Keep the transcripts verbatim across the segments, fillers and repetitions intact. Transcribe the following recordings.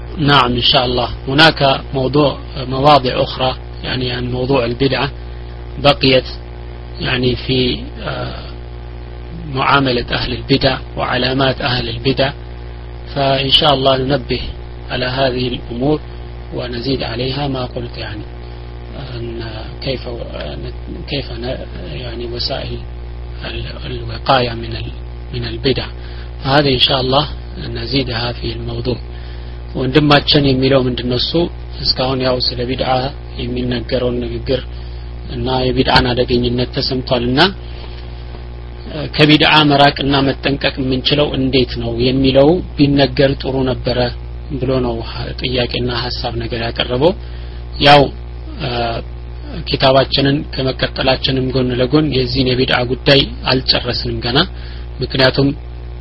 نعم إن شاء الله. هناك موضوع مواضع أخرى يعني عن موضوع البدعة بقيت يعني في معاملة أهل البدع وعلامات أهل البدع، فإن شاء الله ننبه على هذه الأمور ونزيد عليها ما قلت يعني أن كيف كيف يعني وسائل الوقاية من من البدع، هذه إن شاء الله نزيدها في الموضوع. ወንድማችን የሚለው ምንድነው እስካሁን ያው ስለ ቢድዓ የሚነገረው ንግግር እና የቢድዓን አደገኝነት ተሰምቷልና ከቢድዓ መራቅና መጠንቀቅ የምንችለው እንዴት ነው የሚለው ቢነገር ጥሩ ነበረ ብሎ ነው ጥያቄና ሐሳብ ነገር ያቀረበው። ያው ኪታባችንን ከመቀጠላችንም ጎን ለጎን የዚህን የቢድዓ ጉዳይ አልጨረስንም ገና። ምክንያቱም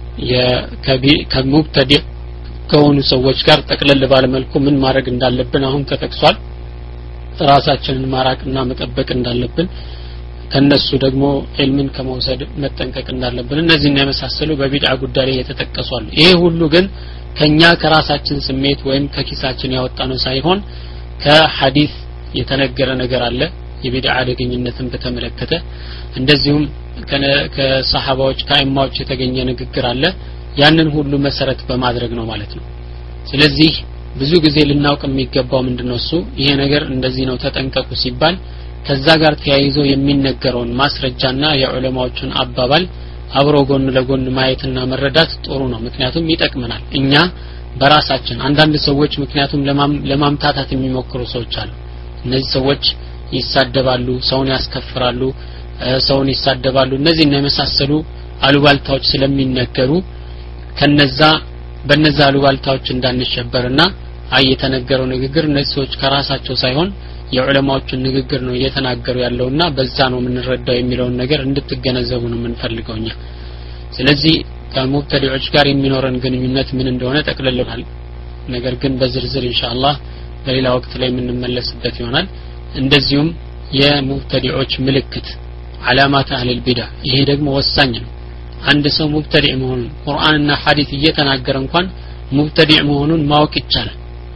የከሙብተዲ ከሆኑ ሰዎች ጋር ተቀለል ባለ መልኩ ምን ማድረግ እንዳለብን አሁን ተጠቅሷል። ራሳችንን ማራቅና መጠበቅ እንዳለብን ከነሱ ደግሞ ዒልምን ከመውሰድ መጠንቀቅ እንዳለብን እነዚህን የመሳሰሉ በቢድዓ ጉዳይ ላይ የተጠቀሱ አሉ። ይሄ ሁሉ ግን ከኛ ከራሳችን ስሜት ወይም ከኪሳችን ያወጣነው ሳይሆን ከሐዲስ የተነገረ ነገር አለ የቢድዓ አደገኝነትን በተመለከተ። እንደዚሁም ከሰሃባዎች ከአይማዎች የተገኘ ንግግር አለ። ያንን ሁሉ መሰረት በማድረግ ነው ማለት ነው። ስለዚህ ብዙ ጊዜ ልናውቅ የሚገባው ምንድነው እሱ ይሄ ነገር እንደዚህ ነው ተጠንቀቁ ሲባል ከዛ ጋር ተያይዞ የሚነገረውን ማስረጃና የዑለማዎችን አባባል አብሮ ጎን ለጎን ማየትና መረዳት ጥሩ ነው። ምክንያቱም ይጠቅመናል እኛ በራሳችን። አንዳንድ ሰዎች ምክንያቱም ለማምታታት የሚሞክሩ ሰዎች አሉ። እነዚህ ሰዎች ይሳደባሉ፣ ሰውን ያስከፍራሉ፣ ሰውን ይሳደባሉ። እነዚህ እና የመሳሰሉ አሉባልታዎች ስለሚነገሩ ከነዛ በነዛ አሉባልታዎች እንዳንሸበርና አይ የተነገረው ንግግር እነዚህ ሰዎች ከራሳቸው ሳይሆን የዑለማዎችን ንግግር ነው እየተናገሩ ያለውና በዛ ነው የምንረዳው የሚለውን ነገር እንድትገነዘቡ ነው የምንፈልገውኛ። ስለዚህ ከሙብተዲዎች ጋር የሚኖረን ግንኙነት ምን እንደሆነ ጠቅልለናል። ነገር ግን በዝርዝር ኢንሻአላህ በሌላ ወቅት ላይ የምንመለስበት ይሆናል። እንደዚሁም የሙብተዲዎች ምልክት علامات اهل البدع ይሄ ደግሞ ወሳኝ ነው። አንድ ሰው ሙብተዲዕ መሆኑን ቁርአንና ሐዲስ እየተናገረ እንኳን ሙብተዲዕ መሆኑን ማወቅ ይቻላል።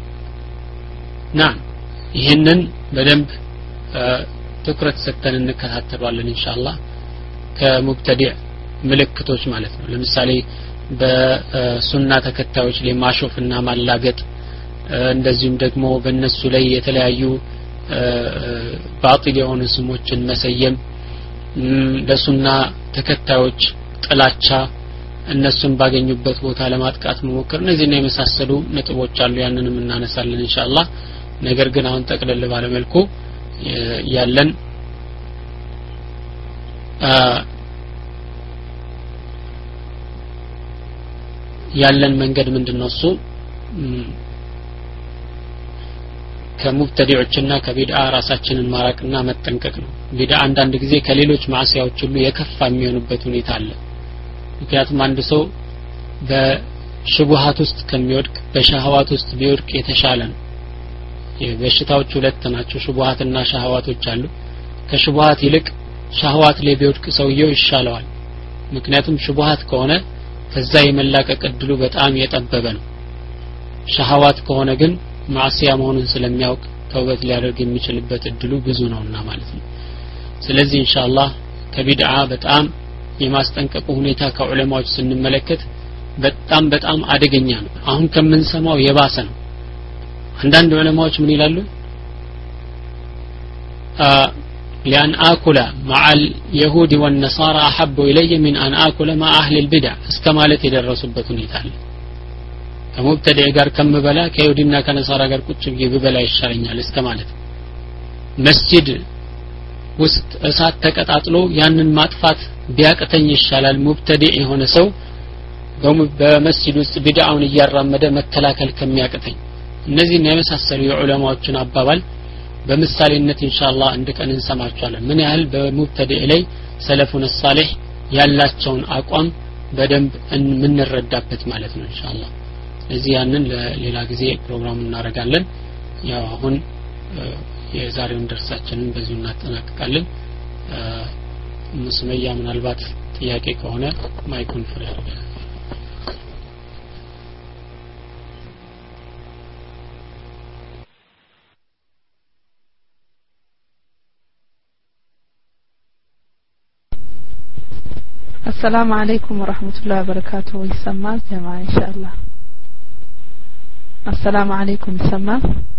ናም ይሄንን በደንብ ትኩረት ሰጥተን እንከታተላለን ኢንሻአላህ ከሙብተዲዕ ምልክቶች ማለት ነው። ለምሳሌ በሱና ተከታዮች ላይ ማሾፍና ማላገጥ፣ እንደዚሁም ደግሞ በእነሱ ላይ የተለያዩ ባጢል የሆኑ ስሞችን መሰየም፣ ለሱና ተከታዮች ጥላቻ፣ እነሱን ባገኙበት ቦታ ለማጥቃት መሞከር፣ እነዚህና የመሳሰሉ ነጥቦች አሉ። ያንንም እናነሳለን ኢንሻአላህ። ነገር ግን አሁን ጠቅለል ባለ መልኩ ያለን ያለን መንገድ ምንድነው እሱ ከሙብተዲዎችና ከቢድዓ ራሳችንን ማራቅና መጠንቀቅ ነው። ቢድዓ አንዳንድ ጊዜ ከሌሎች ማዕሲያዎች ሁሉ የከፋ የሚሆንበት ሁኔታ አለ። ምክንያቱም አንድ ሰው በሽቡሃት ውስጥ ከሚወድቅ በሸሃዋት ውስጥ ቢወድቅ የተሻለ ነው። የበሽታዎች ሁለት ናቸው፣ ሽቡሃትና ሸሃዋቶች አሉ። ከሽቡሃት ይልቅ ሸሃዋት ላይ ቢወድቅ ሰውየው ይሻለዋል። ምክንያቱም ሽቡሃት ከሆነ ከዛ የመላቀቅ እድሉ በጣም የጠበበ ነው። ሸሃዋት ከሆነ ግን ማዕሲያ መሆኑን ስለሚያውቅ ተውበት ሊያደርግ የሚችልበት እድሉ ብዙ ነውና ማለት ነው። ስለዚህ ኢንሻአላህ ከቢድዓ በጣም የማስጠንቀቁ ሁኔታ ከዑለማዎች ስንመለከት በጣም በጣም አደገኛ ነው። አሁን ከምንሰማው የባሰ ነው። አንዳንድ ዑለማዎች ምን ይላሉ? لأن آكل مع اليهود والنصارى أحب إلي من أن آكل مع أهل البدع استمالت يدرسوا ሁኔታል ከሙብተዲዕ ጋር ከመበላ ከይሁዲና ከነሳራ ጋር ቁጭ ብዬ ብበላ ይሻለኛል እስከማለት። መስጂድ ውስጥ እሳት ተቀጣጥሎ ያንን ማጥፋት ቢያቅተኝ ይሻላል ሙብተዲዕ የሆነ ሰው በመስጂድ ውስጥ ቢድዓውን እያራመደ መከላከል ከሚያቅተኝ። እነዚህን የመሳሰሉ የዑለማዎችን አባባል በምሳሌነት ኢንሻአላህ አንድ ቀን እንሰማቸዋለን። ምን ያህል በሙብተዲዕ ላይ ሰለፉን ሷሊህ ያላቸውን አቋም በደንብ እንረዳበት ማለት ነው ኢንሻአላህ። እዚህ ያንን ለሌላ ጊዜ ፕሮግራም እናደርጋለን። ያው አሁን የዛሬውን ደርሳችንን በዚሁ እናጠናቅቃለን። ሙስመያ ምናልባት ጥያቄ ከሆነ ማይኩን ፍሪ አድርገን السلام عليكم ورحمة الله وبركاته. يسمع جماعة إن شاء الله. السلام عليكم. يسمع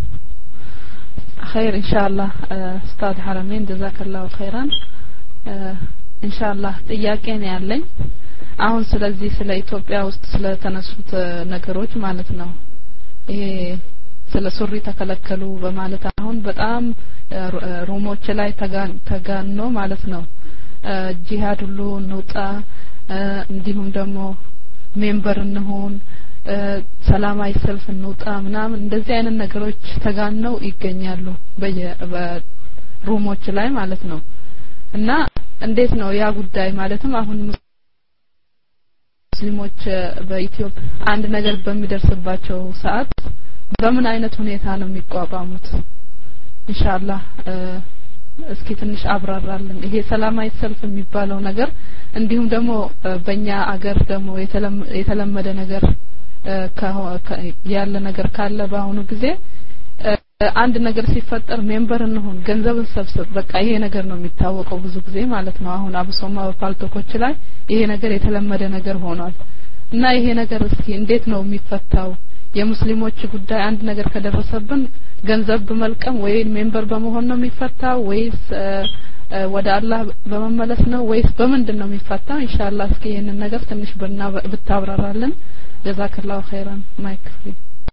خير إن شاء الله. أستاذ حرمين جزاك الله خيرا. إن شاء الله ጥያቄን ያለኝ አሁን ስለዚህ ስለ ኢትዮጵያ ውስጥ ስለ ተነሱት ነገሮች ማለት ነው። ይሄ ስለ ሱሪ ተከለከሉ በማለት አሁን በጣም ሮሞች ላይ ተጋኖ ማለት ነው ጂሃድ ሁሉ ንውጣ እንዲሁም ደግሞ ሜምበር እንሆን ሰላማዊ ሰልፍ እንውጣ ምናምን እንደዚህ አይነት ነገሮች ተጋነው ይገኛሉ በሮሞች ላይ ማለት ነው። እና እንዴት ነው ያ ጉዳይ ማለትም አሁን ሙስሊሞች በኢትዮጵያ አንድ ነገር በሚደርስባቸው ሰዓት በምን አይነት ሁኔታ ነው የሚቋቋሙት? ኢንሻአላህ እስኪ ትንሽ አብራራልን ይሄ ሰላማዊ ሰልፍ የሚባለው ነገር እንዲሁም ደግሞ በእኛ አገር ደግሞ የተለመደ ነገር ያለ ነገር ካለ በአሁኑ ጊዜ አንድ ነገር ሲፈጠር ሜምበር እንሆን ገንዘብን ሰብስብ በቃ ይሄ ነገር ነው የሚታወቀው ብዙ ጊዜ ማለት ነው። አሁን አብሶማ በፓልቶኮች ላይ ይሄ ነገር የተለመደ ነገር ሆኗል። እና ይሄ ነገር እስኪ እንዴት ነው የሚፈታው? የሙስሊሞች ጉዳይ አንድ ነገር ከደረሰብን ገንዘብ በመልቀም ወይ ሜምበር በመሆን ነው የሚፈታው ወይስ ወደ አላህ በመመለስ ነው ወይስ በምንድን ነው የሚፈታው? ኢንሻአላህ እስኪ ይሄንን ነገር ትንሽ ብታብራራልን ጀዛከላሁ ኸይራን። ማይክ ፍሪ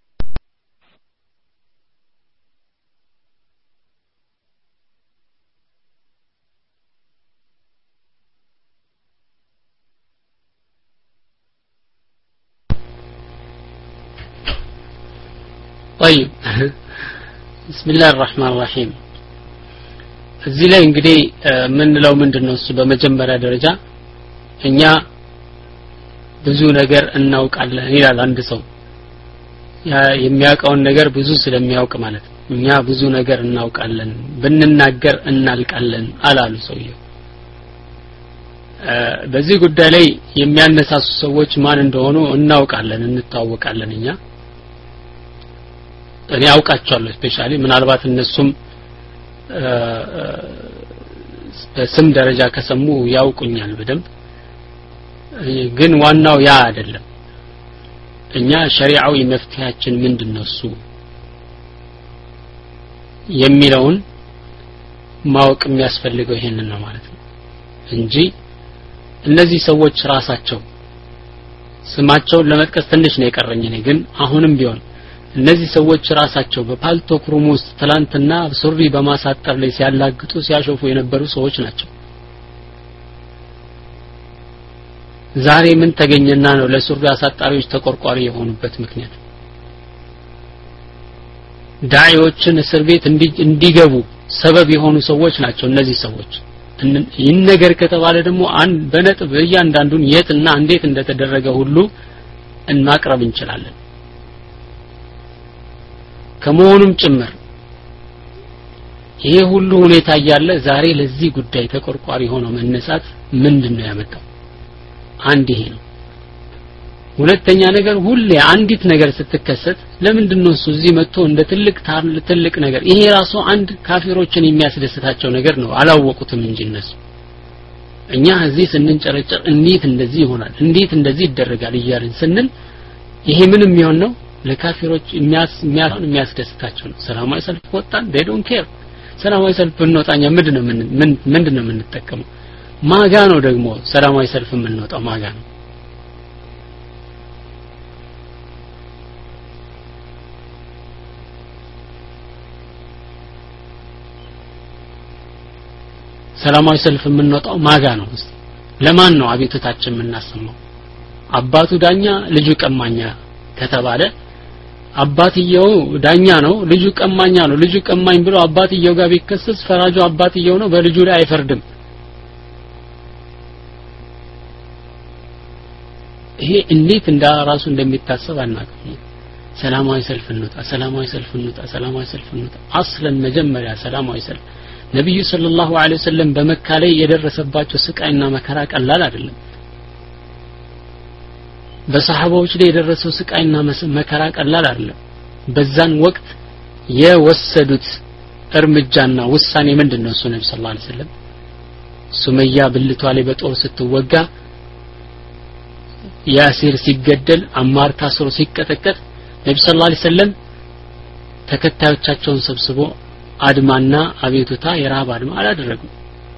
طيب بسم الله الرحمن الرحيم እዚህ ላይ እንግዲህ ምን ለው ምንድነው እሱ በመጀመሪያ ደረጃ እኛ ብዙ ነገር እናውቃለን ይላል አንድ ሰው ያ የሚያውቀውን ነገር ብዙ ስለሚያውቅ ማለት ነው። እኛ ብዙ ነገር እናውቃለን ብንናገር እናልቃለን አላሉ ሰውየው። በዚህ ጉዳይ ላይ የሚያነሳሱ ሰዎች ማን እንደሆኑ እናውቃለን እንታወቃለን እኛ እኔ አውቃቸዋለሁ ስፔሻሊ ምናልባት እነሱም በስም ደረጃ ከሰሙ ያውቁኛል በደንብ ግን ዋናው ያ አይደለም። እኛ ሸሪዓዊ መፍትሄያችን ምንድነው እሱ የሚለውን ማወቅ የሚያስፈልገው ይሄንን ነው ማለት ነው እንጂ እነዚህ ሰዎች ራሳቸው ስማቸውን ለመጥቀስ ትንሽ ነው የቀረኝ እኔ ግን አሁንም ቢሆን እነዚህ ሰዎች ራሳቸው በፓልቶክ ሩም ውስጥ ትላንትና ሱሪ በማሳጠር ላይ ሲያላግጡ ሲያሾፉ የነበሩ ሰዎች ናቸው። ዛሬ ምን ተገኘና ነው ለሱሪ አሳጣሪዎች ተቆርቋሪ የሆኑበት ምክንያት? ዳዒዎችን እስር ቤት እንዲገቡ ሰበብ የሆኑ ሰዎች ናቸው እነዚህ ሰዎች። ይህን ነገር ከተባለ ደግሞ አንድ በነጥብ እያንዳንዱን የትና እንዴት እንደተደረገ ሁሉ እንማቅረብ እንችላለን። ከመሆኑም ጭምር ይሄ ሁሉ ሁኔታ ያለ ዛሬ ለዚህ ጉዳይ ተቆርቋሪ ሆኖ መነሳት ምንድነው ያመጣው? አንድ ይሄ ነው። ሁለተኛ ነገር ሁሌ አንዲት ነገር ስትከሰት ለምንድነው እሱ እዚህ መጥቶ እንደ ትልቅ ትልቅ ነገር ይሄ ራሱ አንድ ካፊሮችን የሚያስደስታቸው ነገር ነው አላወቁትም እንጂ እነሱ እኛ እዚህ ስንንጨረጨር እንዴት እንደዚህ ይሆናል እንዴት እንደዚህ ይደረጋል እያልን ስንል ይሄ ምንም ይሆን ነው ለካፊሮች የሚያስ የሚያስደስታቸው ነው። ሰላማዊ ሰልፍ ወጣን they don't care ሰላማዊ ሰልፍ እንወጣኛ ምንድነው ምን ምንድነው የምንጠቀመው? ማጋ ነው ደግሞ ሰላማዊ ሰልፍ የምንወጣው ማጋ ነው? ሰላማዊ ሰልፍ የምንወጣው ማጋ ነው? ለማን ነው አቤቱታችን የምናሰማው? አባቱ ዳኛ ልጁ ቀማኛ ከተባለ አባትየው ዳኛ ነው ልጁ ቀማኛ ነው ልጁ ቀማኝ ብሎ አባትየው ጋር ቢከሰስ ፈራጁ አባትየው ነው በልጁ ላይ አይፈርድም። ይሄ እንዴት እንዳራሱ እንደሚታሰብ አናውቅም። ሰላማዊ ሰልፍ እንውጣ ሰላማዊ ሰልፍ እንውጣ ሰላማዊ ሰልፍ እንውጣ አስለን መጀመሪያ ሰላማዊ ሰልፍ ነብዩ ሰለላሁ ዐለይሂ ወሰለም በመካ ላይ የደረሰባቸው ስቃይና መከራ ቀላል አይደለም። በሰሃባዎች ላይ የደረሰው ስቃይና መከራ ቀላል አይደለም። በዛን ወቅት የወሰዱት እርምጃና ውሳኔ ምንድነው? እሱ ነብዩ ሰለላሁ ዐለይሂ ወሰለም ሱመያ ብልቷ ላይ በጦር ስትወጋ ያሲር ሲገደል አማር ታስሮ ሲቀጠቀጥ ነብዩ ሰለላሁ ዐለይሂ ወሰለም ተከታዮቻቸውን ሰብስቦ አድማና አቤቱታ የራብ አድማ አላደረጉም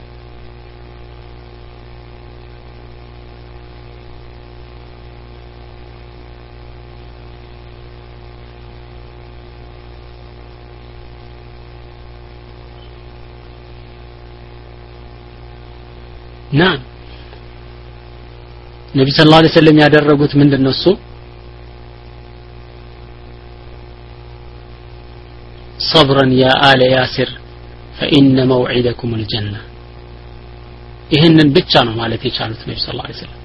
نعم ነብዩ ሰለላሁ ዐለይሂ ወሰለም ያደረጉት ምንድነው እሱ صبرا يا آل ياسر فإن موعدكم الجنة ይሄንን ብቻ ነው ማለት የቻሉት ነብዩ ሰለላሁ ዐለይሂ ወሰለም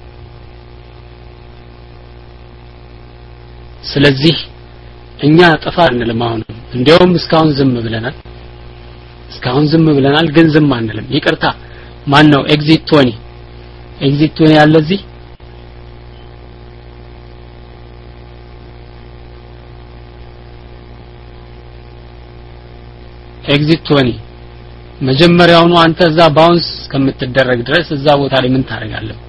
ስለዚህ እኛ ጥፋት እንልም አሁን እንደውም እስካሁን ዝም ብለናል እስካሁን ዝም ብለናል ግን ዝም አንልም ይቅርታ ማን ነው ኤግዚት twenty ኤግዚት twenty ያለ እዚህ ኤግዚት twenty መጀመሪያውኑ አንተ እዛ ባውንስ ከምትደረግ ድረስ እዛ ቦታ ላይ ምን ታረጋለህ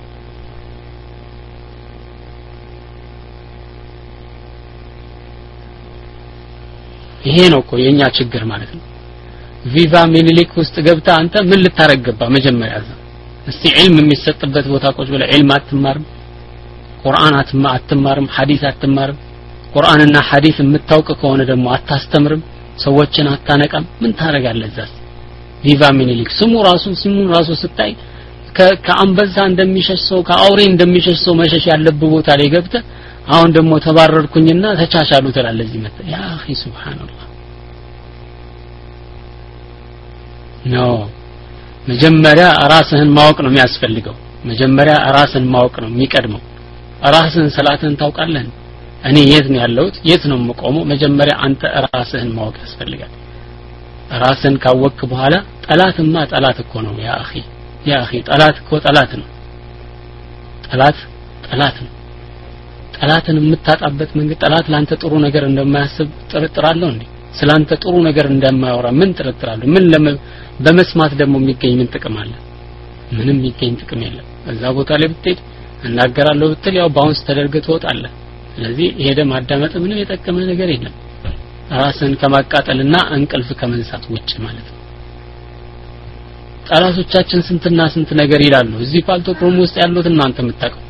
ይሄ ነው እኮ የኛ ችግር ማለት ነው ቪቫ ሚኒሊክ ውስጥ ገብታ አንተ ምን ልታረጋባ መጀመሪያ እዛ እስቲ ዒልም የሚሰጥበት ቦታ ቁጭ ብለ ዒልም አትማርም ቁርአን አትማርም ሐዲስ አትማርም ቁርአንና ሐዲስ የምታውቅ ከሆነ ደግሞ አታስተምርም ሰዎችን አታነቃም ምን ታረጋለህ እዛ ቪቫ ሚኒሊክ ስሙ ራሱ ስሙ ራሱ ስታይ ከአንበዛ እንደሚሸሰው ከአውሬ እንደሚሸሰው መሸሽ ያለበት ቦታ ላይ ገብተ አሁን ደግሞ ተባረርኩኝና ተቻቻሉ ትላለህ እዚህ መጣ ያ አኺ ሱብሃንአላህ ነው መጀመሪያ ራስህን ማወቅ ነው የሚያስፈልገው መጀመሪያ ራስህን ማወቅ ነው የሚቀድመው ራስህን ሰላትን ታውቃለህ እኔ የት ነው ያለሁት የት ነው የምቆመው መጀመሪያ አንተ ራስህን ማወቅ ያስፈልጋል ራስህን ካወቅክ በኋላ ጠላትማ ጠላት እኮ ነው ያ አኺ ያ አኺ ጠላት እኮ ጠላት ነው ጠላት ጠላት ነው ጠላትን የምታጣበት መንገድ ጠላት ላንተ ጥሩ ነገር እንደማያስብ ጥርጥራለሁ እንዴ ስላንተ ጥሩ ነገር እንደማያወራ ምን ጥርጥራለሁ ምን በመስማት ደግሞ የሚገኝ ምን ጥቅም አለ ምንም የሚገኝ ጥቅም የለም እዛ ቦታ ላይ ብትሄድ እናገራለሁ ብትል ያው ባውንስ ተደርገህ ትወጣለህ ስለዚህ ሄደ ማዳመጥ ምንም የጠቀመ ነገር የለም ራስን ከማቃጠልና እንቅልፍ ከመንሳት ውጭ ማለት ነው ጠላቶቻችን ስንትና ስንት ነገር ይላሉ እዚህ ፓልቶክሮም ውስጥ ያሉት እናንተ የምታውቁ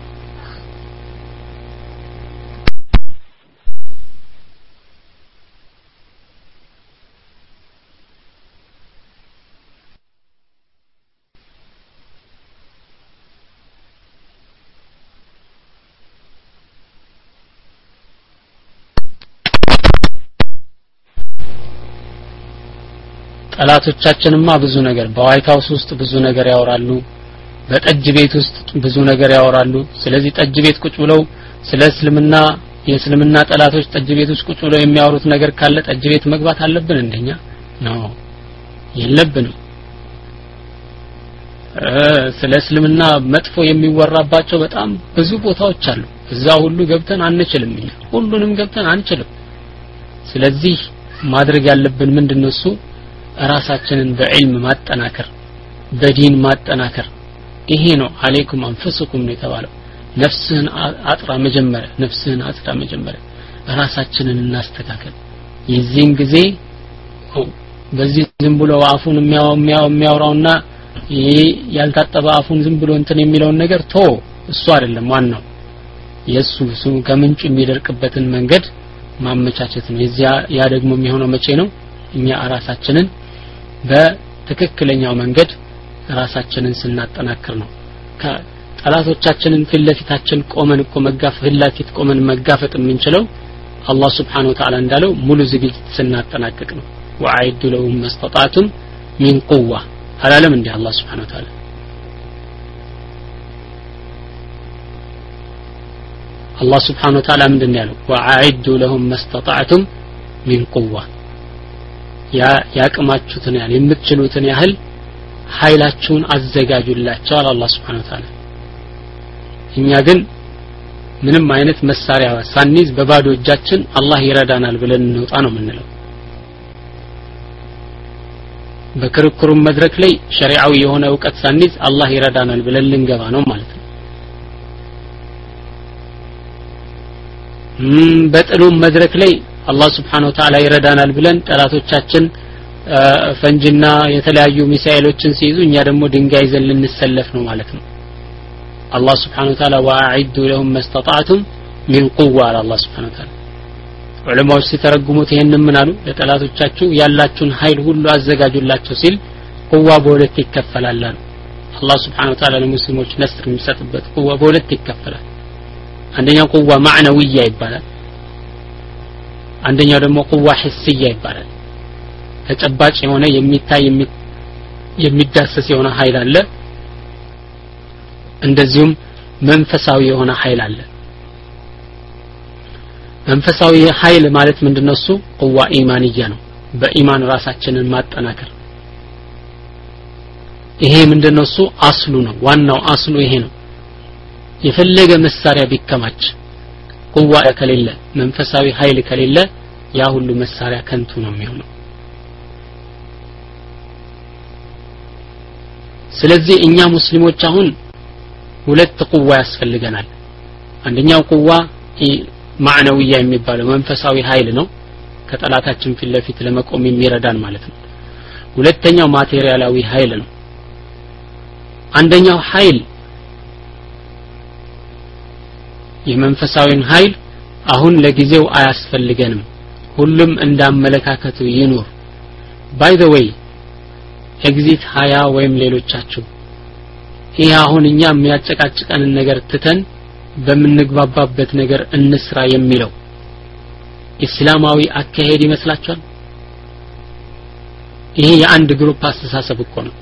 ጠላቶቻችንማ ብዙ ነገር በዋይት ሃውስ ውስጥ ብዙ ነገር ያወራሉ በጠጅ ቤት ውስጥ ብዙ ነገር ያወራሉ ስለዚህ ጠጅ ቤት ቁጭ ብለው ስለ እስልምና የእስልምና ጠላቶች ጠጅ ቤት ውስጥ ቁጭ ብለው የሚያወሩት ነገር ካለ ጠጅ ቤት መግባት አለብን እንደኛ ነው የለብንም ስለ እስልምና መጥፎ የሚወራባቸው በጣም ብዙ ቦታዎች አሉ እዛ ሁሉ ገብተን አንችልም ሁሉንም ገብተን አንችልም ስለዚህ ማድረግ ያለብን ምንድነው እሱ ራሳችንን በዕልም ማጠናከር በዲን ማጠናከር ይሄ ነው አለይኩም አንፈሱኩም ነው የተባለው ነፍስህን አጥራ መጀመሪያ ነፍስህን አጥራ መጀመሪያ ራሳችንን እናስተካከል የዚህን ጊዜ በዚህ ዝም ብሎ አፉን የሚያው የሚያወራውና ይሄ ያልታጠበ አፉን ዝም ብሎ እንትን የሚለውን ነገር ቶ እሱ አይደለም ዋናው የሱ እሱ ከምንጭ የሚደርቅበትን መንገድ ማመቻቸት ነው የዚያ ያ ደግሞ የሚሆነው መቼ ነው እኛ ራሳችንን በትክክለኛው መንገድ ራሳችንን ስናጠናክር ነው ጠላቶቻችንን ፍለፊታችን ቆመን እኮ መጋፈጥ ፍላፊት ቆመን መጋፈጥ የምንችለው አላህ Subhanahu Wa Ta'ala እንዳለው ሙሉ ዝግጅት ስናጠናቀቅ ነው ወአይዱ ለሁም መስተጣቱም ሚን ቁዋ አላለም እንዴ አላህ Subhanahu Wa Ta'ala አላህ Subhanahu Wa Ta'ala ምንድን ያለው ወአይዱ ለሁም መስተጣቱም ሚን ቁዋ ያ ያቅማችሁትን ያህል የምትችሉትን ያህል ኃይላችሁን አዘጋጁላቸው አላህ Subhanahu Wa Ta'ala እኛ ግን ምንም አይነት መሳሪያ ሳንይዝ በባዶ እጃችን አላህ ይረዳናል ብለን እንውጣ ነው የምንለው በክርክሩ መድረክ ላይ ሸሪዓዊ የሆነ ዕውቀት ሳንይዝ አላህ ይረዳናል ብለን ልንገባ ነው ማለት ነው በጥሉም መድረክ ላይ አላህ Subhanahu Wa Ta'ala ይረዳናል ብለን ጠላቶቻችን ፈንጅና የተለያዩ ሚሳኤሎችን ሲይዙ እኛ ደግሞ ድንጋይ ይዘን ልንሰለፍ ነው ማለት ነው አላህ Subhanahu Wa Ta'ala ወአዒዱ ለሁም መስተጣዕቱም ሚን ቁዋ አላህ Subhanahu Wa Ta'ala ዑለማዎች ሲተረጉሙት ይሄንን ምን አሉ ለጠላቶቻችሁ ያላችሁን ኃይል ሁሉ አዘጋጁላችሁ ሲል ቁዋ በሁለት ይከፈላል አላህ Subhanahu Wa Ta'ala ለሙስሊሞች ነስር የሚሰጥበት ቁዋ በሁለት ይከፈላል አንደኛው ቁዋ ማዕነዊያ ይባላል አንደኛው ደግሞ ቁዋ ሂስያ ይባላል ተጨባጭ የሆነ የሚታይ የሚዳሰስ የሆነ ኃይል አለ እንደዚሁም መንፈሳዊ የሆነ ኃይል አለ መንፈሳዊ ኃይል ማለት ምንድነው እሱ ቁዋ ኢማንያ ነው በኢማን ራሳችንን ማጠናከር ይሄ ምንድነው እሱ አስሉ ነው ዋናው አስሉ ይሄ ነው የፈለገ መሳሪያ ቢከማች ቁዋ ከሌለ መንፈሳዊ ኃይል ከሌለ ያ ሁሉ መሳሪያ ከንቱ ነው የሚሆነው ስለዚህ እኛ ሙስሊሞች አሁን ሁለት ቁዋ ያስፈልገናል አንደኛው ቁዋ ማዕነዊያ የሚባለው መንፈሳዊ ኃይል ነው ከጠላታችን ፊት ለፊት ለመቆም የሚረዳን ማለት ነው ሁለተኛው ማቴሪያላዊ ኃይል ነው አንደኛው ኃይል የመንፈሳዊን ኃይል አሁን ለጊዜው አያስፈልገንም ሁሉም እንዳመለካከቱ ይኑር by the way ኤግዚት ሀያ ወይም ሌሎቻችሁ ይሄ አሁን እኛ የሚያጨቃጭቀንን ነገር ትተን በመንግባባበት ነገር እንስራ የሚለው እስላማዊ አካሄድ ይመስላችኋል ይሄ የአንድ ግሩፕ አስተሳሰብ እኮ ነው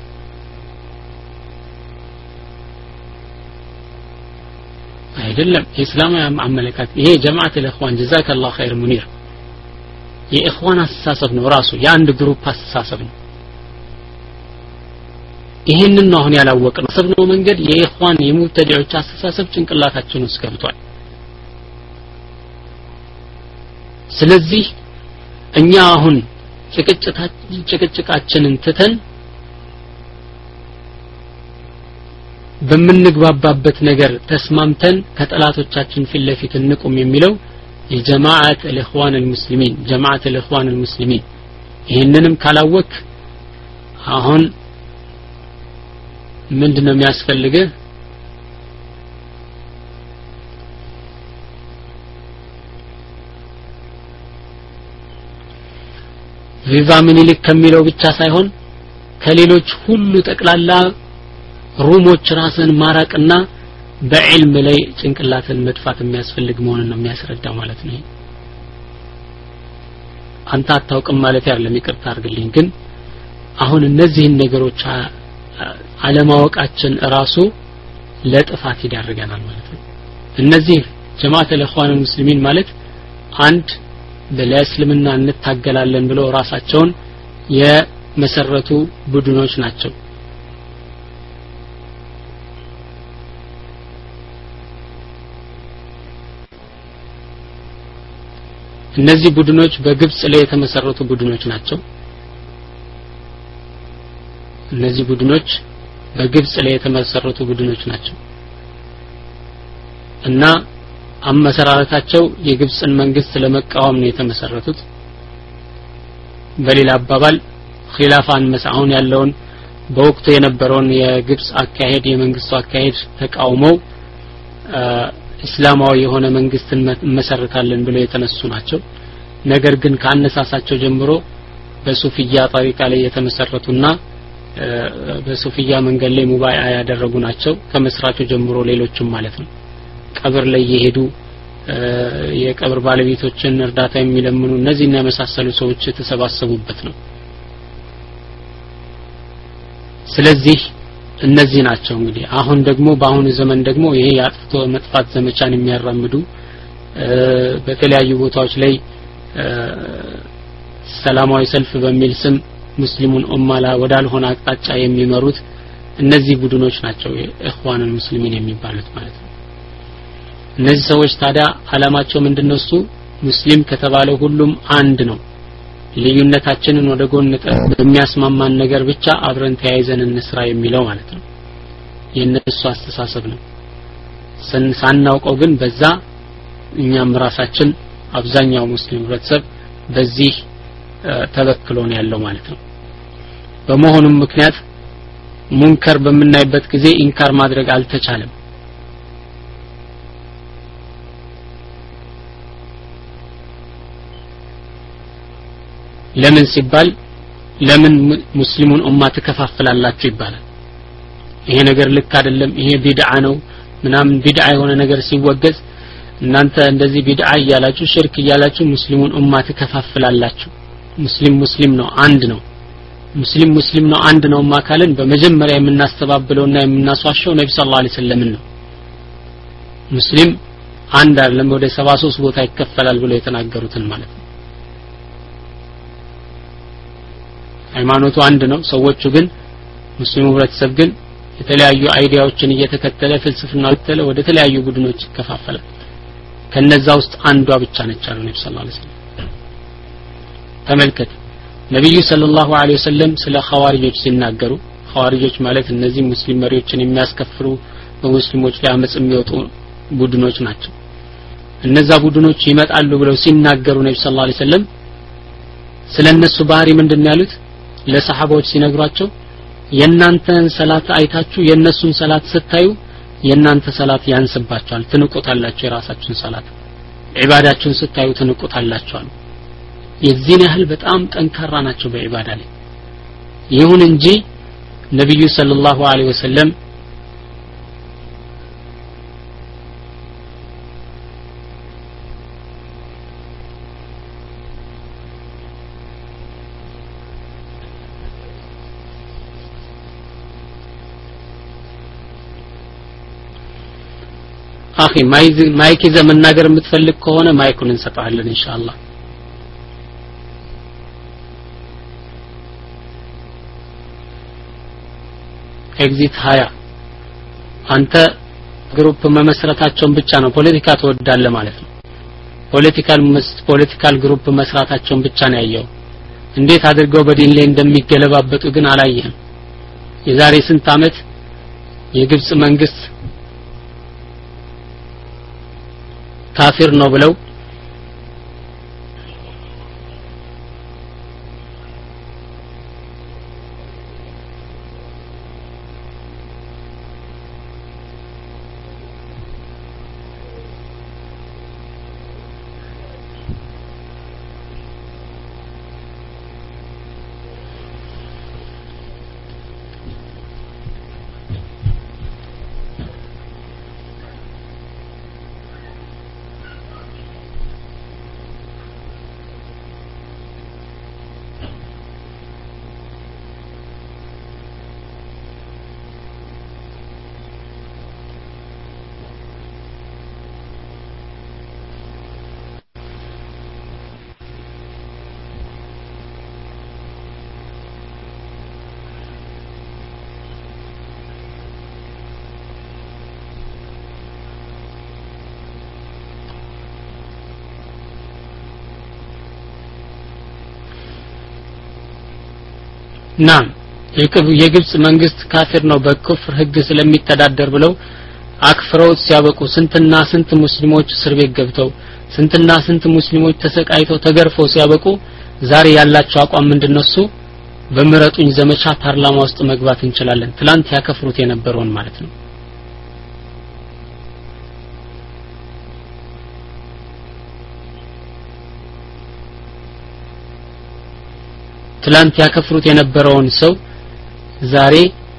አይደለም እስላማዊ አመለካከት ይሄ ጀማዓት الإخوان جزاك الله خير منير የኢኽዋን አስተሳሰብ ነው ራሱ የአንድ ግሩፕ አስተሳሰብ ነው ይሄንን ነው አሁን ያላወቅነው ሰብነው መንገድ የኢኽዋን የሙብተዲዎች አስተሳሰብ ጭንቅላታችን ውስጥ ገብቷል ስለዚህ እኛ አሁን ጭቅጭቃችንን ትተን በመንግባባበት ነገር ተስማምተን ከጠላቶቻችን ፊት ለፊት እንቆም የሚለው የጀማዓት الإخوان المسلمين ጀማዓት الإخوان المسلمين ይሄንንም ካላወቅ አሁን ምንድነው የሚያስፈልገው ቪቫ ምኒልክ ከሚለው ብቻ ሳይሆን ከሌሎች ሁሉ ጠቅላላ ሩሞች ራስን ማራቅና በዕልም ላይ ጭንቅላትን መጥፋት የሚያስፈልግ መሆኑን ነው የሚያስረዳው ማለት ነው አንተ አታውቅም ማለት አይደለም ይቅርታ አድርግልኝ ግን አሁን እነዚህን ነገሮች አለማወቃችን ራሱ ለጥፋት ይዳርገናል ማለት ነው እነዚህ ጀማዓት الإخوان المسلمين ማለት አንድ ለእስልምና እንታገላለን ብለው ራሳቸውን የመሰረቱ ቡድኖች ናቸው እነዚህ ቡድኖች በግብጽ ላይ የተመሰረቱ ቡድኖች ናቸው እነዚህ ቡድኖች በግብጽ ላይ የተመሰረቱ ቡድኖች ናቸው እና አመሰራረታቸው የግብጽን መንግስት ለመቃወም ነው የተመሰረቱት በሌላ አባባል ኺላፋን መስአውን ያለውን በወቅቱ የነበረውን የግብጽ አካሄድ የመንግስቱ አካሄድ ተቃውመው እስላማዊ የሆነ መንግስትን መሰረታለን ብለው የተነሱ ናቸው ነገር ግን ካነሳሳቸው ጀምሮ በሱፊያ ጣሪቃ ላይ የተመሰረቱና በሱፊያ መንገድ ላይ ሙባይዓ ያደረጉ ናቸው ከመስራቹ ጀምሮ ሌሎችም ማለት ነው ቀብር ላይ የሄዱ የቀብር ባለቤቶችን እርዳታ የሚለምኑ እነዚህና የመሳሰሉ ሰዎች የተሰባሰቡበት ነው ስለዚህ እነዚህ ናቸው እንግዲህ አሁን ደግሞ በአሁኑ ዘመን ደግሞ ይሄ ያጥፍቶ መጥፋት ዘመቻን የሚያራምዱ በተለያዩ ቦታዎች ላይ ሰላማዊ ሰልፍ በሚል ስም ሙስሊሙን ኡማላ ወዳልሆነ አቅጣጫ የሚመሩት እነዚህ ቡድኖች ናቸው የኢኽዋን ሙስሊሚን የሚባሉት ማለት ነው እነዚህ ሰዎች ታዲያ አላማቸው ምንድነው እሱ ሙስሊም ከተባለው ሁሉም አንድ ነው ልዩነታችንን ወደ ጎን በሚያስማማን ነገር ብቻ አብረን ተያይዘን እንስራ የሚለው ማለት ነው የነሱ አስተሳሰብ ነው ሳናውቀው ግን በዛ እኛም ራሳችን አብዛኛው ሙስሊም ህብረተሰብ በዚህ ተበክሎ ነው ያለው ማለት ነው በመሆኑም ምክንያት ሙንከር በመናይበት ጊዜ ኢንካር ማድረግ አልተቻለም ለምን ሲባል ለምን ሙስሊሙን ኡማ ተከፋፍላላችሁ ይባላል ይሄ ነገር ልክ አይደለም ይሄ ቢድዓ ነው ምናምን ቢድዓ የሆነ ነገር ሲወገዝ እናንተ እንደዚህ ቢድዓ ይያላችሁ ሽርክ ይያላችሁ ሙስሊሙን ኡማ ተከፋፍላላችሁ ሙስሊም ሙስሊም ነው አንድ ነው ሙስሊም ሙስሊም ነው አንድ ነው ማካለን በመጀመሪያ የምናስተባብለውና የምናስዋሸው ነብዩ ሰለላሁ ዐለይሂ ወሰለም ነው ሙስሊም አንድ አይደለም ወደ ሰባ ሶስት ቦታ ይከፈላል ብለው የተናገሩትን ማለት ነው ሃይማኖቱ አንድ ነው ሰዎቹ ግን ሙስሊሙ ህብረተሰብ ግን የተለያዩ አይዲያዎችን እየተከተለ ፍልስፍና ወተለ ወደ ተለያዩ ቡድኖች ይከፋፈላል ከነዛ ውስጥ አንዷ ብቻ ነች አሉ ነብዩ ሰለላሁ ዐለይሂ ወሰለም ተመልከት ነብዩ ሰለላሁ ዐለይሂ ወሰለም ስለ ኸዋሪጆች ሲናገሩ ኸዋሪጆች ማለት እነዚህ ሙስሊም መሪዎችን የሚያስከፍሩ በሙስሊሞች ላይ አመጽ የሚወጡ ቡድኖች ናቸው እነዛ ቡድኖች ይመጣሉ ብለው ሲናገሩ ነብዩ ሰለላሁ ዐለይሂ ወሰለም ስለነሱ ባህሪ ምንድነው ያሉት ለሰሃቦች ሲነግሯቸው የናንተን ሰላት አይታችሁ የነሱን ሰላት ስታዩ የናንተ ሰላት ያንስባችኋል ትንቁታላችሁ የራሳችሁን ሰላት ኢባዳችሁን ስታዩ ትንቁታላችሁ አሉ የዚህን ያህል በጣም ጠንካራ ናቸው በኢባዳ ላይ ይሁን እንጂ ነብዩ ሰለላሁ ዐለይሂ ወሰለም አኺ ማይክ ይዘህ መናገር የምትፈልግ ከሆነ ማይኩን እንሰጣለን ኢንሻአላህ ኤግዚት ሃያ አንተ ግሩፕ መመስረታቸውን ብቻ ነው ፖለቲካ ተወዳለ ማለት ነው ፖለቲካል ፖለቲካል ግሩፕ መስራታቸውን ብቻ ነው ያየው እንዴት አድርገው በዲን ላይ እንደሚገለባበጡ ግን አላየህም የዛሬ ስንት አመት የግብጽ መንግስት ካፊር ነው ብለው ናም የግብጽ መንግስት ካፊር ነው በኩፍር ህግ ስለሚተዳደር ብለው አክፍረውት ሲያበቁ ስንትና ስንት ሙስሊሞች እስር ቤት ገብተው ስንትና ስንት ሙስሊሞች ተሰቃይተው ተገርፈው ሲያበቁ ዛሬ ያላቸው አቋም ምንድነው እሱ በመረጡኝ ዘመቻ ፓርላማ ውስጥ መግባት እንችላለን ትላንት ያከፍሩት የነበረውን ማለት ነው ትላንት ያከፍሩት የነበረውን ሰው ዛሬ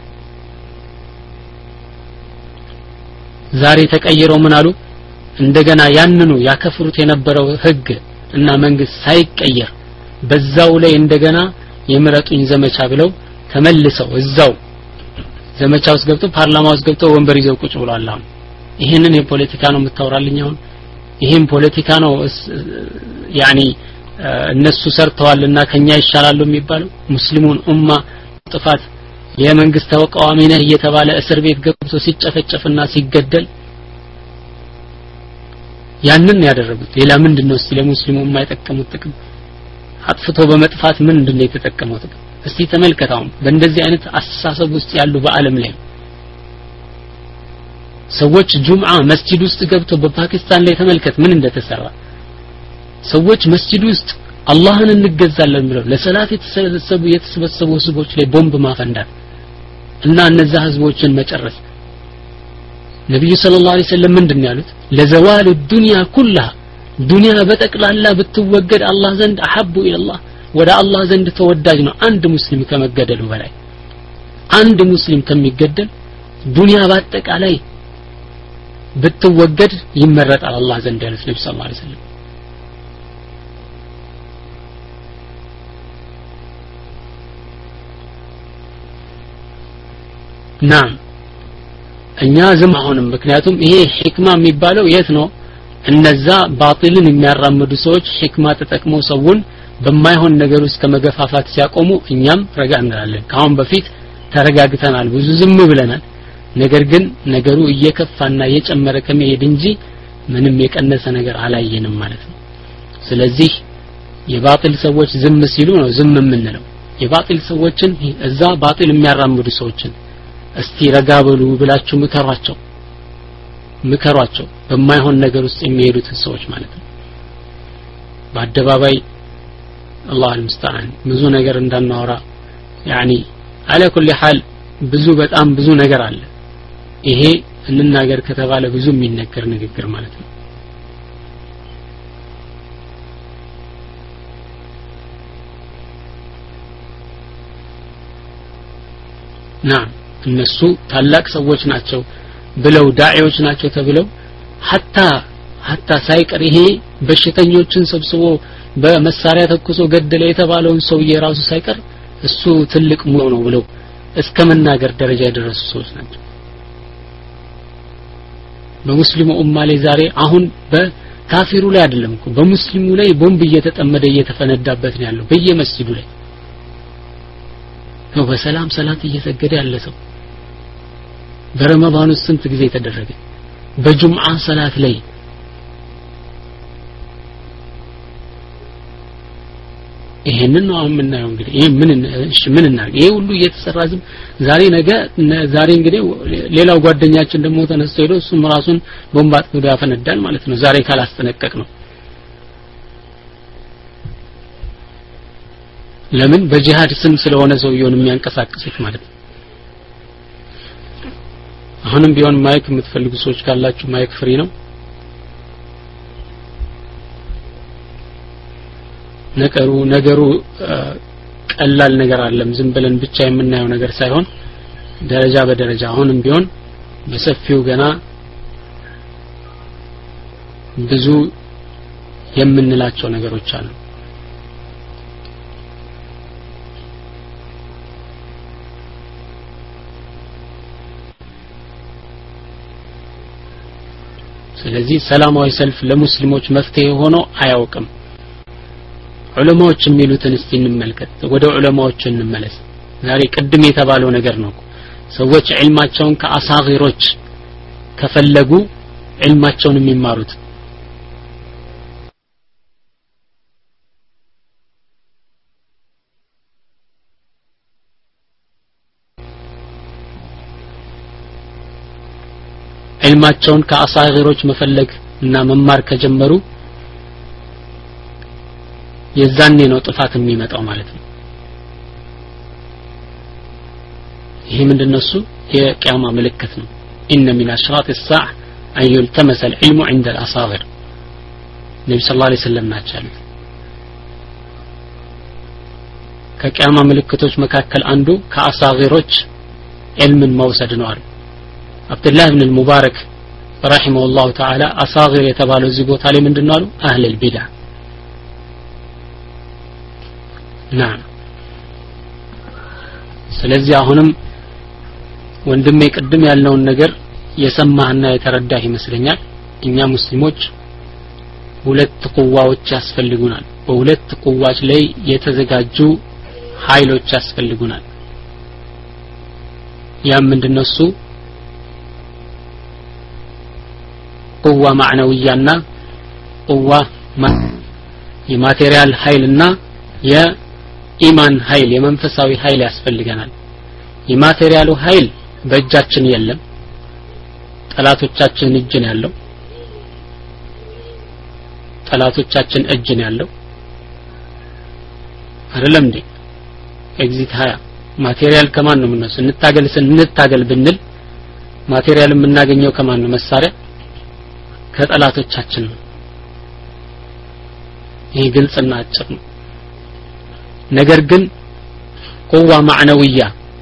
ዛሬ ተቀይረው ምን አሉ እንደገና ያንኑ ያከፍሩት የነበረው ህግ እና መንግስት ሳይቀየር በዛው ላይ እንደገና የምረጡኝ ዘመቻ ብለው ተመልሰው እዛው ዘመቻ ውስጥ ገብተው ፓርላማ ውስጥ ገብተው ወንበር ይዘው ቁጭ ብለዋል አሁን ይሄንን የፖለቲካ ነው የምታወራልኝ አሁን ይሄን ፖለቲካ ነው ያኒ እነሱ ሰርተዋልና ከኛ ይሻላሉ የሚባለው ሙስሊሙን ኡማ ጥፋት የመንግስት ተወቃዋሚ ነህ እየተባለ እስር ቤት ገብቶ ሲጨፈጨፍና ሲገደል ያንን ያደረጉት ሌላ ምንድነው እስቲ ለሙስሊሙ ኡማ የጠቀሙት ጥቅም አጥፍቶ በመጥፋት ምንድነው የተጠቀመው ጥቅም እስቲ ተመልከታው በእንደዚህ አይነት አስተሳሰብ ውስጥ ያሉ በአለም ላይ ሰዎች ጁምዓ መስጂድ ውስጥ ገብተው በፓኪስታን ላይ ተመልከት ምን እንደተሰራ ሰዎች መስጂድ ውስጥ አላህን እንገዛለን ብለው ለሰላት የተሰበሰቡ የተሰበሰቡ ህዝቦች ላይ ቦምብ ማፈንዳት እና እነዛ ህዝቦችን መጨረስ ነብዩ ሰለላሁ ዐለይሂ ወሰለም ምንድነው ያሉት ለዘዋል الدنيا كلها ዱንያ በጠቅላላ ብትወገድ አላህ ዘንድ አሐቡ ኢላላህ ወደ አላህ ዘንድ ተወዳጅ ነው አንድ ሙስሊም ከመገደሉ በላይ አንድ ሙስሊም ከሚገደል ዱንያ በአጠቃላይ ብትወገድ ይመረጣል አላህ ዘንድ ያሉት ነብዩ ሰለላሁ ዐለይሂ ወሰለም ናም እኛ ዝም አሁንም ምክንያቱም ይሄ ህክማ የሚባለው የት ነው እነዛ ባጢልን የሚያራምዱ ሰዎች ህክማ ተጠቅመው ሰውን በማይሆን ነገር ውስጥ ከመገፋፋት ሲያቆሙ እኛም ረጋ እንላለን ካሁን በፊት ተረጋግተናል ብዙ ዝም ብለናል ነገር ግን ነገሩ እየከፋና እየጨመረ ከመሄድ እንጂ ምንም የቀነሰ ነገር አላየንም ማለት ነው ስለዚህ የባጢል ሰዎች ዝም ሲሉ ነው ዝም የምንለው የባጢል ሰዎችን እዛ ባጢል የሚያራምዱ ሰዎችን እስቲ ረጋ በሉ ብላችሁ ምከሯቸው ምከሯቸው በማይሆን ነገር ውስጥ የሚሄዱት ሰዎች ማለት ነው በአደባባይ አላህ المستعان ብዙ ነገር እንዳናወራ يعني على كل حال ብዙ በጣም ብዙ ነገር አለ ይሄ እንናገር ከተባለ ብዙ የሚነገር ንግግር ማለት ነው ናም እነሱ ታላቅ ሰዎች ናቸው ብለው ዳዒዎች ናቸው ተብለው hatta hatta ሳይቀር ይሄ በሽተኞችን ሰብስቦ በመሳሪያ ተኩሶ ገደለ የተባለውን ሰውዬ ራሱ ሳይቀር እሱ ትልቅ ሙሉ ነው ብለው እስከመናገር ደረጃ የደረሱ ሰዎች ናቸው በሙስሊሙ ኡማ ላይ ዛሬ አሁን በካፊሩ ላይ አይደለም እኮ በሙስሊሙ ላይ ቦምብ እየተጠመደ እየተፈነዳበት ነው ያለው በየመስጂዱ ላይ ነው በሰላም ሰላት እየሰገደ ያለ ሰው በረመዳን ውስጥ ስንት ጊዜ ተደረገ በጁምዓ ሰላት ላይ ይሄንን ነው የምናየው እንግዲህ ይሄ ምን እሺ ምን እናርግ ይሄ ሁሉ እየተሰራ ዝም ዛሬ ነገ ዛሬ እንግዲህ ሌላው ጓደኛችን ደግሞ ተነስቶ ሄዶ እሱም ራሱን ቦምብ አጥምዶ ያፈነዳል ማለት ነው ዛሬ ካላስጠነቀቅ ነው ለምን በጂሃድ ስም ስለሆነ ሰውየውን የሚያንቀሳቅሱት ማለት ነው አሁንም ቢሆን ማይክ የምትፈልጉ ሰዎች ካላችሁ ማይክ ፍሪ ነው ነገሩ ነገሩ ቀላል ነገር አይደለም ዝም ብለን ብቻ የምናየው ነገር ሳይሆን ደረጃ በደረጃ አሁንም ቢሆን በሰፊው ገና ብዙ የምንላቸው ነገሮች አሉ ስለዚህ ሰላማዊ ሰልፍ ለሙስሊሞች መፍትሄ ሆኖ አያውቅም ዑለማዎች የሚሉትን እስቲ እንመልከት ወደ ዑለማዎች እንመለስ ዛሬ ቅድም የተባለው ነገር ነው ሰዎች ዒልማቸውን ከአሳጊሮች ከፈለጉ ዒልማቸውን የሚማሩት ዒልማቸውን ከአሳጊሮች መፈለግ እና መማር ከጀመሩ የዛኔ ነው ጥፋት የሚመጣው ማለት ነው ይሄ ምንድነው እሱ የቂያማ ምልክት ነው ان من اشراط الساعه ان يلتمس العلم عند الاصاغر ነብዩ ሰለላሁ ዐለይሂ ወሰለም ናቸው ከቂያማ ምልክቶች መካከል አንዱ ከአሳጊሮች ዒልምን መውሰድ ነው አሉ አብዱላህ ኢብኑ ሙባረክ رحمه الله تعالى اصاغر የተባለው እዚህ ቦታ ላይ ምንድነው አሉ አህለ البدع نعم ስለዚህ አሁንም ወንድሜ ቅድም ያልነውን ነገር የሰማህና የተረዳህ ይመስለኛል እኛ ሙስሊሞች ሁለት ቁዋዎች ያስፈልጉናል በሁለት ቁዋዎች ላይ የተዘጋጁ ኃይሎች ያስፈልጉናል ያ ምንድነው እሱ ቁዋ ማዕነውያና ቁዋ የማቴሪያል ኃይልና የኢማን ኃይል የመንፈሳዊ ኃይል ያስፈልገናል የማቴሪያሉ ኃይል በእጃችን የለም ጠላቶቻችን እጅ ነው ያለው ጠላቶቻችን እጅ ነው ያለው አይደለም እንዴ ኤግዚት ሀያ ማቴሪያል ከማን ነው ምንነው ስንታገል ስንታገል ብንል ማቴሪያል የምናገኘው ከማን ነው መሳሪያ ከጠላቶቻችን ነው ይሄ ግልጽና አጭር ነው ነገር ግን ቁዋ ማዕነውያ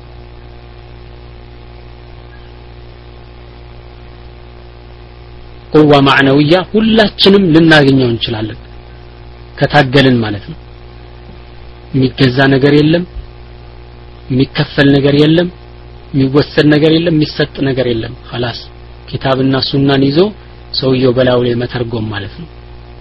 ቁዋ ማዕነውያ ሁላችንም ልናገኘው እንችላለን ከታገልን ማለት ነው የሚገዛ ነገር የለም የሚከፈል ነገር የለም የሚወሰድ ነገር የለም የሚሰጥ ነገር የለም خلاص ኪታብና ሱናን ይዞ ሰውየው በላው ላይ መተርጎም ማለት ነው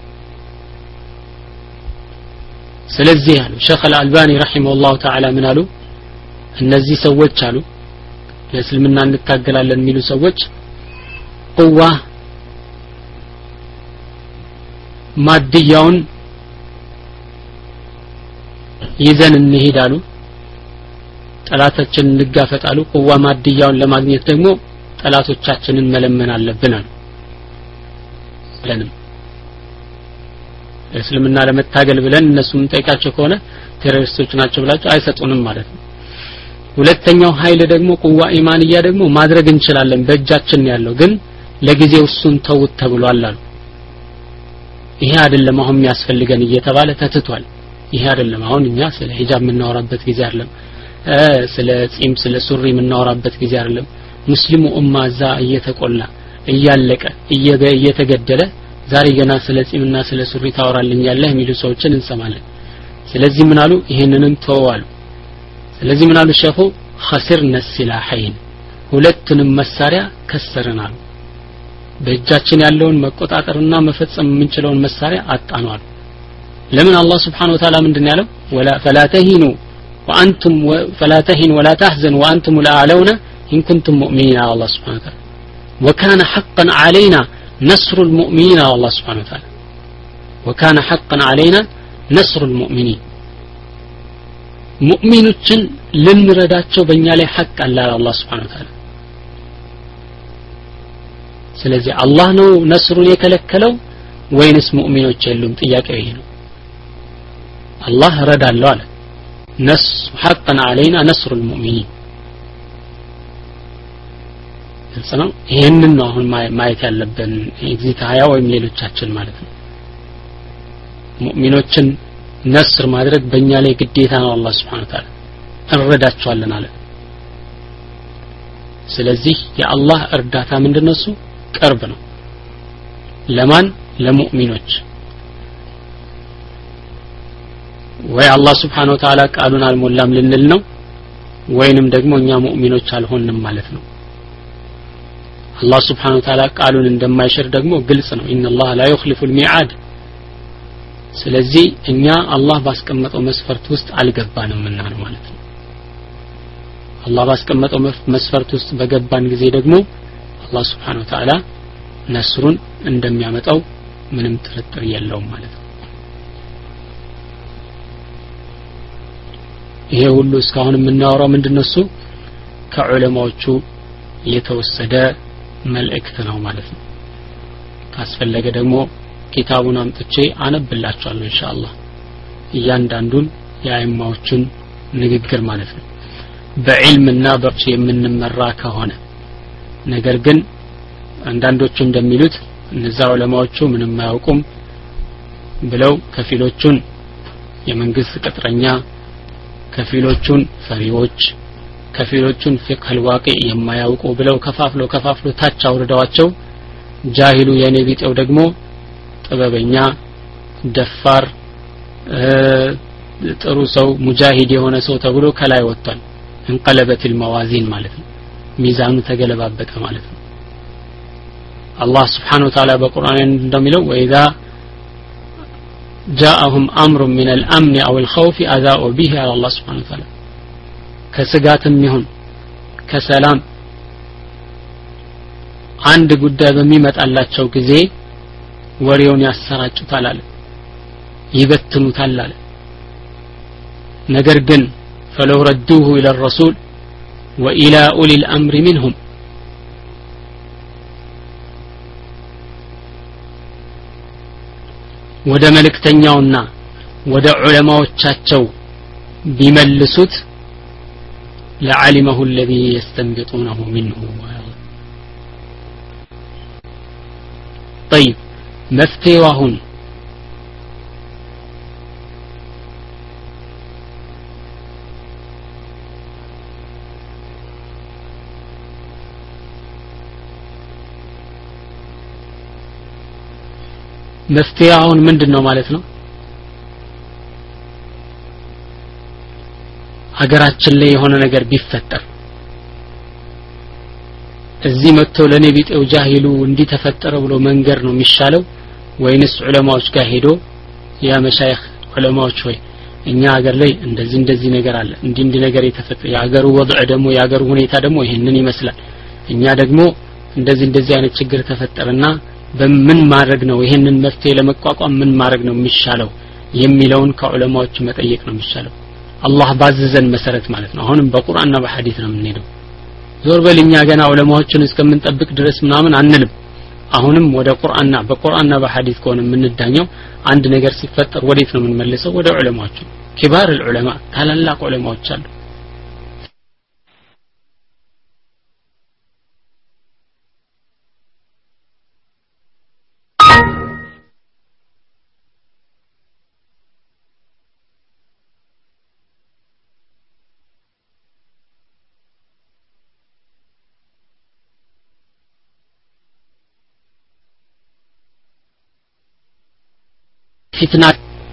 ስለዚህ ያሉ ሼኽ አልአልባኒ ረሂመሁላህ ተዓላ ምን አሉ እነዚህ ሰዎች አሉ ለእስልምና እንታገላለን የሚሉ ሰዎች ቁዋ ማድያውን ይዘን እንሄዳሉ ጠላታችንን እንጋፈጣሉ ቁዋ ማድያውን ለማግኘት ደግሞ ጠላቶቻችንን መለመን አለብን አሉ ለንም እስልምና ለመታገል ብለን እነሱም ጠይቃቸው ከሆነ ቴሮሪስቶች ናቸው ብላችሁ አይሰጡንም ማለት ነው ሁለተኛው ኃይል ደግሞ ቁዋ ኢማንያ ደግሞ ማድረግ እንችላለን በእጃችን ያለው ግን ለጊዜው እሱን ተውት ተብሏል አሉ ይሄ አይደለም አሁን የሚያስፈልገን እየተባለ ተትቷል ይሄ አይደለም አሁን እኛ ስለ ሂጃብ የምናወራበት ጊዜ አይደለም ስለ ጺም ስለ ሱሪ የምናወራበት ጊዜ አይደለም ሙስሊሙ ኡማ ዛ እየተቆላ እያለቀ እየተገደለ ዛሬ ገና ስለ ጺምና ስለ ሱሪ ታወራልኛለህ የሚሉ ሰዎችን እንሰማለን ስለዚህ ምን አሉ ይሄንንም ተዋሉ ስለዚህ ምን አሉ ሼኹ خسرنا السلاحين ሁለቱንም መሳሪያ ከሰርናል በእጃችን ያለውን መቆጣጠርና መፈጸም የምንችለውን መሳሪያ አጣናል ለምን አላህ Subhanahu Wa Ta'ala ምንድነው ያለው ولا فلا تهنوا وانتم فلا تهنوا ولا تحزنوا وانتم الاعلون ان كنتم مؤمنين الله سبحانه وتعالى وكان حقا علينا نصر المؤمنين الله سبحانه وتعالى وكان حقا علينا نصر المؤمنين ሙእሚኖችን ልንረዳቸው በእኛ ላይ ሐቅ አለ አላህ Subhanahu Wa Ta'ala ስለዚህ አላህ ነው ነስሩን የከለከለው ወይንስ ሙእሚኖች የሉም ጥያቄው ይሄ ነው አላህ ረዳለው አለ ነስ ሐقا علينا نصر المؤمنين እንሰማው ይሄንን ነው አሁን ማየት ያለብን ኤግዚት ሀያ ወይም ሌሎቻችን ማለት ነው ሙእሚኖችን ነስር ማድረግ በእኛ ላይ ግዴታ ነው አላህ Subhanahu Wa Ta'ala እንረዳቸዋለን አለ ስለዚህ የአላህ እርዳታ ምንድነው እሱ ቅርብ ነው ለማን ለሙእሚኖች ወይ አላህ Subhanahu Wa Ta'ala ቃሉን አልሞላም ልንል ነው ወይንም ደግሞ እኛ ሙእሚኖች አልሆንም ማለት ነው አላህ Subhanahu Wa Ta'ala ቃሉን እንደማይሽር ደግሞ ግልጽ ነው ኢነላህ ላ يخلف الميعاد ስለዚህ እኛ አላህ ባስቀመጠው መስፈርት ውስጥ አልገባንም እና ነው ማለት ነው አላህ ባስቀመጠው መስፈርት ውስጥ በገባን ጊዜ ደግሞ አላህ Subhanahu Wa Ta'ala ነስሩን እንደሚያመጣው ምንም ጥርጥር የለውም ማለት ነው ይሄ ሁሉ እስካሁን የምናወራው ምንድነው እሱ ከዑለማዎቹ የተወሰደ መልእክት ነው ማለት ነው ካስፈለገ ደግሞ ኪታቡን አምጥቼ አነብላችኋለሁ ኢንሻአላህ እያንዳንዱን የአይማዎችን ንግግር ማለት ነው በዕልምና በርቺ የምንመራ ከሆነ ነገር ግን አንዳንዶቹ እንደሚሉት እነዛ ዑለማዎቹ ምንም አያውቁም ብለው ከፊሎቹን የመንግስት ቅጥረኛ ከፊሎቹን ፈሪዎች ከፊሎቹን ፍቅህ الواقع የማያውቁ ብለው ከፋፍሎ ከፋፍሎ ታች አውርደዋቸው ጃሂሉ የኔ ቢጤው ደግሞ ጥበበኛ ደፋር ጥሩ ሰው ሙጃሂድ የሆነ ሰው ተብሎ ከላይ ወጣል እንቀለበት الموازين ማለት ነው ሚዛኑ ተገለባበጠ ማለት ነው አላህ Subhanahu Wa Ta'ala በቁርአን እንደሚለው وإذا جاءهم أمر من الأمن أو الخوف أذاعوا به على الله سبحانه وتعالى ከስጋትም ይሁን ከሰላም አንድ ጉዳይ በሚመጣላቸው ጊዜ ወሬውን ያሰራጩታል አለ ይበትኑታል አለ ነገር ግን فلو ردوه إلى الرسول وإلى أولي الأمر منهم ወደ መልእክተኛውና ወደ ዑለማዎቻቸው ቢመልሱት لعلمه الذي يستنبطونه منه. طيب مفتيው አሁን መፍትሄው አሁን ምንድነው ማለት ነው? ሀገራችን ላይ የሆነ ነገር ቢፈጠር እዚህ መጥቶ ለኔ ቢጤው ጃሂሉ እንዲህ ተፈጠረ ብሎ መንገር ነው የሚሻለው ወይንስ ዑለማዎች ጋር ሄዶ ያ መሻይኽ ዑለማዎች ሆይ እኛ ሀገር ላይ እንደዚህ እንደዚህ ነገር አለ እንዲህ እንዲህ ነገር የተፈጠረ የሀገሩ ወضع ደግሞ የሀገሩ ሁኔታ ደግሞ ይሄንን ይመስላል እኛ ደግሞ እንደዚህ እንደዚህ አይነት ችግር ተፈጠረና በምን ማድረግ ነው ይሄንን መፍትሄ ለመቋቋም ምን ማድረግ ነው የሚሻለው የሚለውን ከዑለማዎች መጠየቅ ነው የሚሻለው አላህ ባዘዘን መሰረት ማለት ነው አሁንም በቁርአንና በሐዲስ ነው የምንሄደው ዞር በልኛ ገና ዑለማዎችን እስከምንጠብቅ ድረስ ምናምን አንልም አሁንም ወደ ቁርአንና በቁርአንና በሐዲስ ከሆነ የምንዳኘው አንድ ነገር ሲፈጠር ወዴት ነው የምንመለሰው ወደ ዑለማዎች كبار العلماء ታላላቅ ዑለማዎች አሉ ፊትና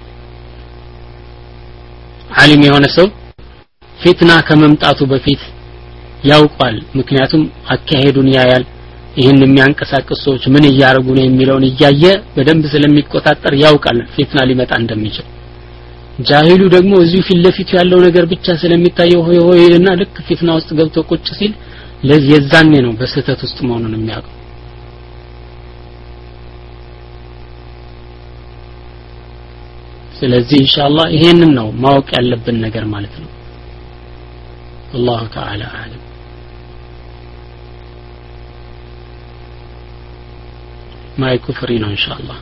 ዓሊም የሆነ ሰው ፊትና ከመምጣቱ በፊት ያውቃል ምክንያቱም አካሄዱን ያያል ይሄን የሚያንቀሳቅሱ ሰዎች ምን እያረጉ ነው የሚለውን እያየ በደንብ ስለሚቆጣጠር ያውቃል ፊትና ሊመጣ እንደሚችል ጃሂሉ ደግሞ እዚሁ ፊት ለፊት ያለው ነገር ብቻ ስለሚታየው ሆይ ሆይና ልክ ፊትና ውስጥ ገብቶ ቁጭ ሲል ለዚህ የዛኔ ነው በስህተት ውስጥ መሆኑን የሚያውቀው ስለዚህ ኢንሻአላህ ይሄንን ነው ማወቅ ያለብን ነገር ማለት ነው አላሁ ተዓላ አለም ማይኩ ፍሪ ነው ኢንሻአላህ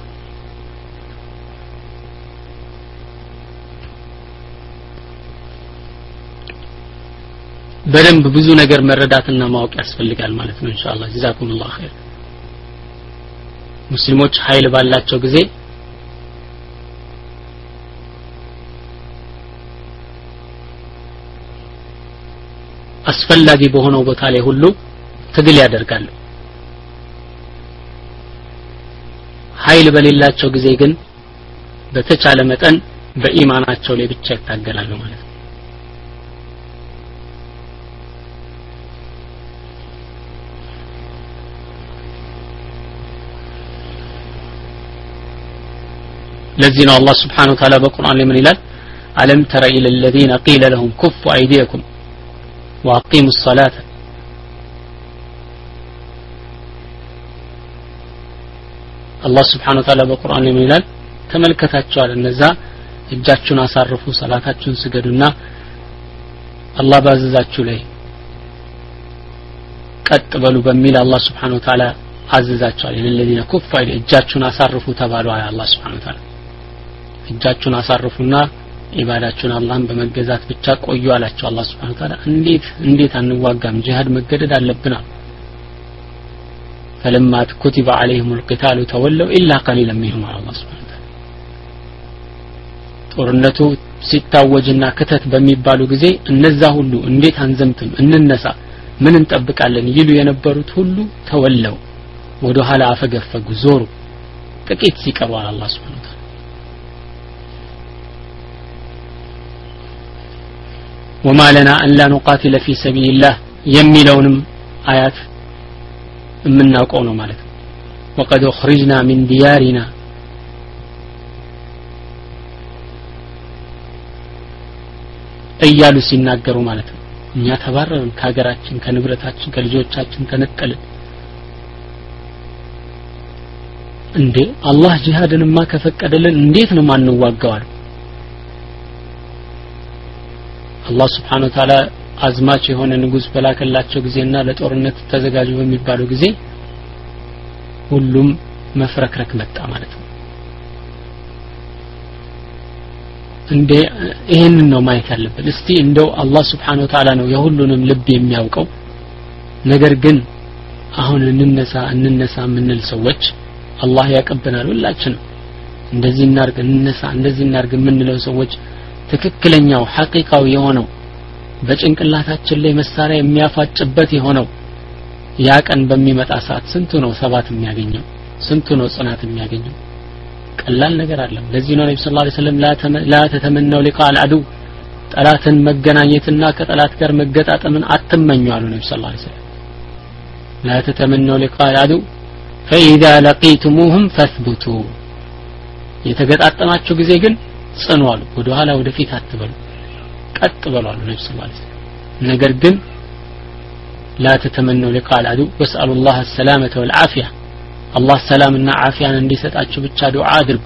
በደንብ ብዙ ነገር መረዳትና ማወቅ ያስፈልጋል ማለት ነው ኢንሻአላህ ጀዛኩሙላህ ኸይር ሙስሊሞች ኃይል ባላቸው ጊዜ አስፈላጊ በሆነው ቦታ ላይ ሁሉ ትግል ያደርጋሉ ኃይል በሌላቸው ጊዜ ግን በተቻለ መጠን በኢማናቸው ላይ ብቻ ይታገላሉ ማለት ነው ለዚህ ነው አላህ Subhanahu Wa Ta'ala በቁርአን ላይ ምን ይላል አለም ተረ ኢለ الذين قيل لهم كفوا ايديكم واقيموا الصلاه الله سبحانه وتعالى በቁርአን ላይ ምን ይላል ተመልከታቸዋል እነዛ እጃችሁን አሳርፉ ሰላታችሁን ስገዱና አላህ ባዘዛችሁ ላይ ቀጥ በሉ በሚል አላህ Subhanahu Wa Ta'ala አዘዛቸዋል ለለዚነ كفوا እጃችሁን አሳርፉ ተባሉ አላህ Subhanahu Wa Ta'ala እጃችሁን አሳርፉና ኢባዳችሁን አላህን በመገዛት ብቻ ቆዩ አላቸው አላህ Subhanahu Wa Ta'ala እንዴት እንዴት አንዋጋም ጂሃድ መገደድ አለብና فلما كتب عليهم القتال تولوا الا قليلا منهم الله Subhanahu Wa Ta'ala ጦርነቱ ሲታወጅና ከተት በሚባሉ ጊዜ እነዛ ሁሉ እንዴት አንዘምትም እንነሳ ምን እንጠብቃለን ይሉ የነበሩት ሁሉ ተወለው ወደ ኋላ አፈገፈጉ ዞሩ ጥቂት ሲቀሩ አላህ Subhanahu Wa Ta'ala وما لنا أن لا نقاتل في سبيل الله يميلونم آيات من قولوا مالك وقد أخرجنا من ديارنا እያሉ ሲናገሩ ማለት ነው እኛ ተባረርን ከሀገራችን ከንብረታችን ከልጆቻችን ተነጠልን እንዴ አላህ ጂሃድንማ ከፈቀደልን እንዴት ነው ማንዋጋው አሉ አላህ Subhanahu Wa Ta'ala አዝማች የሆነ ንጉስ በላከላቸው ጊዜና ለጦርነት ተዘጋጁ በሚባለው ጊዜ ሁሉም መፍረክረክ መጣ ማለት ነው እንደ ይሄንን ነው ማየት ያለብን እስቲ እንደው አላህ Subhanahu Wa Ta'ala ነው የሁሉንም ልብ የሚያውቀው ነገር ግን አሁን እንነሳ እንነሳ ምንል ሰዎች አላህ ያቀበናል ሁላችንም እንደዚህ እናርግ እንነሳ እንደዚህ እናርግ ምንለው ሰዎች ትክክለኛው ሐቂቃው የሆነው በጭንቅላታችን ላይ መሳሪያ የሚያፋጭበት የሆነው ያ ቀን በሚመጣ ሰዓት ስንቱ ነው ሰባት የሚያገኘው ስንቱ ነው ጽናት የሚያገኘው ቀላል ነገር አይደለም ለዚህ ነው ነብዩ ሰለላሁ ዐለይሂ ወሰለም ላ ተተመነው ሊቃ አልዓዱ ጠላትን መገናኘትና ከጠላት ጋር መገጣጠምን አትመኙ አሉ ነብዩ ሰለላሁ ዐለይሂ ወሰለም ላ ተተመነው ሊቃ አልዓዱ فإذا لقيتموهم فاثبتوا የተገጣጠማችሁ ጊዜ ግን ጽኑ አሉ ወደ ኋላ ወደ ፊት አትበሉ ቀጥ በሉ አሉ ነብዩ ሰለላሁ ዐለይሂ ወሰለም ነገር ግን لا تتمنوا لقاء العدو واسألوا الله السلامة والعافية الله سلامنا عافية እንዲሰጣችሁ ብቻ ዱዓ አድርጉ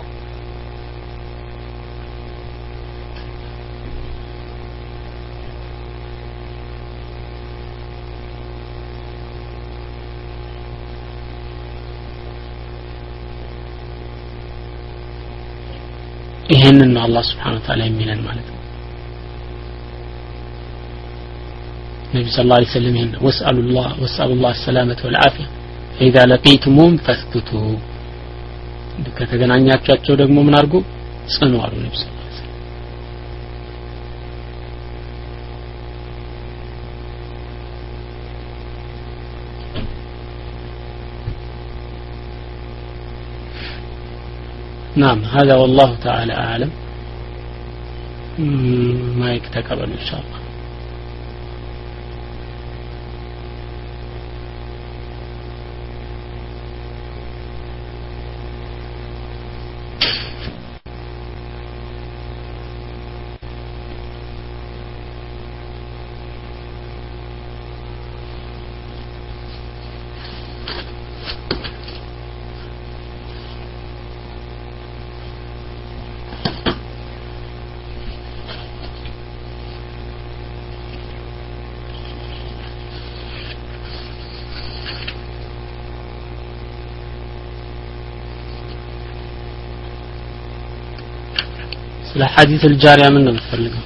ይሄንን ነው አላህ Subhanahu Wa Ta'ala የሚለን ማለት ነው النبي صلى الله عليه وسلم واسألوا الله واسألوا الله السلامة والعافية فإذا لقيتموهم فاثبتوا ከተገናኛቻቸው ደግሞ ምን አርጉ ጽኑ አሉ ነብዩ ሰለላሁ ዐለይሂ ወሰለም نعم هذا والله تعالى أعلم ما يكتكبل إن شاء الله ስለ ሐዲስ الجارية ምን ነው የምትፈልገው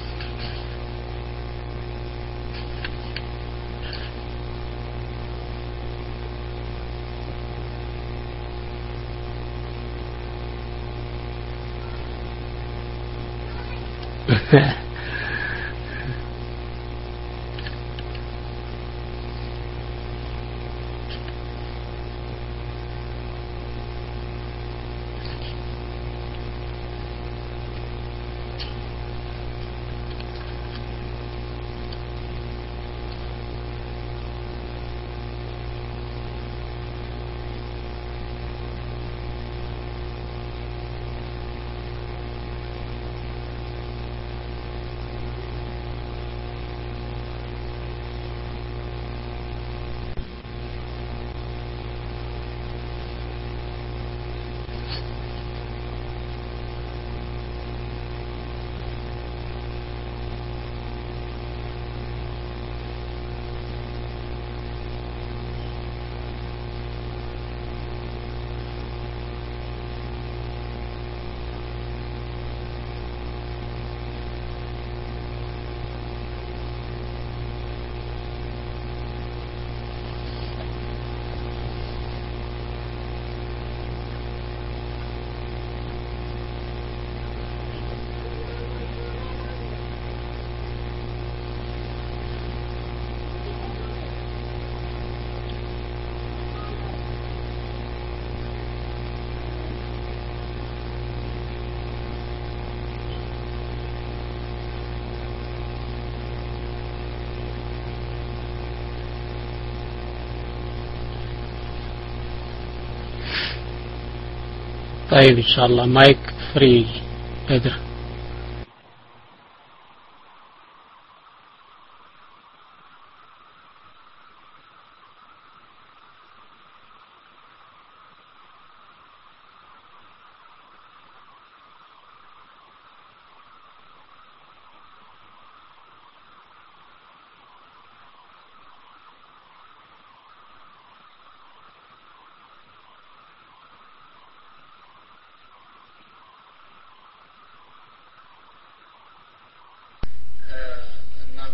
طيب إن شاء الله مايك فري بدر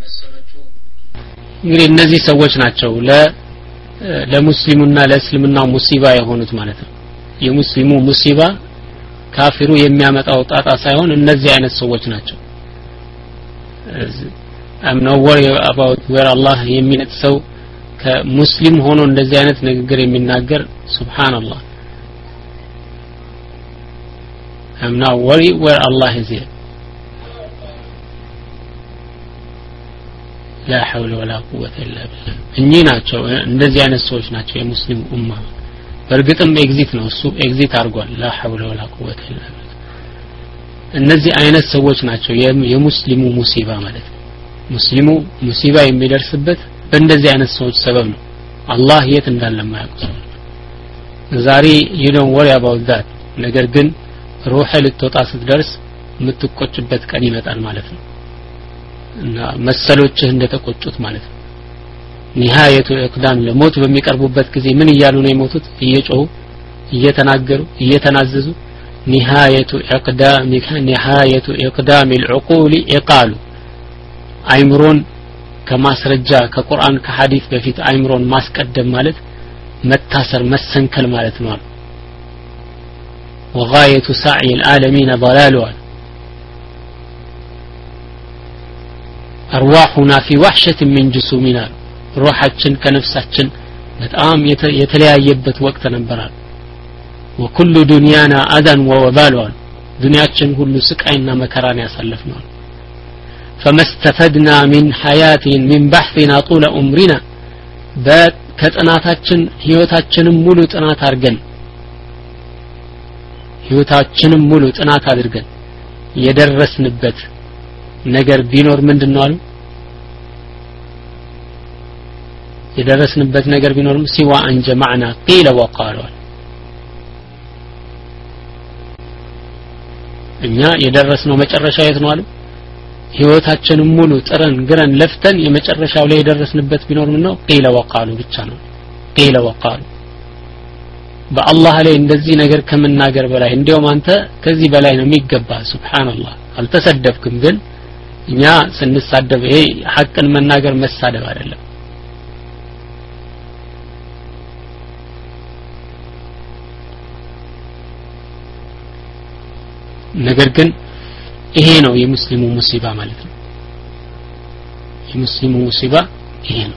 እንግዲህ እነዚህ ሰዎች ናቸው ለ ለሙስሊሙና ለእስልምናው ሙሲባ የሆኑት ማለት ነው የሙስሊሙ ሙሲባ ካፊሩ የሚያመጣው ጣጣ ሳይሆን እነዚህ አይነት ሰዎች ናቸው I'm not worried about where Allah የሚነት ሰው ከሙስሊም ሆኖ እንደዚህ አይነት ንግግር የሚናገር ሱብሃንአላህ I'm not worried where Allah is here لا حول ولا قوة إلا بالله እኚ ናቸው እንደዚህ አይነት ሰዎች ናቸው የሙስሊም ኡማ በርግጥም ኤግዚት ነው እሱ ኤግዚት አድርጓል لا حول ولا قوة إلا بالله እነዚህ አይነት ሰዎች ናቸው የሙስሊሙ ሙሲባ ማለት ነው ሙስሊሙ ሙሲባ የሚደርስበት በእንደዚህ አይነት ሰዎች ሰበብ ነው አላህ የት እንዳለ ማያውቁ ዛሬ you don't worry about that ነገር ግን ሩህ ልትወጣ ስትደርስ የምትቆጭበት ቀን ይመጣል ማለት ነው እና መሰሎችህ እንደተቆጩት ማለት ነው ኒሃየቱ ኢቅዳም ለሞት በሚቀርቡበት ጊዜ ምን ይያሉ ነው የሞቱት እየጮሁ እየተናገሩ እየተናዘዙ ኒሃየቱ ኢቅዳም ኒሃየቱ ኢቅዳም العقول ይቃሉ አይምሮን ከማስረጃ ከቁርአን ከሐዲስ በፊት አይምሮን ማስቀደም ማለት መታሰር መሰንከል ማለት ነው وغايه سعي العالمين ضلالها ارواحنا في وحشه من جسومنا روحاችን ከነፍሳችን በጣም የተለያየበት ወቅት ነበራል وكل دنيانا اذى ووبال ዱንያችን ሁሉ ስቃይና መከራን ያሳለፍነው فما استفدنا من حياه من بحثنا طول عمرنا በከጥናታችን ህይወታችንን ሙሉ ጥናት አድርገን ህይወታችንን ሙሉ ጥናት አድርገን የደረስንበት ነገር ቢኖር ምንድነው አሉ የደረስንበት ነገር ቢኖርም ሲዋ አንጀማዕና ቂለ ወቃሉ እኛ የደረስነው መጨረሻ የት ነው አሉ ህይወታችንን ሙሉ ጥረን ግረን ለፍተን የመጨረሻው ላይ የደረስንበት ቢኖር ምን ነው ቂለ ወቃሉ ብቻ ነው ቂለ ወቃሉ በአላህ ላይ እንደዚህ ነገር ከመናገር በላይ እንደውም አንተ ከዚህ በላይ ነው የሚገባ ሱብሃንአላህ አልተሰደብክም ግን እኛ ስንሳደብ ይሄ ሐቅን መናገር መሳደብ አይደለም ነገር ግን ይሄ ነው የሙስሊሙ ሙሲባ ማለት ነው የሙስሊሙ ሙሲባ ይሄ ነው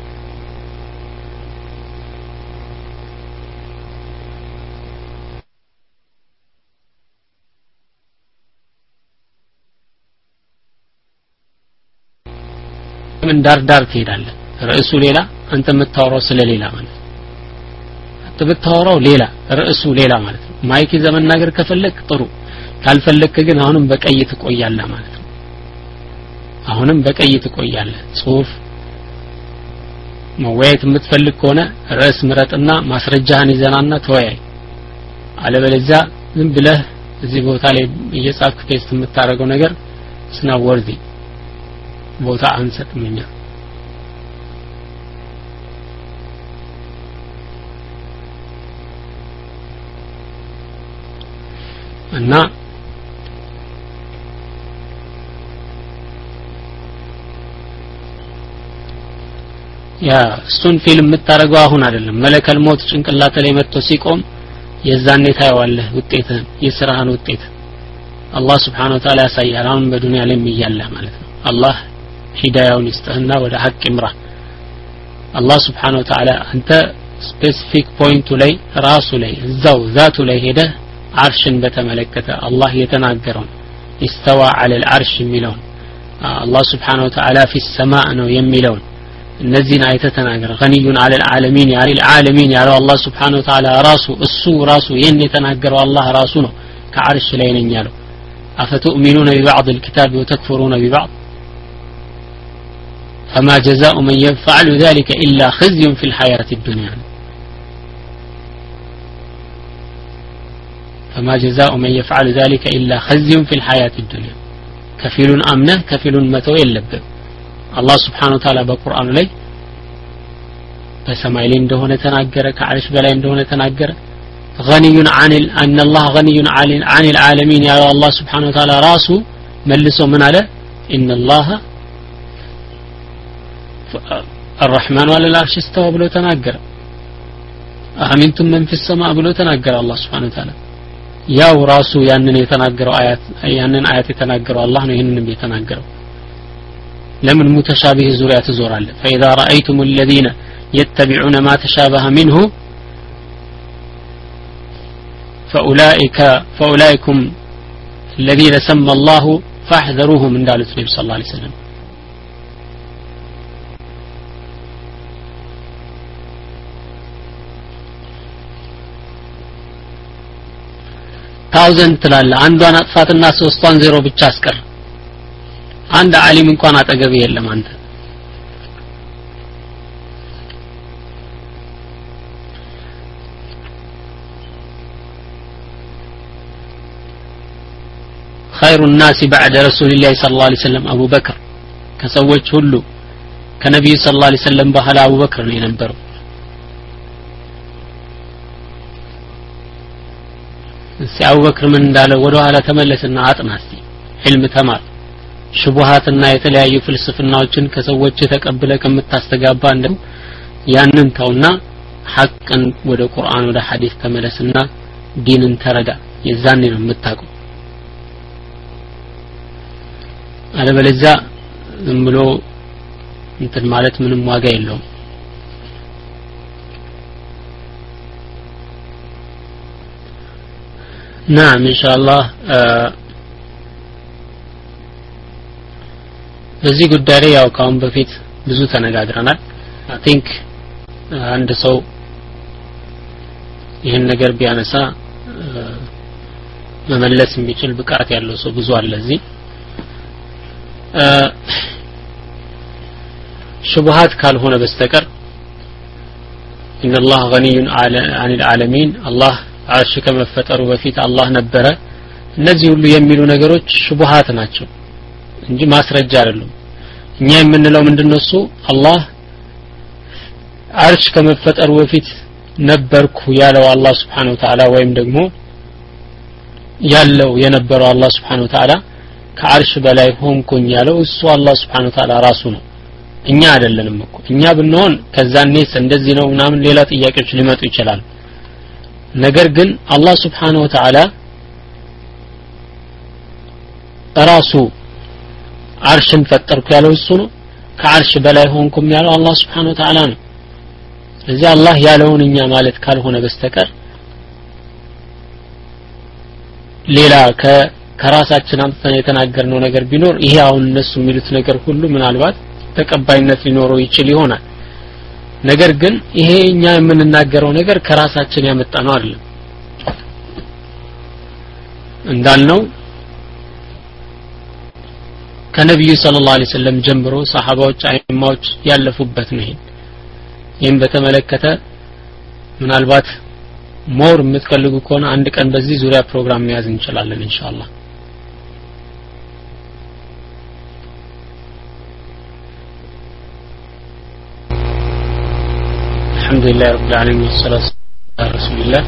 ምን ዳር ዳር ትሄዳለህ ርዕሱ ሌላ አንተ የምታወራው ስለሌላ ማለት አንተ ብታወራው ሌላ ርዕሱ ሌላ ማለት ነው ማይክ ዘመናገር ከፈለክ ጥሩ ካልፈለክ ግን አሁንም በቀይ ትቆያለህ ማለት ነው አሁንም በቀይ ትቆያለህ ጽሁፍ መወያየት የምትፈልግ ከሆነ ርዕስ ምረጥና ማስረጃህን ይዘናና ተወያይ አለበለዚያ ዝም ብለህ እዚህ ቦታ ላይ እየጻፍክ ፔስት የምታረገው ነገር ስና ወርዚ ቦታ አንሰጥምኛ እና ያ እሱን ፊልም የምታረገው አሁን አይደለም መለከል ሞት ጭንቅላት ላይ መጥቶ ሲቆም የዛኔ ታየዋለህ ውጤትህን የሥራህን ውጤት አላህ Subhanahu Wa Ta'ala ያሳያል አሁን በዱንያ ላይ የሚያለህ ማለት ነው አላህ ሂዳያውን ይስጥህና ወደ ሐቅ ይምራ አላህ Subhanahu Wa Ta'ala አንተ ስፔሲፊክ ፖይንቱ ላይ ራሱ ላይ እዛው ዛቱ ላይ ሄደህ አርሽን በተመለከተ አላህ የተናገረው استوى على العرش የሚለው አላህ Subhanahu Wa Ta'ala في السماء ነው የሚለው እነዚህን አይተ ተናገረ ገኒዩን على العالمين ያሪ العالمين ያለው አላህ Subhanahu Wa Ta'ala ራሱ እሱ ራሱ ይሄን የተናገረው አላህ ራሱ ነው ከአርሽ ላይ ነኝ ያለው አፈቱእሚኑነ ببعض الكتاب وتكفرون ببعض فما جزاء من يفعل ذلك إلا خزي في الحياة الدنيا فما جزاء من يفعل ذلك إلا خزي في الحياة الدنيا كفيل أمنه كفيل متو يلب الله سبحانه وتعالى بالقرآن لي بسمع لي እንደሆነ ተናገረ ከዓርሽ በላይ እንደሆነ ተናገረ غني عن أن الله غني عن العالمين يا الله سبحانه وتعالى راسه ملسو من على إن الله الرحمن على العرش استوى ብሎ ተናገረ አሚንቱም መን ፊ السماء ብሎ ተናገረ አላህ Subhanahu Wa Ta'ala ያው ራሱ ያንን የተናገረው አያት ያንን አያት የተናገረው አላህ ነው ይሄንንም የተናገረው ለምን ሙተሻቢህ ዙሪያ ተዞራለ فاذا رايتم الذين يتبعون ما تشابه منه فاولئك فاولئكم الذين سمى الله فاحذروهم እንዳሉት ነብዩ ሰለላሁ ዐለይሂ ወሰለም ታውዘንድ ትላለ አንዷን አጥፋትና ሶስቷን ዜሮ ብቻ አስቀር አንድ ዓሊም እንኳን አጠገብ የለም አንተ خير الناس بعد رسول الله صلى الله عليه وسلم ابو بكر ከሰዎች ሁሉ ከነብዩ ሰለላሁ ዐለይሂ ወሰለም በኋላ አቡ በክር ነው የነበረው ሲአቡ በክር ምን እንዳለ ወደ ኋላ ተመለስና አጥና እስቲ ዒልም ተማር ሽቡሃትና የተለያዩ ፍልስፍናዎችን ከሰዎች ተቀብለ ከምታስተጋባ እንደው ያንን ተውና ሐቅን ወደ ቁርአን ወደ ሐዲስ ተመለስና ዲንን ተረዳ የዛኔ ነው የምታውቀው አለበለዚያ ዝም ብሎ እንትን ማለት ምንም ዋጋ የለውም نعم ان شاء الله በዚህ ጉዳይ ላይ ያው ካሁን በፊት ብዙ ተነጋግረናል I think አንድ ሰው ይሄን ነገር ቢያነሳ መመለስ የሚችል ብቃት ያለው ሰው ብዙ አለ እዚህ ሹብሃት ካልሆነ በስተቀር ان الله غني عن العالمين الله አርሽ ከመፈጠሩ በፊት አላህ ነበረ እነዚህ ሁሉ የሚሉ ነገሮች ሹብሃት ናቸው እንጂ ማስረጃ አይደሉም እኛ የምንለው ምንድነው እሱ አላህ አርሽ ከመፈጠሩ በፊት ነበርኩ ያለው አላህ Subhanahu Wa Ta'ala ወይም ደግሞ ያለው የነበረው አላህ Subhanahu Wa Ta'ala ከአርሽ በላይ ሆንኩኝ ያለው እሱ አላህ Subhanahu Wa Ta'ala ራሱ ነው እኛ አይደለንም እኮ እኛ ብንሆን ከዛኔስ እንደዚህ ነው ምናምን ሌላ ጥያቄዎች ሊመጡ ይችላል ነገር ግን አላህ Subhanahu Wa Ta'ala ራሱ አርሽን ፈጠርኩ ያለው እሱ ነው ከአርሽ በላይ ሆንኩም ያለው አላህ Subhanahu Wa Ta'ala ነው ስለዚህ አላህ ያለውን እኛ ማለት ካልሆነ በስተቀር ሌላ ከራሳችን አምጥተን የተናገርነው ነገር ቢኖር ይሄ አሁን እነሱ የሚሉት ነገር ሁሉ ምናልባት ተቀባይነት ሊኖረው ይችል ይሆናል ነገር ግን ይሄ እኛ የምንናገረው ነገር ከራሳችን ያመጣነው አይደለም እንዳልነው ከነብዩ ሰለላሁ ዐለይሂ ወሰለም ጀምሮ ሰሃባዎች አይማዎች ያለፉበት ነው ይሄን በተመለከተ ምናልባት ሞር የምትፈልጉ ከሆነ አንድ ቀን በዚህ ዙሪያ ፕሮግራም መያዝ እንችላለን ኢንሻአላህ الحمد لله رب العالمين والصلاة على رسول الله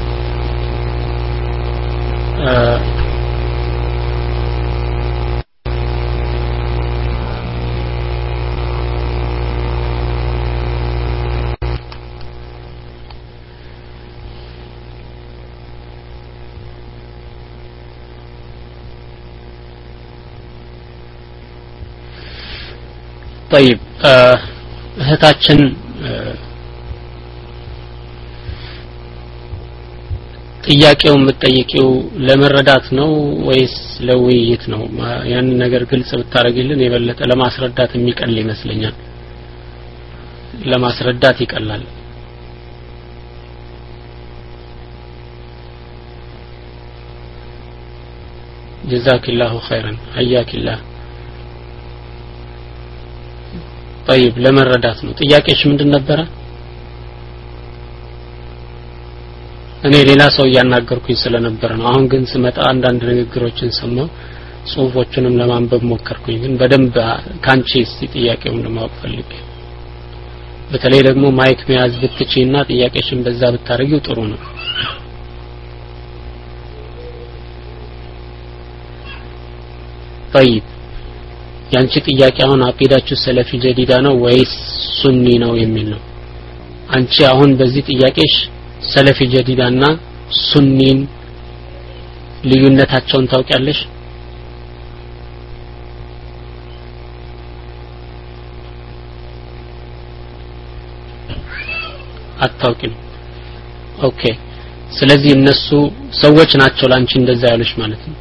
طيب እህታችን ጥያቄው የምትጠይቂው ለመረዳት ነው ወይስ ለውይይት ነው ያን ነገር ግልጽ ብታረግልን የበለጠ ለማስረዳት የሚቀል ይመስለኛል ለማስረዳት ይቀላል ጀዛከላሁ ኸይራን አያከላህ طيب ለመረዳት ነው ጥያቄሽ ምንድን ነበረ እኔ ሌላ ሰው ያናገርኩኝ ስለነበር ነው አሁን ግን ስመጣ አንዳንድ ንግግሮችን ሰማው ጽሁፎችንም ለማንበብ ሞከርኩኝ ግን በደንብ ካንቺ እስቲ ጥያቄውን ለማወቅ ፈልጌ በተለይ ደግሞ ማይክ መያዝ ብትችይና ጥያቄሽን በዛ ብታረጊው ጥሩ ነው طيب ያንቺ ጥያቄ አሁን አቂዳችሁ ሰለፊ ጀዲዳ ነው ወይስ ሱኒ ነው የሚል ነው አንቺ አሁን በዚህ ጥያቄሽ ሰለፊ ጀዲዳና ሱኒን ልዩነታቸውን ታውቂያለሽ አታውቂም ኦኬ ስለዚህ እነሱ ሰዎች ናቸው ላንቺ እንደዛ ያሉሽ ማለት ነው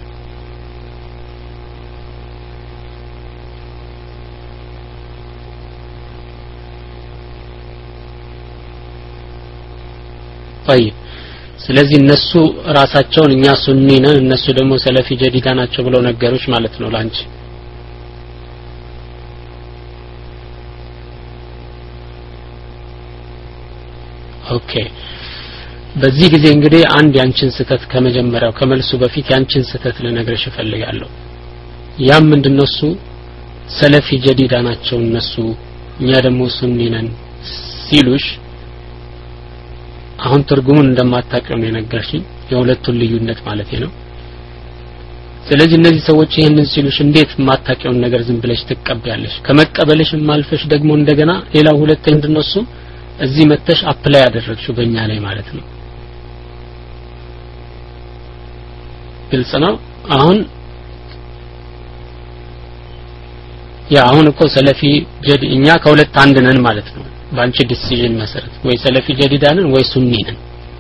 طيب ስለዚህ እነሱ ራሳቸውን እኛ ሱኒ ነን እነሱ ደግሞ ሰለፊ ጀዲዳ ናቸው ብለው ነገሩሽ ማለት ነው ላንቺ ኦኬ በዚህ ጊዜ እንግዲህ አንድ ያንቺን ስተት ከመጀመሪያው ከመልሱ በፊት ያንቺን ስተት ልነግርሽ እፈልጋለሁ ያም ምንድነው እሱ ሰለፊ ጀዲዳ ናቸው እነሱ እኛ ደግሞ ሱኒ ነን ሲሉሽ አሁን ትርጉሙን እንደማታውቀው ነው የነገርሽኝ የሁለቱን ልዩነት ማለት ነው ስለዚህ እነዚህ ሰዎች ይሄንን ሲሉሽ እንዴት ማታውቀውን ነገር ዝም ብለሽ ትቀበያለሽ ከመቀበልሽም ማልፈሽ ደግሞ እንደገና ሌላው ሁለተኛ ምንድነው እሱ እዚህ መተሽ አፕላይ ያደረግሽው በእኛ ላይ ማለት ነው ግልጽ ነው አሁን ያ አሁን እኮ ሰለፊ ጀዲ እኛ ከሁለት አንድ ነን ማለት ነው ባንቺ ዲሲዥን መሰረት ወይ ሰለፊ ጀዲዳ ነን ወይ ሱኒ ነን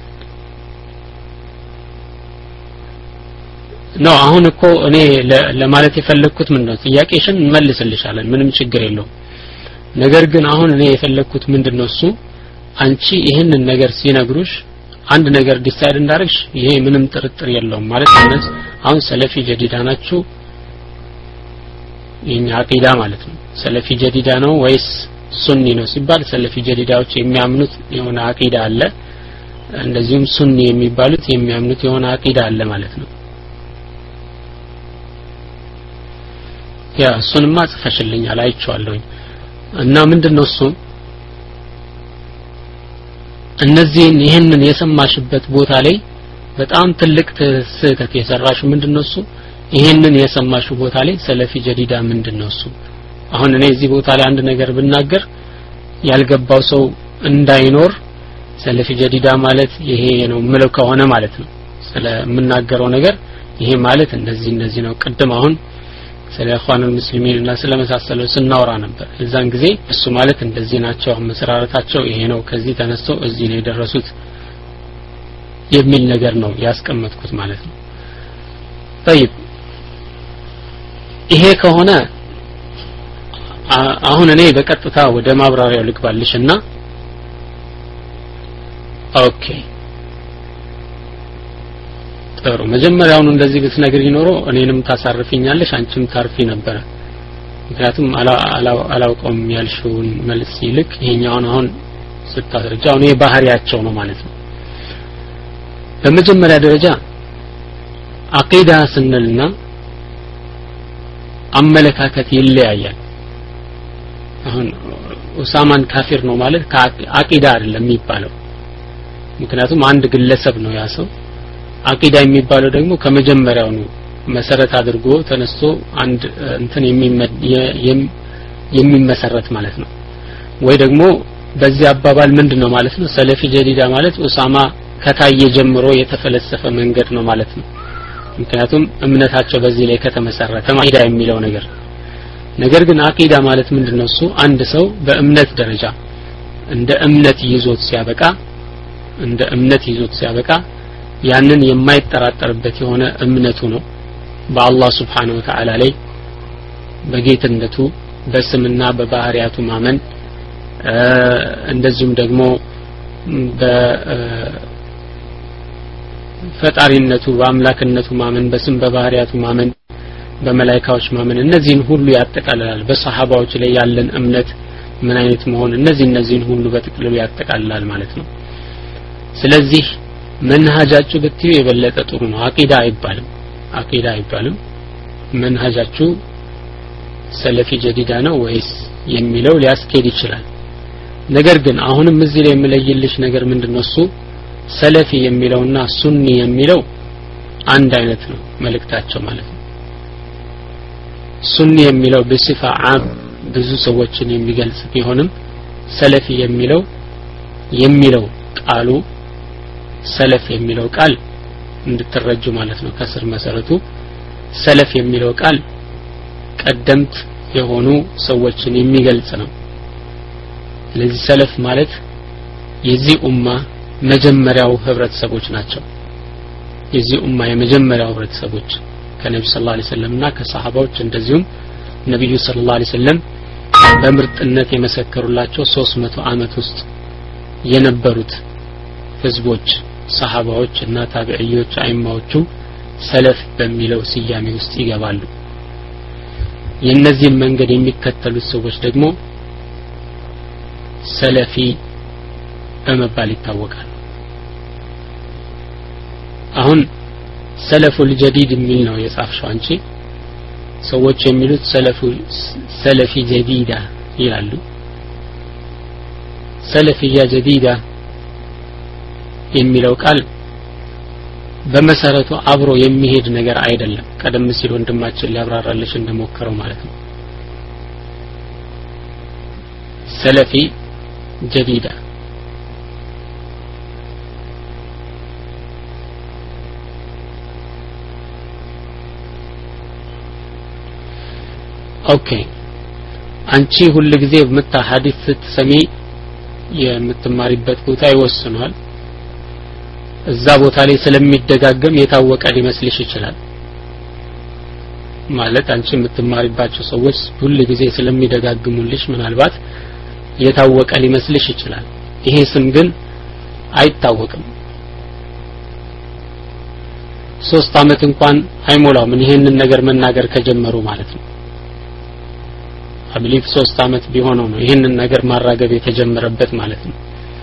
ነው አሁን እኮ እኔ ለማለት የፈለኩት ምንድነው ጥያቄሽን እንመልስልሻለን ምንም ችግር የለውም ነገር ግን አሁን እኔ የፈለኩት ምንድነው እሱ አንቺ ይሄንን ነገር ሲነግሩሽ አንድ ነገር ዲሳይድ እንዳርግሽ ይሄ ምንም ጥርጥር የለውም ማለት ነው አሁን ሰለፊ ጀዲዳ ናችሁ የኛ አቂዳ ማለት ነው ሰለፊ ጀዲዳ ነው ወይስ ሱኒ ነው ሲባል ሰለፊ ጀዲዳዎች የሚያምኑት የሆነ አቂዳ አለ እንደዚሁም ሱኒ የሚባሉት የሚያምኑት የሆነ አቂዳ አለ ማለት ነው ያ ሱንማ ጽፈሽልኛል አይቼዋለሁ እና ምንድነው እሱ እነዚህን ይሄንን የሰማሽበት ቦታ ላይ በጣም ትልቅ ስህተት የሰራሽ ምንድነው እሱ ይሄንን የሰማሽው ቦታ ላይ ሰለፊ ጀዲዳ ምንድነው እሱ አሁን እኔ እዚህ ቦታ ላይ አንድ ነገር ብናገር ያልገባው ሰው እንዳይኖር ሰለፊ ጀዲዳ ማለት ይሄ ነው ምለው ከሆነ ማለት ነው ስለምናገረው ነገር ይሄ ማለት እንደዚህ እንደዚህ ነው ቅድም አሁን ስለ ኢኽዋኑል ሙስሊሚን እና ስለመሳሰለው ስናወራ ነበር እዛን ጊዜ እሱ ማለት እንደዚህ ናቸው መስራራታቸው ይሄ ነው ከዚህ ተነስቶ እዚህ ነው የደረሱት የሚል ነገር ነው ያስቀመጥኩት ማለት ነው طيب ይሄ ከሆነ አሁን እኔ በቀጥታ ወደ ማብራሪያው ልግባልሽና ኦኬ ጥሩ መጀመሪያውን እንደዚህ ብትነግሪኝ ኖሮ እኔንም ታሳርፊኛለሽ አንቺም ታርፊ ነበር ምክንያቱም አላውቀውም ያልሽውን መልስ ይልቅ ይሄኛውን አሁን ስታስረጃው ነው የባህሪያቸው ነው ማለት ነው በመጀመሪያ ደረጃ አቂዳ ስንልና አመለካከት ይለያያል አሁን ኡሳማን ካፊር ነው ማለት አቂዳ አይደለም የሚባለው ምክንያቱም አንድ ግለሰብ ነው ያ ሰው አቂዳ የሚባለው ደግሞ ከመጀመሪያው ነው መሰረት አድርጎ ተነስቶ አንድ እንትን የሚመሰረት ማለት ነው ወይ ደግሞ በዚህ አባባል ምንድነው ማለት ነው ሰለፊ ጀዲዳ ማለት ኡሳማ ከታየ ጀምሮ የተፈለሰፈ መንገድ ነው ማለት ነው ምክንያቱም እምነታቸው በዚህ ላይ ከተመሰረተ አቂዳ የሚለው ነገር ነገር ግን አቂዳ ማለት ምንድነው እሱ አንድ ሰው በእምነት ደረጃ እንደ እምነት ይዞት ሲያበቃ እንደ እምነት ይዞት ሲያበቃ ያንን የማይጠራጠርበት የሆነ እምነቱ ነው በአላህ Subhanahu Wa Ta'ala ላይ በጌትነቱ በስምና በባህሪያቱ ማመን እንደዚሁም ደግሞ በፈጣሪነቱ በአምላክነቱ ማመን በስም በባህሪያቱ ማመን በመላእክቶች ማመን እነዚህን ሁሉ ያጠቃልላል በሰሃባዎች ላይ ያለን እምነት ምን አይነት መሆን እነዚህ እነዚህን ሁሉ በጥቅሉ ያጠቃልላል ማለት ነው ስለዚህ መንሃጃችሁ በትዩ የበለጠ ጥሩ ነው አቂዳ አይባልም አቂዳ አይባልም መንሃጃችሁ ሰለፊ ጀዲዳ ነው ወይስ የሚለው ሊያስኬድ ይችላል ነገር ግን አሁንም እዚህ ላይ የምለይልሽ ነገር ምንድነው እሱ ሰለፊ የሚለውና ሱኒ የሚለው አንድ አይነት ነው መልእክታቸው ማለት ነው ሱኒ የሚለው በሲፋ ዓም ብዙ ሰዎችን የሚገልጽ ቢሆንም ሰለፊ የሚለው የሚለው ቃሉ ሰለፍ የሚለው ቃል እንድትረጁ ማለት ነው ከስር መሰረቱ ሰለፍ የሚለው ቃል ቀደምት የሆኑ ሰዎችን የሚገልጽ ነው ስለዚህ ሰለፍ ማለት የዚህ ኡማ መጀመሪያው ህብረተሰቦች ናቸው የዚህ ኡማ የመጀመሪያው ህብረተሰቦች ከነብዩ ሰለላሁ ዐለይሂ ወሰለምና ከሰሃባዎች እንደዚሁም ነብዩ ሰለላሁ ዐለይሂ ወሰለም በምርጥነት የመሰከሩላቸው ሶስት መቶ አመት ውስጥ የነበሩት ህዝቦች ሰሃባዎች እና ታቢዒዎች አይማዎቹ ሰለፍ በሚለው ስያሜ ውስጥ ይገባሉ የነዚህ መንገድ የሚከተሉት ሰዎች ደግሞ ሰለፊ በመባል ይታወቃሉ አሁን ሰለፉል ጀዲድ የሚል ነው የጻፍሽው አንቺ ሰዎች የሚሉት ሰለፉ ሰለፊ ጀዲዳ ይላሉ ሰለፊያ ጀዲዳ የሚለው ቃል በመሰረቱ አብሮ የሚሄድ ነገር አይደለም ቀደም ሲል ወንድማችን ሊያብራራልሽ እንደሞከረው ማለት ነው ሰለፊ ጀዲዳ ኦኬ አንቺ ሁሉ ጊዜ መታ ሐዲስ ስትሰሚ የምትማሪበት ቦታ ይወስናል እዛ ቦታ ላይ ስለሚደጋገም የታወቀ ሊመስልሽ ይችላል ማለት አንቺ የምትማሪባቸው ሰዎች ሁሉ ጊዜ ስለሚደጋግሙልሽ ምናልባት የታወቀ ሊመስልሽ ይችላል ይሄ ስም ግን አይታወቅም ሶስት አመት እንኳን አይሞላው ምን ይሄንን ነገር መናገር ከጀመሩ ማለት ነው አብሊፍ ሶስት አመት ቢሆነው ነው ይሄንን ነገር ማራገብ የተጀመረበት ማለት ነው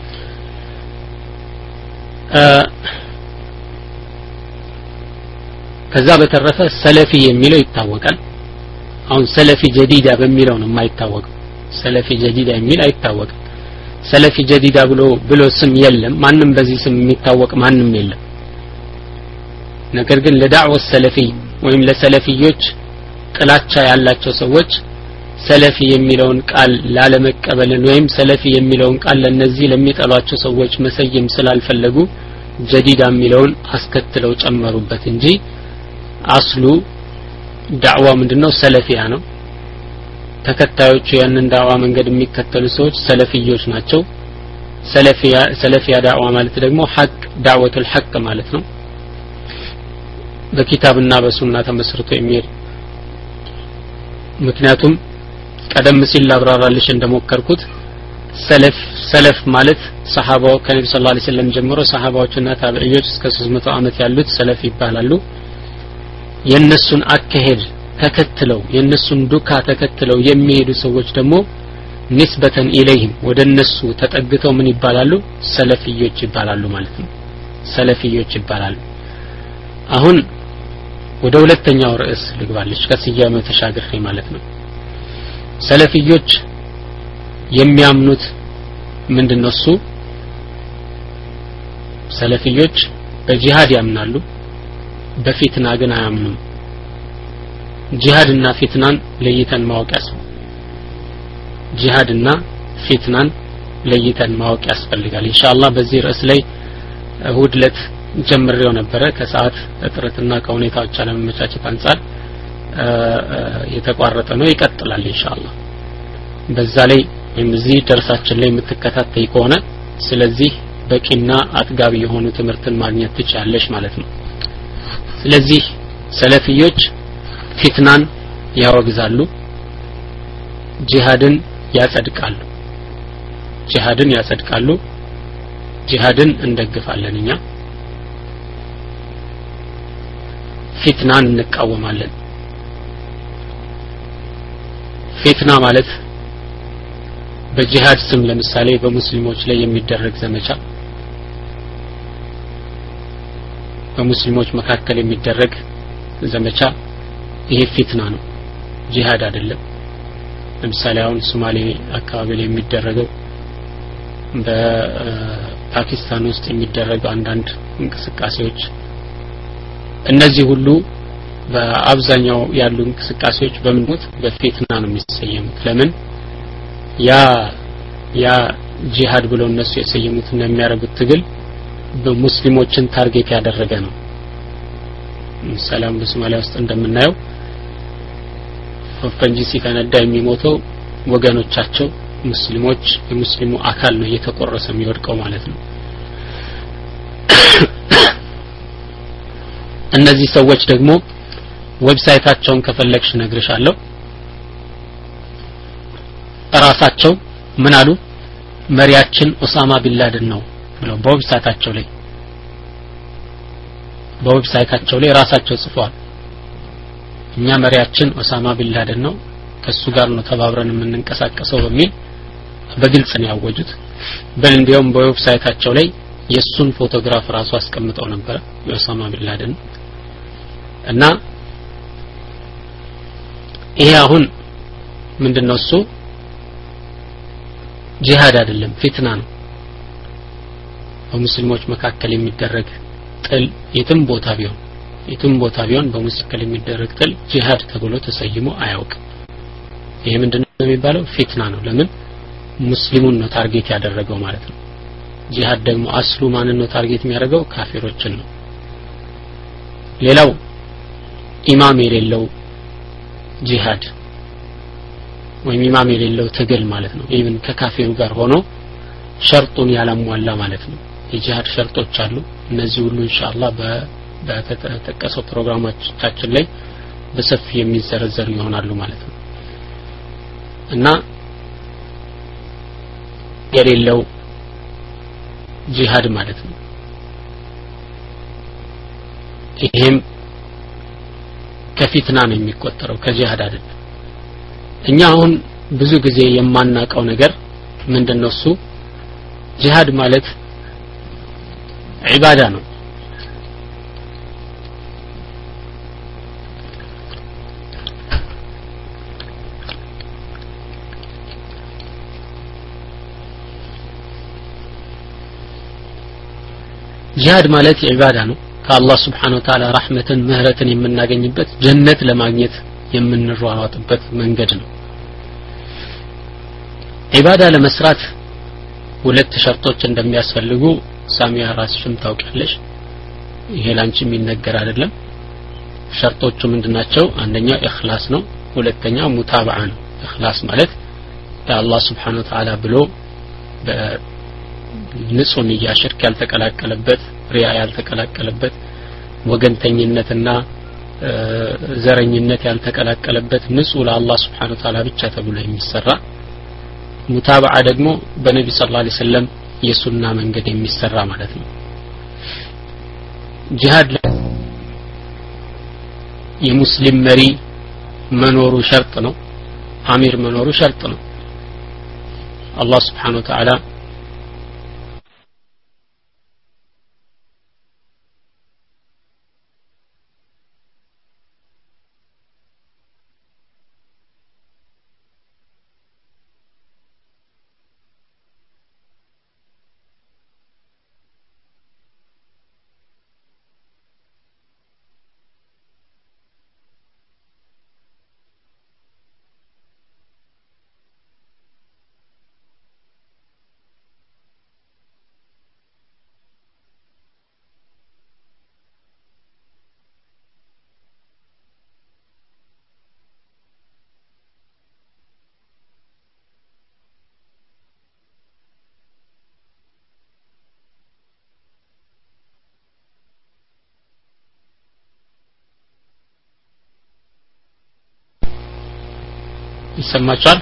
ከዛ በተረፈ ሰለፊ የሚለው ይታወቃል አሁን ሰለፊ ጀዲዳ በሚለው ነው የማይታወቀው ሰለፊ ጀዲዳ የሚል አይታወቅም ሰለፊ ጀዲዳ ብሎ ብሎ ስም የለም ማንንም በዚህ ስም የሚታወቅ ማንንም የለም ነገር ግን ለዳዕዋ ሰለፊ ወይም ለሰለፊዮች ጥላቻ ያላቸው ሰዎች ሰለፊ የሚለውን ቃል ላለመቀበልን ወይም ሰለፊ የሚለውን ቃል ለነዚህ ለሚጠሏቸው ሰዎች መሰየም ስላልፈለጉ ጀዲዳ የሚለውን አስከትለው ጨመሩበት እንጂ አስሉ ዳዕዋ ምንድነው ሰለፊያ ነው ተከታዮቹ ያንን ዳዕዋ መንገድ የሚከተሉ ሰዎች ሰለፊዮች ናቸው ሰለፊያ ሰለፊያ ዳዕዋ ማለት ደግሞ ሐቅ ዳዕወቱል ሐቅ ማለት ነው በኪታብና በሱና ተመስርቶ የሚሄድ ምክንያቱም ቀደም ሲል ላብራራልሽ እንደሞከርኩት ሰለፍ ሰለፍ ማለት ሰሃባው ከነብዩ ሰለላሁ ዐለይሂ ወሰለም ጀምሮ ሰሃባዎችና ታቢዒዎች እስከ ሶስት መቶ አመት ያሉት ሰለፍ ይባላሉ የነሱን አከሄድ ተከትለው የነሱን ዱካ ተከትለው የሚሄዱ ሰዎች ደግሞ ንስበተን ኢለይሂም ወደነሱ ተጠግተው ምን ይባላሉ ሰለፊዮች ይባላሉ ማለት ነው ሰለፊዮች ይባላሉ አሁን ወደ ሁለተኛው ርዕስ ልግባልሽ ከስያሜው ተሻግሬ ማለት ነው ሰለፊዮች የሚያምኑት ምንድነው እሱ ሰለፊዮች በጂሃድ ያምናሉ በፊትና ግን አያምኑም ጂሃድና ፊትናን ለይተን ማወቅ ያስፈልጋል ጂሃድና ፊትናን ለይተን ማወቅ ያስፈልጋል ኢንሻአላህ በዚህ ርዕስ ላይ እሁድ ዕለት ጀምሬው ነበረ ከሰዓት እጥረትና ከሁኔታዎች አለመመቻቸት አንፃር የተቋረጠ ነው ይቀጥላል ኢንሻአላህ በዛ ላይ እዚህ ደርሳችን ላይ የምትከታተይ ከሆነ ስለዚህ በቂና አጥጋቢ የሆኑ ትምህርትን ማግኘት ትችላለሽ ማለት ነው ስለዚህ ሰለፊዮች ፊትናን ያወግዛሉ ጂሃድን ያጸድቃሉ ጂሃድን ያጸድቃሉ ጂሃድን እንደግፋለን እኛ ፊትናን እንቃወማለን ፊትና ማለት በጂሃድ ስም ለምሳሌ በሙስሊሞች ላይ የሚደረግ ዘመቻ በሙስሊሞች መካከል የሚደረግ ዘመቻ ይሄ ፊትና ነው ጂሃድ አይደለም ለምሳሌ አሁን ሶማሌ አካባቢ ላይ የሚደረገው በፓኪስታን ውስጥ የሚደረጉ አንዳንድ እንቅስቃሴዎች እነዚህ ሁሉ በአብዛኛው ያሉ እንቅስቃሴዎች በምንድነው በፊትና ነው የሚሰየሙት ለምን ያ ያ ጂሃድ ብለው እነሱ የሰየሙትና የሚያረጉት ትግል በሙስሊሞችን ታርጌት ያደረገ ነው ሰላም በሶማሊያ ውስጥ እንደምናየው ፈንጂ ሲፈነዳ የሚሞተው ወገኖቻቸው ሙስሊሞች የሙስሊሙ አካል ነው እየተቆረሰ የሚወድቀው ማለት ነው እነዚህ ሰዎች ደግሞ ዌብሳይታቸውን ከፈለግሽ ነግርሻለሁ ራሳቸው ምን አሉ መሪያችን ኡሳማ ቢንላደን ነው ብለው በዌብሳይታቸው ላይ በዌብሳይታቸው ላይ ራሳቸው ጽፈዋል እኛ መሪያችን ኡሳማ ቢንላደን ነው ከሱ ጋር ነው ተባብረን የምንንቀሳቀሰው በሚል በግልጽ ነው ያወጁት በል እንዲያውም በዌብሳይታቸው ላይ የሱን ፎቶግራፍ ራሱ አስቀምጠው ነበር የኡሳማ ቢንላደን እና ይሄ አሁን ምንድነው እሱ ጂሃድ አይደለም ፊትና ነው በሙስሊሞች መካከል የሚደረግ ጥል የትም ቦታ ቢሆን የትም ቦታ ቢሆን በሙስሊሞች የሚደረግ ጥል ጂሃድ ተብሎ ተሰይሞ አያውቅም ይሄ ምንድነው የሚባለው ፊትና ነው ለምን ሙስሊሙን ነው ታርጌት ያደረገው ማለት ነው ጂሃድ ደግሞ አስሉ ማንን ነው ታርጌት የሚያደርገው ካፊሮችን ነው ሌላው ኢማም የሌለው ጂሃድ ወይም ኢማም የሌለው ትግል ማለት ነው ኢቭን ከካፊሩ ጋር ሆኖ ሸርጡን ያላሟላ ማለት ነው የጂሃድ ሸርጦች አሉ እነዚህ ሁሉ ኢንሻአላህ በተጠቀሰው ፕሮግራማችን ላይ በሰፊ የሚዘረዘሩ ይሆናሉ ማለት ነው እና የሌለው ጂሃድ ማለት ነው ይሄም ከፊትና ነው የሚቆጠረው ከጂሃድ አይደለም እኛ አሁን ብዙ ጊዜ የማናቀው ነገር ምንድነው እሱ ጂሃድ ማለት ዒባዳ ነው ጂሃድ ማለት ዒባዳ ነው ከአላህ Subhanahu Wa Ta'ala ረህመትን ምህረትን የምናገኝበት ጀነት ለማግኘት የምንሯሯጥበት መንገድ ነው ዒባዳ ለመስራት ሁለት ሸርጦች እንደሚያስፈልጉ ሳሚያ ራስሽም ታውቂያለሽ ይሄ ላንቺ የሚነገር አይደለም ሸርጦቹ ምንድናቸው አንደኛው ኢኽላስ ነው ሁለተኛው ሙታባዓ ነው ኢኽላስ ማለት ለአላህ Subhanahu Wa Ta'ala ብሎ በንጹህ ንያ ሽርክ ያልተቀላቀለበት ሪያ ያልተቀላቀለበት ወገንተኝነትና ዘረኝነት ያልተቀላቀለበት ንጹህ ለአላህ Subhanahu Wa Ta'ala ብቻ ተብሎ የሚሰራ ሙታባዓ ደግሞ በነብዩ ሰለላሁ ዐለይሂ ወሰለም የሱና መንገድ የሚሰራ ማለት ነው ጂሃድ የሙስሊም መሪ መኖሩ ሸርጥ ነው አሚር መኖሩ ሸርጥ ነው አላህ Subhanahu Wa Ta'ala ይሰማቻል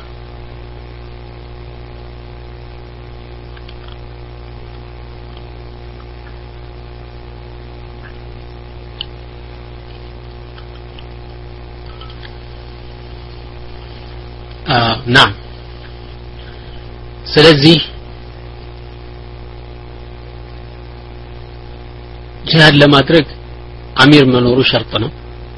آه نعم ስለዚህ ጂሃድ ለማድረግ አሚር መኖሩ ሸርጥ ነው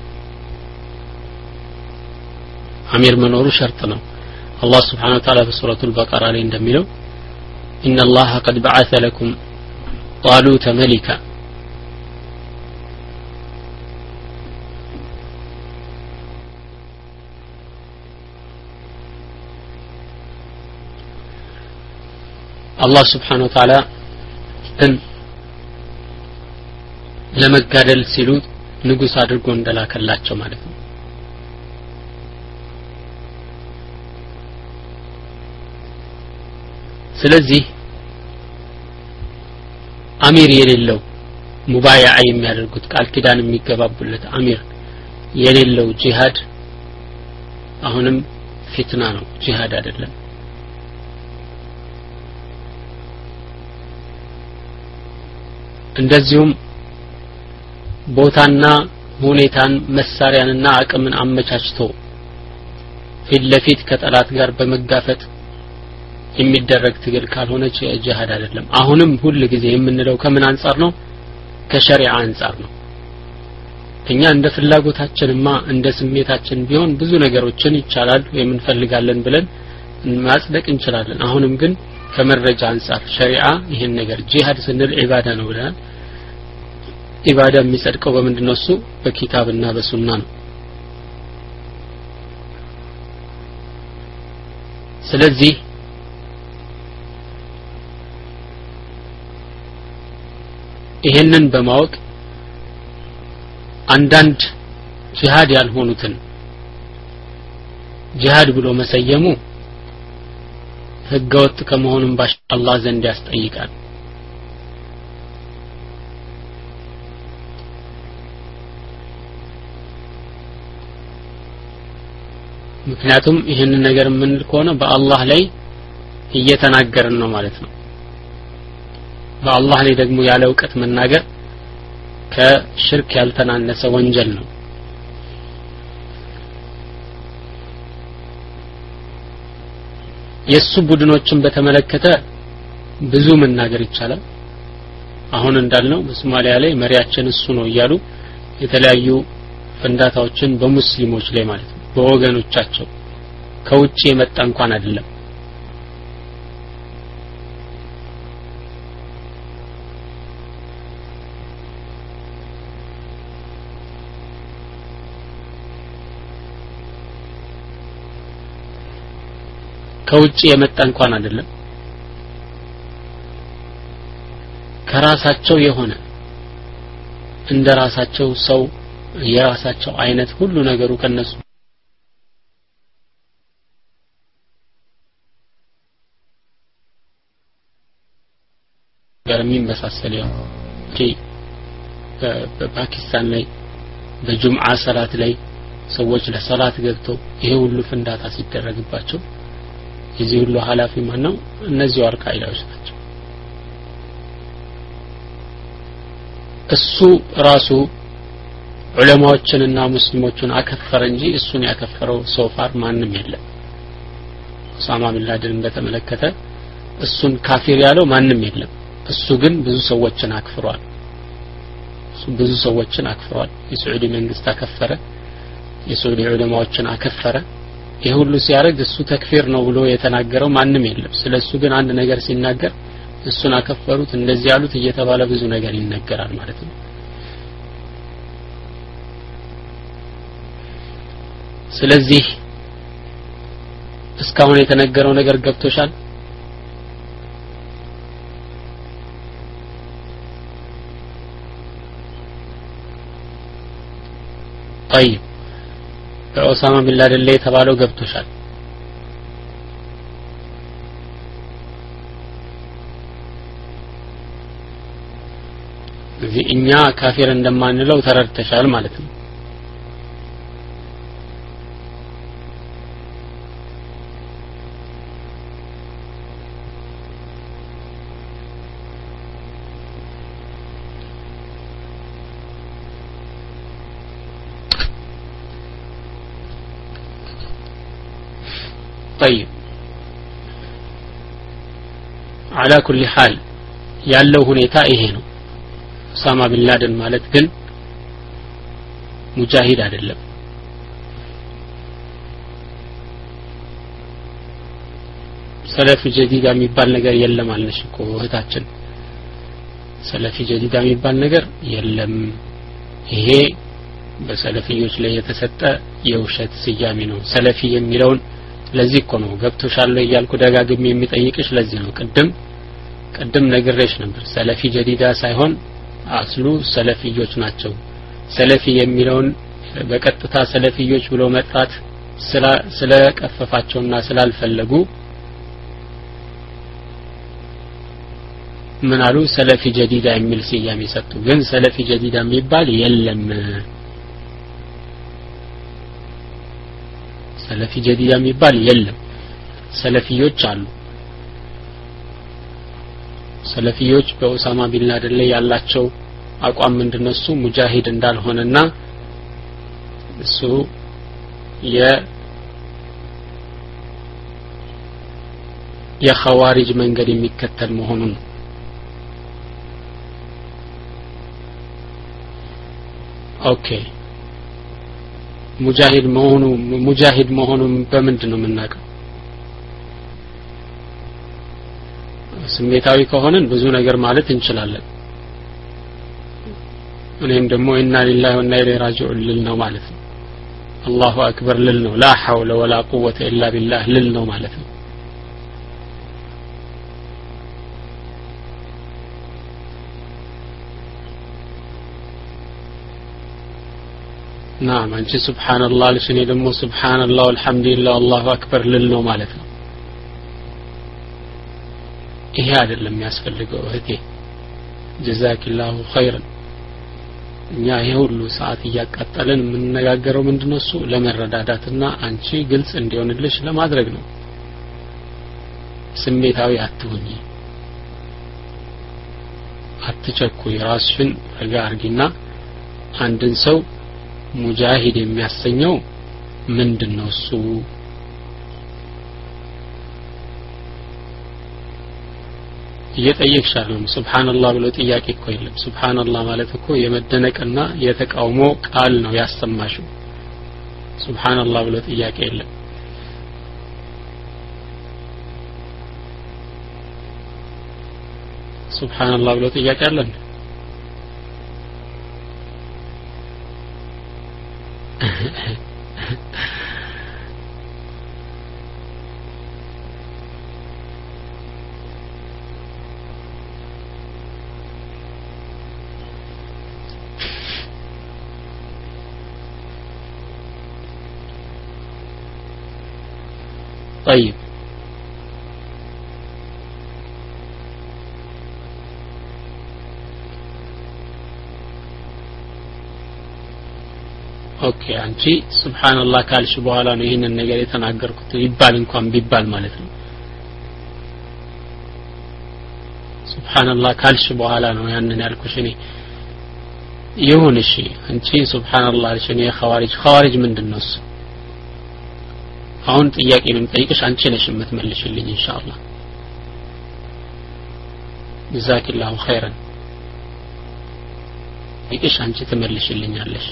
አሚር መኖሩ ሸርጥ ነው አላህ Subhanahu Wa Ta'ala በሱረቱ አልበቀራ ላይ እንደሚለው إن الله قد بعث لكم طالوت ملكا አላህ Subhanahu Wa Ta'ala እን ለመጋደል ሲሉ ንጉስ አድርጎ እንደላከላቸው ማለት ነው ስለዚህ አሚር የሌለው ሙባያዓ የሚያደርጉት ቃል ኪዳን የሚገባቡለት አሚር የሌለው ጂሃድ አሁንም ፊትና ነው ጂሃድ አይደለም እንደዚሁም ቦታና ሁኔታን መሳሪያንና አቅምን አመቻችቶ ፊት ለፊት ከጠላት ጋር በመጋፈጥ የሚደረግ ትግል ካልሆነ ጂሃድ አይደለም አሁንም ሁሉ ጊዜ የምንለው ከምን አንፃር ነው ከሸሪዓ አንፃር ነው እኛ እንደ ፍላጎታችንማ እንደ ስሜታችን ቢሆን ብዙ ነገሮችን ይቻላል የምንፈልጋለን ብለን ማጽደቅ እንችላለን አሁንም ግን ከመረጃ አንፃር ሸሪዓ ይሄን ነገር ጂሃድ ስንል ኢባዳ ነው ብለናል ኢባዳ የሚጸድቀው በምንድነው እሱ በኪታብና በሱና ነው ስለዚህ ይሄንን በማወቅ አንዳንድ ጂሃድ ያልሆኑትን ጂሃድ ብሎ መሰየሙ ህገወጥ ከመሆኑም ባሽ አላህ ዘንድ ያስጠይቃል ምክንያቱም ይሄንን ነገር ምን ከሆነ በአላህ ላይ እየተናገርን ነው ማለት ነው በአላህ ላይ ደግሞ ያለ ዕውቀት መናገር ከሽርክ ያልተናነሰ ወንጀል ነው የሱ ቡድኖችን በተመለከተ ብዙ መናገር ይቻላል አሁን እንዳልነው በሶማሊያ ላይ መሪያችን እሱ ነው እያሉ የተለያዩ ፍንዳታዎችን በሙስሊሞች ላይ ማለት ነው በወገኖቻቸው ከውጪ የመጣ እንኳን አይደለም ከውጪ የመጣ እንኳን አይደለም ከራሳቸው የሆነ እንደራሳቸው ሰው የራሳቸው አይነት ሁሉ ነገሩ ከነሱ ገርሚን በሳሰለው ጂ በፓኪስታን ላይ በጁምዓ ሰላት ላይ ሰዎች ለሰላት ገብተው ይሄ ሁሉ ፍንዳታ ሲደረግባቸው የዚህ ሁሉ ኃላፊ ማን ነው እነዚህ አልቃይዳዎች ናቸው እሱ ራሱ ዑለማዎችንና ሙስሊሞችን አከፈረ እንጂ እሱን ያከፈረው ሶፋር ማንንም የለም ኡሳማ ቢን ላደን በተመለከተ እሱን ካፊር ያለው ማንንም የለም እሱ ግን ብዙ ሰዎችን አክፍሯል እሱ ብዙ ሰዎችን አክፍሯል የሳዑዲ መንግስት አከፈረ የሳዑዲ ዑለማዎችን አከፈረ ይሄ ሁሉ ሲያረግ እሱ ተክፊር ነው ብሎ የተናገረው ማንንም የለም ስለሱ ግን አንድ ነገር ሲናገር እሱን አከፈሩት እንደዚህ ያሉት እየተባለ ብዙ ነገር ይነገራል ማለት ነው ስለዚህ እስካሁን የተነገረው ነገር ገብቶሻል طيب በኡሳማ ቢን ላደን ላይ የተባለው ገብቶሻል እዚህ እኛ ካፊር እንደማንለው ተረድተሻል ማለት ነው طيب على كل حال ያለው ሁኔታ ይሄ ነው ኡሳማ ቢን ላደን ማለት ግን ሙጃሂድ አይደለም ሰለፊ ጀዲዳ የሚባል ነገር የለም አልነሽ እኮ እህታችን ሰለፊ ጀዲዳ የሚባል ነገር የለም ይሄ በሰለፊዮች ላይ የተሰጠ የውሸት ስያሜ ነው ሰለፊ የሚለውን ለዚህ እኮ ነው ገብቶሻል እያልኩ ደጋግሜ የሚጠይቅሽ ለዚህ ነው ቅድም ቀደም ነግሬሽ ነበር ሰለፊ ጀዲዳ ሳይሆን አስሉ ሰለፊዮች ናቸው ሰለፊ የሚለውን በቀጥታ ሰለፊዮች ብሎ መጥራት ስለ ቀፈፋቸውና ስላልፈለጉ ምን አሉ ሰለፊ ጀዲዳ የሚል ስያሜ ሰጡ ግን ሰለፊ ጀዲዳ የሚባል የለም ሰለፊ ጀዲዳ የሚባል የለም ሰለፊዮች አሉ ሰለፊዮች በኡሳማ ቢን ላደን ላይ ያላቸው አቋም ምንድነው እሱ ሙጃሂድ እንዳልሆነና እሱ የ የኸዋሪጅ መንገድ የሚከተል መሆኑን ኦኬ ሙጃሂድ መሆኑ ሙጃሂድ መሆኑን በምንድነው የምናውቀው ስሜታዊ ከሆነን ብዙ ነገር ማለት እንችላለን እኔም ደግሞ ኢና ሊላሂ ወኢና ኢለይሂ ራጂዑን ልል ነው ማለት ነው አላሁ አክበር ልል ነው ላ ሐውለ ወላ ቁወተ ኢላ ቢላህ ልል ነው ማለት ነው نعم አንቺ ሱብሃንአላህ ልሽ እኔ ደግሞ ሱብሃንአላህ ወልሐምዱሊላህ አላሁ አክበር ልል ነው ማለት ነው ይሄ አይደለም የሚያስፈልገው እህቴ ጀዛኪላሁ ኸይረን እኛ ይሄ ሁሉ ሰዓት እያቃጠለን የምንነጋገረው ምንድነው እሱ ለመረዳዳትና አንቺ ግልጽ እንዲሆንልሽ ለማድረግ ነው ስሜታዊ አትሁኚ አትቸኩይ ራስሽን ረጋ አርጊና አንድን ሰው ሙጃሂድ የሚያሰኘው ምንድነው እሱ እየጠየቅሽ አይደለም ሱብሃንአላህ ብሎ ጥያቄ እኮ የለም ሱብሃንአላህ ማለት እኮ የመደነቅና የተቃውሞ ቃል ነው ያሰማሽው ሱብሃንአላህ ብሎ ጥያቄ የለም ሱብሃንአላህ ብሎ ጥያቄ አለ طيب ኦኬ አንቺ ሱብሃንአላህ ካልሽ በኋላ ነው ይሄንን ነገር የተናገርኩት ይባል እንኳን ቢባል ማለት ነው ሱብሃንአላህ ካልሽ በኋላ ነው ያንን ያልኩሽ እኔ ይሁን እሺ አንቺ ሱብሃንአላህ አልሽ እኔ ኸዋሪጅ ኸዋሪጅ ምንድነው እሱ አሁን ጥያቄ ነው የምጠይቅሽ አንቺ ነሽ የምትመልሽልኝ ኢንሻአላህ ጀዛኪላሁ ኸይረን ይቅሽ አንቺ ትመልሽልኛለሽ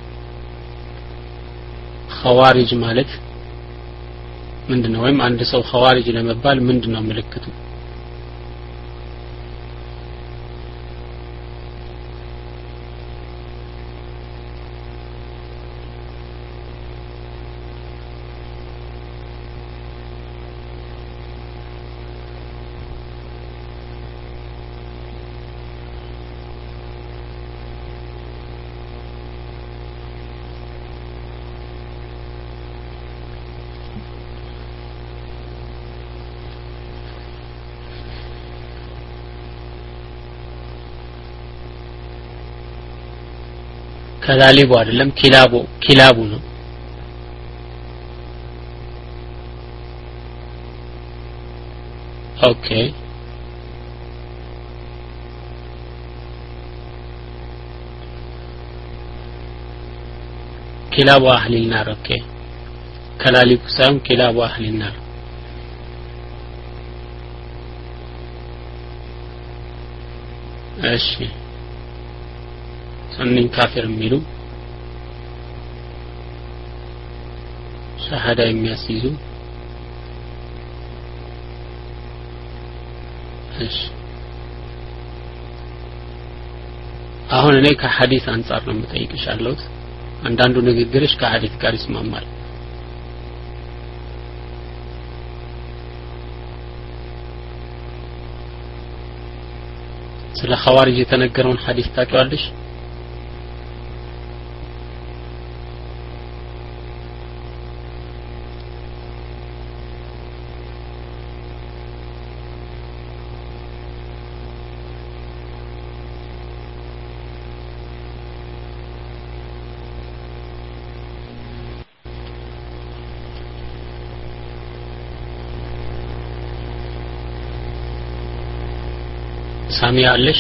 ኸዋሪጅ ማለት ምንድነው ወይም አንድ ሰው ኸዋሪጅ ለመባል ምንድነው ምልክቱ ከላሊቡ አይደለም ኪላቡ ኪላቡ ነው ኦኬ ኪላቡ አህሊ النار ኦኬ ከላሊቡ ሳይሆን ኪላቡ አህሊ النار እሺ ሰንን ካፊር የሚሉ ሸሃዳ የሚያስይዙ እሺ አሁን እኔ ከሐዲስ አንፃር ነው የምጠይቅሽ ያለሁት አንዳንዱ ንግግርሽ ከሐዲስ ጋር ይስማማል ስለ ኸዋሪጅ የተነገረውን ሐዲስ ታውቂዋለሽ? ሳሚያ አለሽ?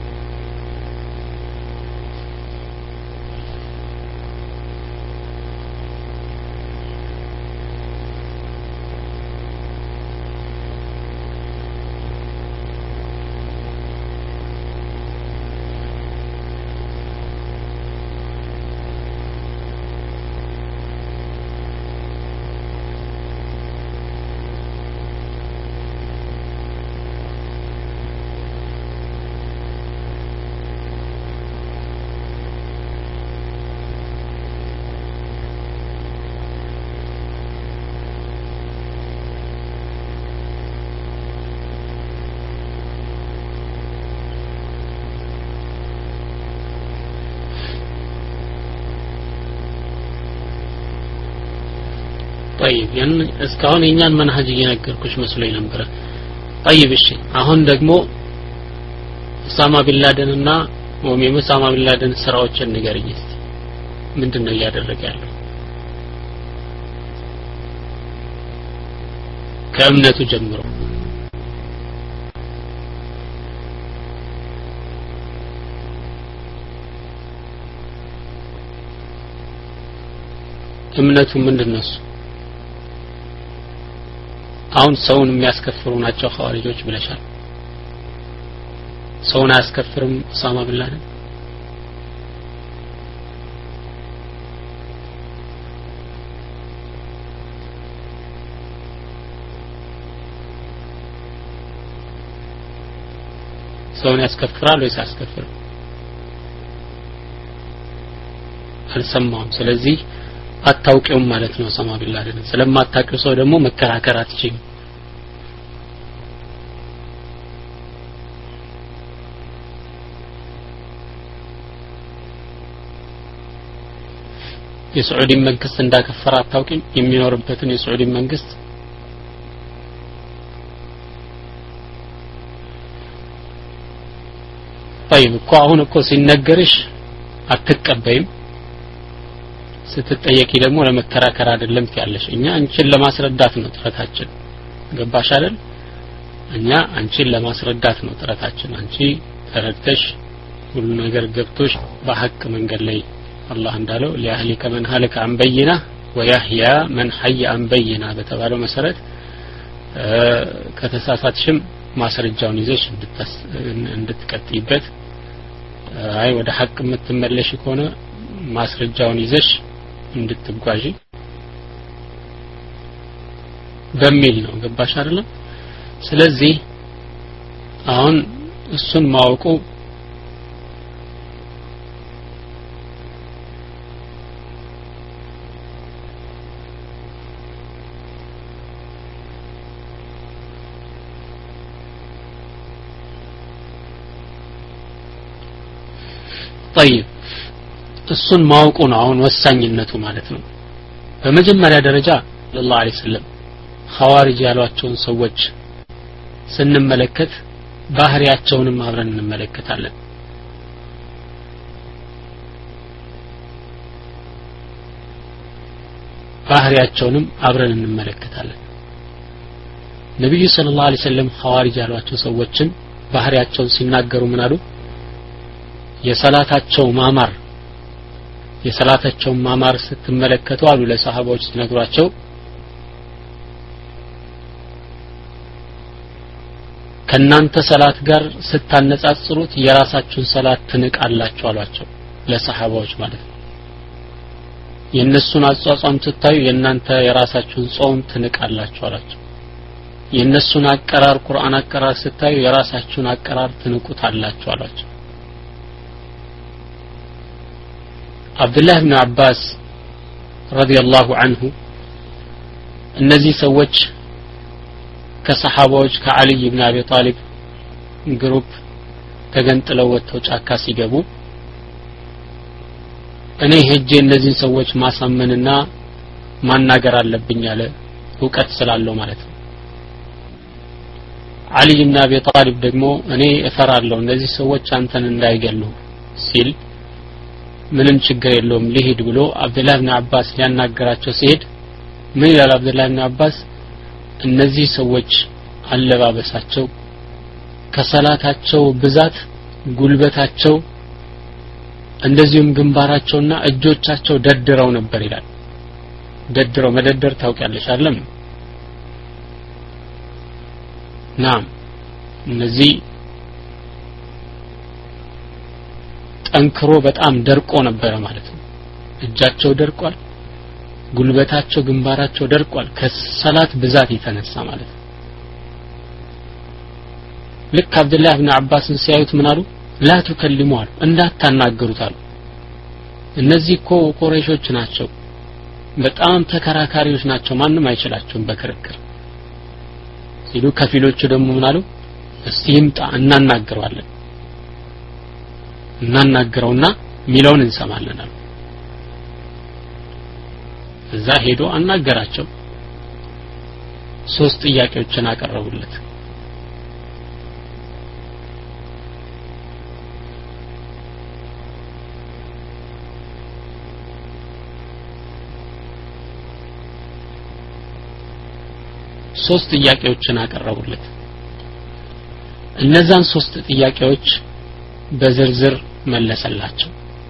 طيب ያን እስካሁን የኛን መንሃጅ እየነገርኩሽ መስሎኝ ነበር። طيب እሺ አሁን ደግሞ ኡሳማ ቢንላደንና ወይም ኡሳማ ቢንላደን ስራዎችን ንገሪኝ እስቲ ምንድነው እያደረገ ያለው ከእምነቱ ጀምሮ? እምነቱ ምንድነው? አሁን ሰውን የሚያስከፍሩ ናቸው ኸዋሪጆች ብለሻል። ሰውን አያስከፍርም ኡሳማ ቢንላደን? ሰውን ያስከፍራል ወይስ አያስከፍርም? አልሰማም። ስለዚህ አታውቂውም ማለት ነው ኡሳማ ቢንላደን። ስለማታውቂው ሰው ደግሞ መከራከር አትችይም። የሳዑዲ መንግስት እንዳከፈረ አታውቂም? የሚኖርበትን የሳዑዲ መንግስት طيب እኮ አሁን እኮ ሲነገርሽ አትቀበይም። ስትጠየቂ ደግሞ ለመከራከር አይደለም ትያለሽ። እኛ አንቺን ለማስረዳት ነው ጥረታችን። ገባሽ አይደል? እኛ አንቺን ለማስረዳት ነው ጥረታችን። አንቺ ተረድተሽ ሁሉ ነገር ገብቶሽ በሐቅ መንገድ ላይ አላህ እንዳለው ለአህሊከ መን ሀለከ አን በይና ወያህያ መን ሐየ አን በይና በተባለው መሰረት ከተሳሳትሽም ማስረጃውን ይዘሽ እንድትቀጥይበት፣ አይ ወደ ሐቅ የምትመለሽ ከሆነ ማስረጃውን ይዘሽ እንድትጓዢ በሚል ነው። ገባሽ አይደለም? ስለዚህ አሁን እሱን ማወቁ طيب እሱን ማወቁ ነው አሁን ወሳኝነቱ ማለት ነው። በመጀመሪያ ደረጃ ሰለላሁ ዐለይሂ ወሰለም ኸዋሪጅ ያሏቸውን ሰዎች ስንመለከት ባህሪያቸውንም አብረን እንመለከታለን። ባህሪያቸውንም አብረን እንመለከታለን። ነብዩ ሰለላሁ ዐለይሂ ወሰለም ኸዋሪጅ ያሏቸው ሰዎችን ባህሪያቸውን ሲናገሩ ምን አሉ? የሰላታቸው ማማር የሰላታቸው ማማር ስትመለከቱ አሉ ለሰሃባዎች ሲነግሯቸው ከናንተ ሰላት ጋር ስታነጻጽሩት የራሳችሁን ሰላት ትንቃላችሁ አሏቸው ለሰሃባዎች ማለት ነው። የነሱን አጿጿም ስታዩ የናንተ የራሳችሁን ጾም ትንቃላችሁ አሏቸው። የነሱን አቀራር ቁርአን አቀራር ስታዩ የራሳችሁን አቀራር ትንቁታላችሁ አሏቸው። አብዱላህ ኢብኑ አባስ ረዲየላሁ ዐንሁ እነዚህ ሰዎች ከሰሃባዎች ከአሊ ኢብኑ አቢ ጣሊብ ግሩፕ ተገንጥለው ወጥተው ጫካ ሲገቡ እኔ ሄጄ እነዚህን ሰዎች ማሳመንና ማናገር አለብኝ አለ ዕውቀት ስላለው ማለት ነው አሊ ኢብኑ አቢ ጣሊብ ደግሞ እኔ እፈራለሁ እነዚህ ሰዎች አንተን እንዳይገሉ ሲል ምንም ችግር የለውም ሊሄድ ብሎ አብዱላህ ኢብኑ አባስ ሊያናገራቸው ሲሄድ ምን ይላል አብዱላህ ኢብኑ አባስ እነዚህ ሰዎች አለባበሳቸው ከሰላታቸው ብዛት ጉልበታቸው እንደዚሁም ግንባራቸውና እጆቻቸው ደድረው ነበር ይላል ደድረው መደደር ታውቂያለሽ አይደል ናም እነዚህ ጠንክሮ በጣም ደርቆ ነበር ማለት ነው እጃቸው ደርቋል ጉልበታቸው ግንባራቸው ደርቋል ከሰላት ብዛት የተነሳ ማለት ነው ልክ አብዱላህ ኢብኑ አባስን ሲያዩት ምን አሉ ላ ተከልሙ አሉ እንዳታናገሩት አሉ እነዚህ እኮ ቁረይሾች ናቸው በጣም ተከራካሪዎች ናቸው ማንም አይችላቸውም በክርክር ሲሉ ከፊሎቹ ደግሞ ምን አሉ እስቲ ይምጣ እናናግረዋለን እናናግረውና ሚለውን እንሰማለን አሉ እዛ ሄዶ አናገራቸው ሶስት ጥያቄዎችን አቀረቡለት ሶስት ጥያቄዎችን አቀረቡለት እነዛን ሶስት ጥያቄዎች በዝርዝር መለሰላቸው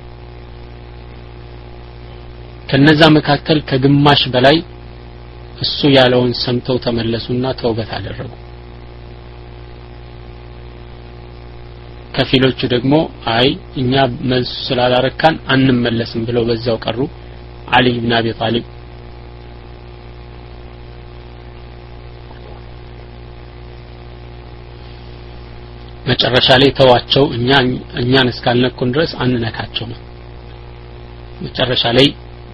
ከነዛ መካከል ከግማሽ በላይ እሱ ያለውን ሰምተው ተመለሱና ተውበት አደረጉ ከፊሎቹ ደግሞ አይ እኛ መልስ ስላላረካን አንመለስም ብለው በዛው ቀሩ አሊ ኢብኑ አቢ ጣሊብ መጨረሻ ላይ ተዋቸው እኛ እኛን እስካልነኩን ድረስ አንነካቸው ነው መጨረሻ ላይ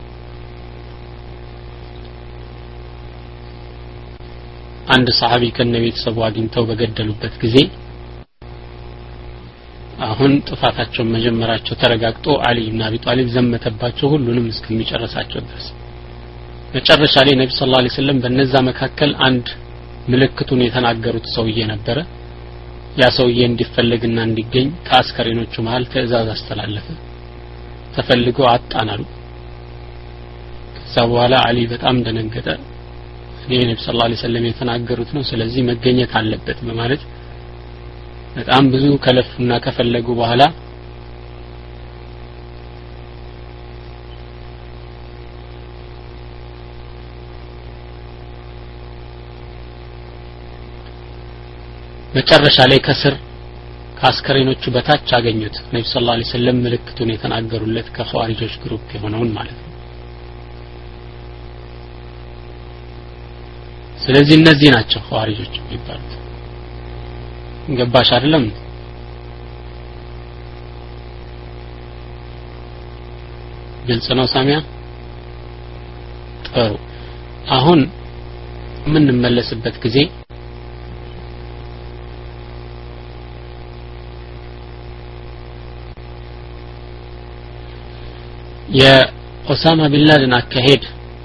አንድ ሰሃቢ ከነቤተሰቡ አግኝተው በገደሉበት ጊዜ አሁን ጥፋታቸውን መጀመራቸው ተረጋግጦ አሊ ኢብኑ አቢ ጣሊብ ዘመተባቸው ሁሉንም እስከሚጨርሳቸው ድረስ መጨረሻ ላይ ነብዩ ሰለላሁ ዐለይሂ ወሰለም በነዛ መካከል አንድ ምልክቱን የተናገሩት ሰውዬ ነበረ ያ ሰውዬ እንዲፈለግና እንዲገኝ ከአስከሬኖቹ መሃል ትዕዛዝ አስተላለፈ ተፈልጎ አጣናሉ ከዛ በኋላ አሊ በጣም ደነገጠ ነብዩ ሰለላሁ ዐለይሂ ወሰለም የተናገሩት ነው ስለዚህ መገኘት አለበት በማለት በጣም ብዙ ከለፉና ከፈለጉ በኋላ መጨረሻ ላይ ከስር ከአስከሬኖቹ በታች አገኙት ነብዩ ሰለላሁ ዐለይሂ ወሰለም ምልክቱን የተናገሩለት ከኸዋሪጆች ግሩፕ የሆነውን ማለት ነው ስለዚህ እነዚህ ናቸው ኸዋሪጆች የሚባሉት ገባሽ አይደለም ግልጽ ነው ሳሚያ ጥሩ አሁን ምን እንመለስበት ጊዜ የኦሳማ ቢን ላደን አካሄድ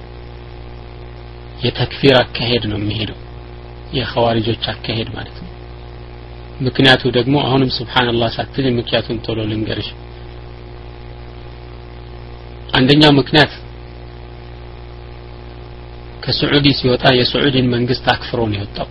የተክፊር አካሄድ ነው የሚሄደው የኸዋሪጆች አካሄድ ማለት ነው ምክንያቱ ደግሞ አሁንም ሱብሃንአላህ ሳትል ምክንያቱን ቶሎ ልንገርሽ አንደኛው ምክንያት ከሳዑዲ ሲወጣ የሳዑዲን መንግስት አክፍሮ ነው የወጣው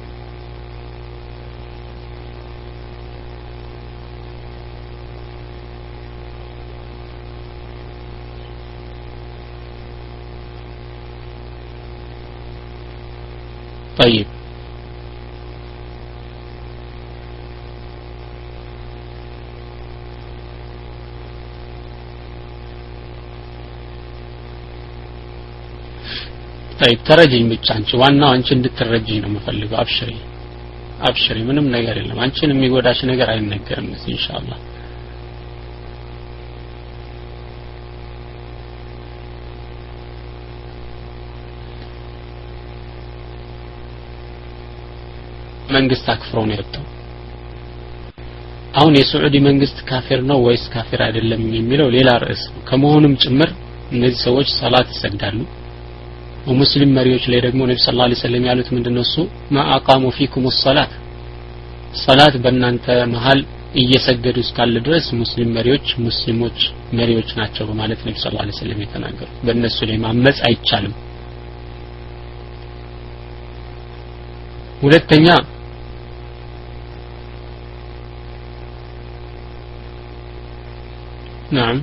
طيب طيب ተረጂኝ ብቻ አንቺ ዋናው አንቺ እንድትረጂኝ ነው የምፈልገው አብሽሪ አብሽሪ ምንም ነገር የለም አንቺን የሚጎዳሽ ነገር አይነገርም ኢንሻአላህ መንግስት አክፍሮ ነው የወጣው አሁን የሳዑዲ መንግስት ካፊር ነው ወይስ ካፊር አይደለም የሚለው ሌላ ርዕስ ነው ከመሆኑም ጭምር እነዚህ ሰዎች ሰላት ይሰግዳሉ ወሙስሊም መሪዎች ላይ ደግሞ ነብዩ ሰለላሁ ዐለይሂ ወሰለም ያሉት ምንድነው እሱ ማአቃሙ ፊኩም الصلاه ሰላት በእናንተ መሃል እየሰገዱ እስካለ ድረስ ሙስሊም መሪዎች ሙስሊሞች መሪዎች ናቸው በማለት ነብዩ ሰለላሁ ዐለይሂ ወሰለም የተናገሩት በእነሱ ላይ ማመጽ አይቻልም ሁለተኛ نعم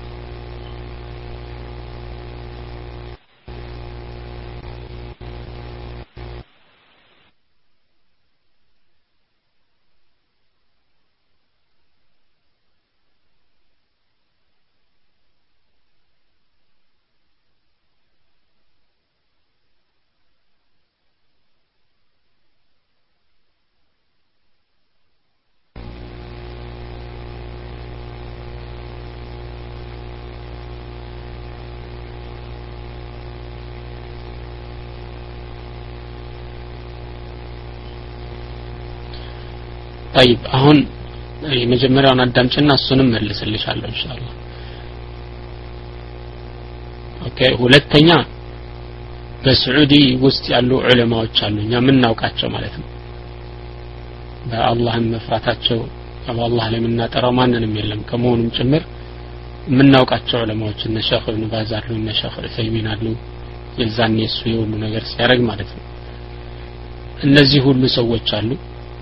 طيب አሁን የመጀመሪያውን አዳምጭና እሱንም መልስልሻለሁ ኢንሻአላህ ኦኬ ሁለተኛ በሳዑዲ ውስጥ ያሉ ዑለማዎች አሉ እኛ ምናውቃቸው ማለት ነው በአላህን መፍራታቸው በአላህ ላይ ምናጠራው ማንንም የለም ከመሆኑም ጭምር ምናውቃቸው ዑለማዎች እነ ሼኽ ኢብኑ ባዝ አሉ እነ ሼኽ ዑሰይሚን አሉ የዛኔ እሱ የሁሉ ነገር ሲያደርግ ማለት ነው እነዚህ ሁሉ ሰዎች አሉ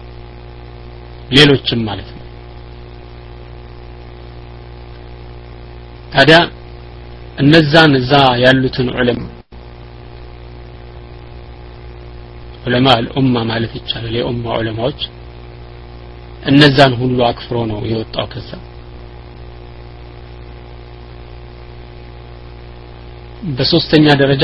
ሌሎችም ማለት ነው ታዲያ እነዛን እዛ ያሉትን ዑለማ ዑለማ الኡማ ማለት ይቻላል የኡማ ዑለማዎች እነዛን ሁሉ አክፍሮ ነው የወጣው ከዛ በሶስተኛ ደረጃ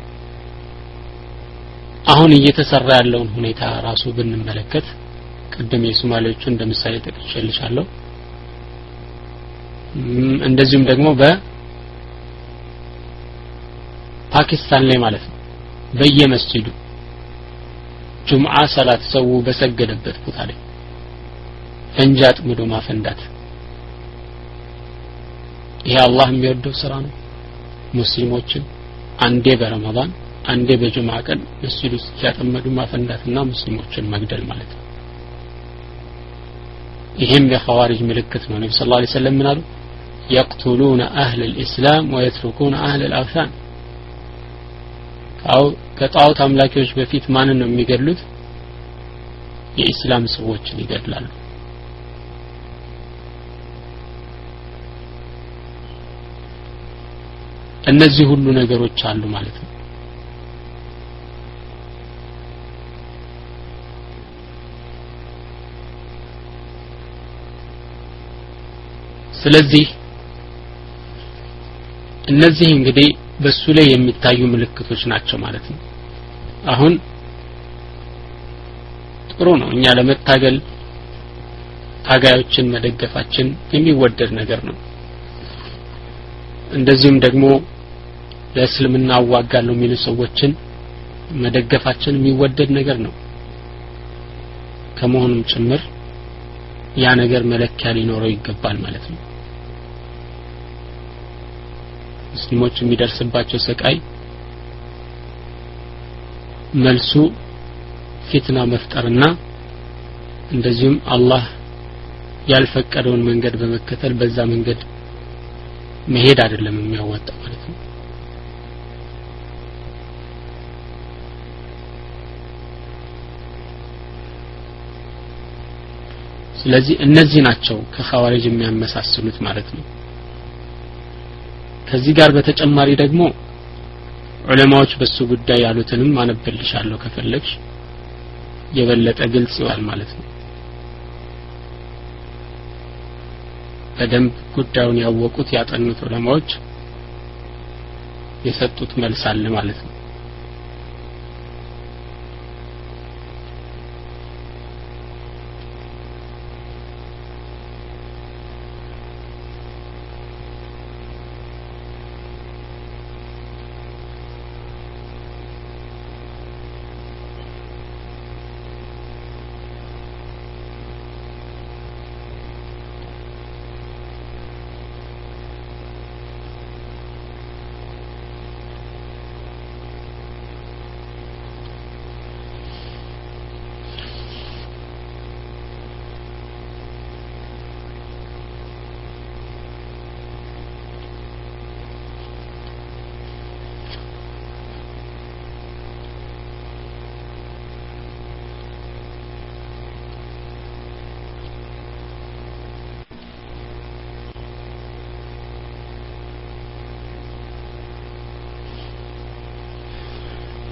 አሁን እየተሰራ ያለውን ሁኔታ ራሱ ብንመለከት ቀደም የሶማሌዎቹ እንደምሳሌ ተቀጥቼልሻለሁ እንደዚሁም ደግሞ በፓኪስታን ላይ ማለት ነው በየመስጂዱ ጁምዓ ሰላት ሰው በሰገደበት ቦታ ላይ ፈንጂ አጥምዶ ማፈንዳት ይሄ አላህ የሚወደው ስራ ነው ሙስሊሞችን አንዴ በረመዳን አንዴ በጁምዓ ቀን መስጂድ ውስጥ ያጠመዱ ማፈንዳትና ሙስሊሞችን መግደል ማለት ነው ይሄም የኸዋሪጅ ምልክት ነው ነብዩ ሰለላሁ ዐለይሂ ወሰለም ምናሉ يقتلون اهل الاسلام ويتركون اهل الاوثان ካው ከጣዖት አምላኪዎች በፊት ማንን ነው የሚገድሉት የኢስላም ሰዎችን ይገድላሉ እነዚህ ሁሉ ነገሮች አሉ ማለት ነው ስለዚህ እነዚህ እንግዲህ በሱ ላይ የሚታዩ ምልክቶች ናቸው ማለት ነው አሁን ጥሩ ነው እኛ ለመታገል ታጋዮችን መደገፋችን የሚወደድ ነገር ነው እንደዚህም ደግሞ ለእስልምና አዋጋለሁ የሚሉ ሰዎችን መደገፋችን የሚወደድ ነገር ነው ከመሆኑም ጭምር ያ ነገር መለኪያ ሊኖረው ይገባል ማለት ነው ሙስሊሞች የሚደርስባቸው ስቃይ መልሱ ፊትና መፍጠርና እንደዚሁም አላህ ያልፈቀደውን መንገድ በመከተል በዛ መንገድ መሄድ አይደለም የሚያዋጣው ማለት ነው ስለዚህ እነዚህ ናቸው ከኸዋሪጅ የሚያመሳስሉት ማለት ነው ከዚህ ጋር በተጨማሪ ደግሞ ዑለማዎች በሱ ጉዳይ ያሉትንም አነብልሻለሁ ከፈለግሽ የበለጠ ግልጽ ይዋል ማለት ነው በደንብ ጉዳዩን ያወቁት ያጠኑት ዑለማዎች የሰጡት መልስ አለ ማለት ነው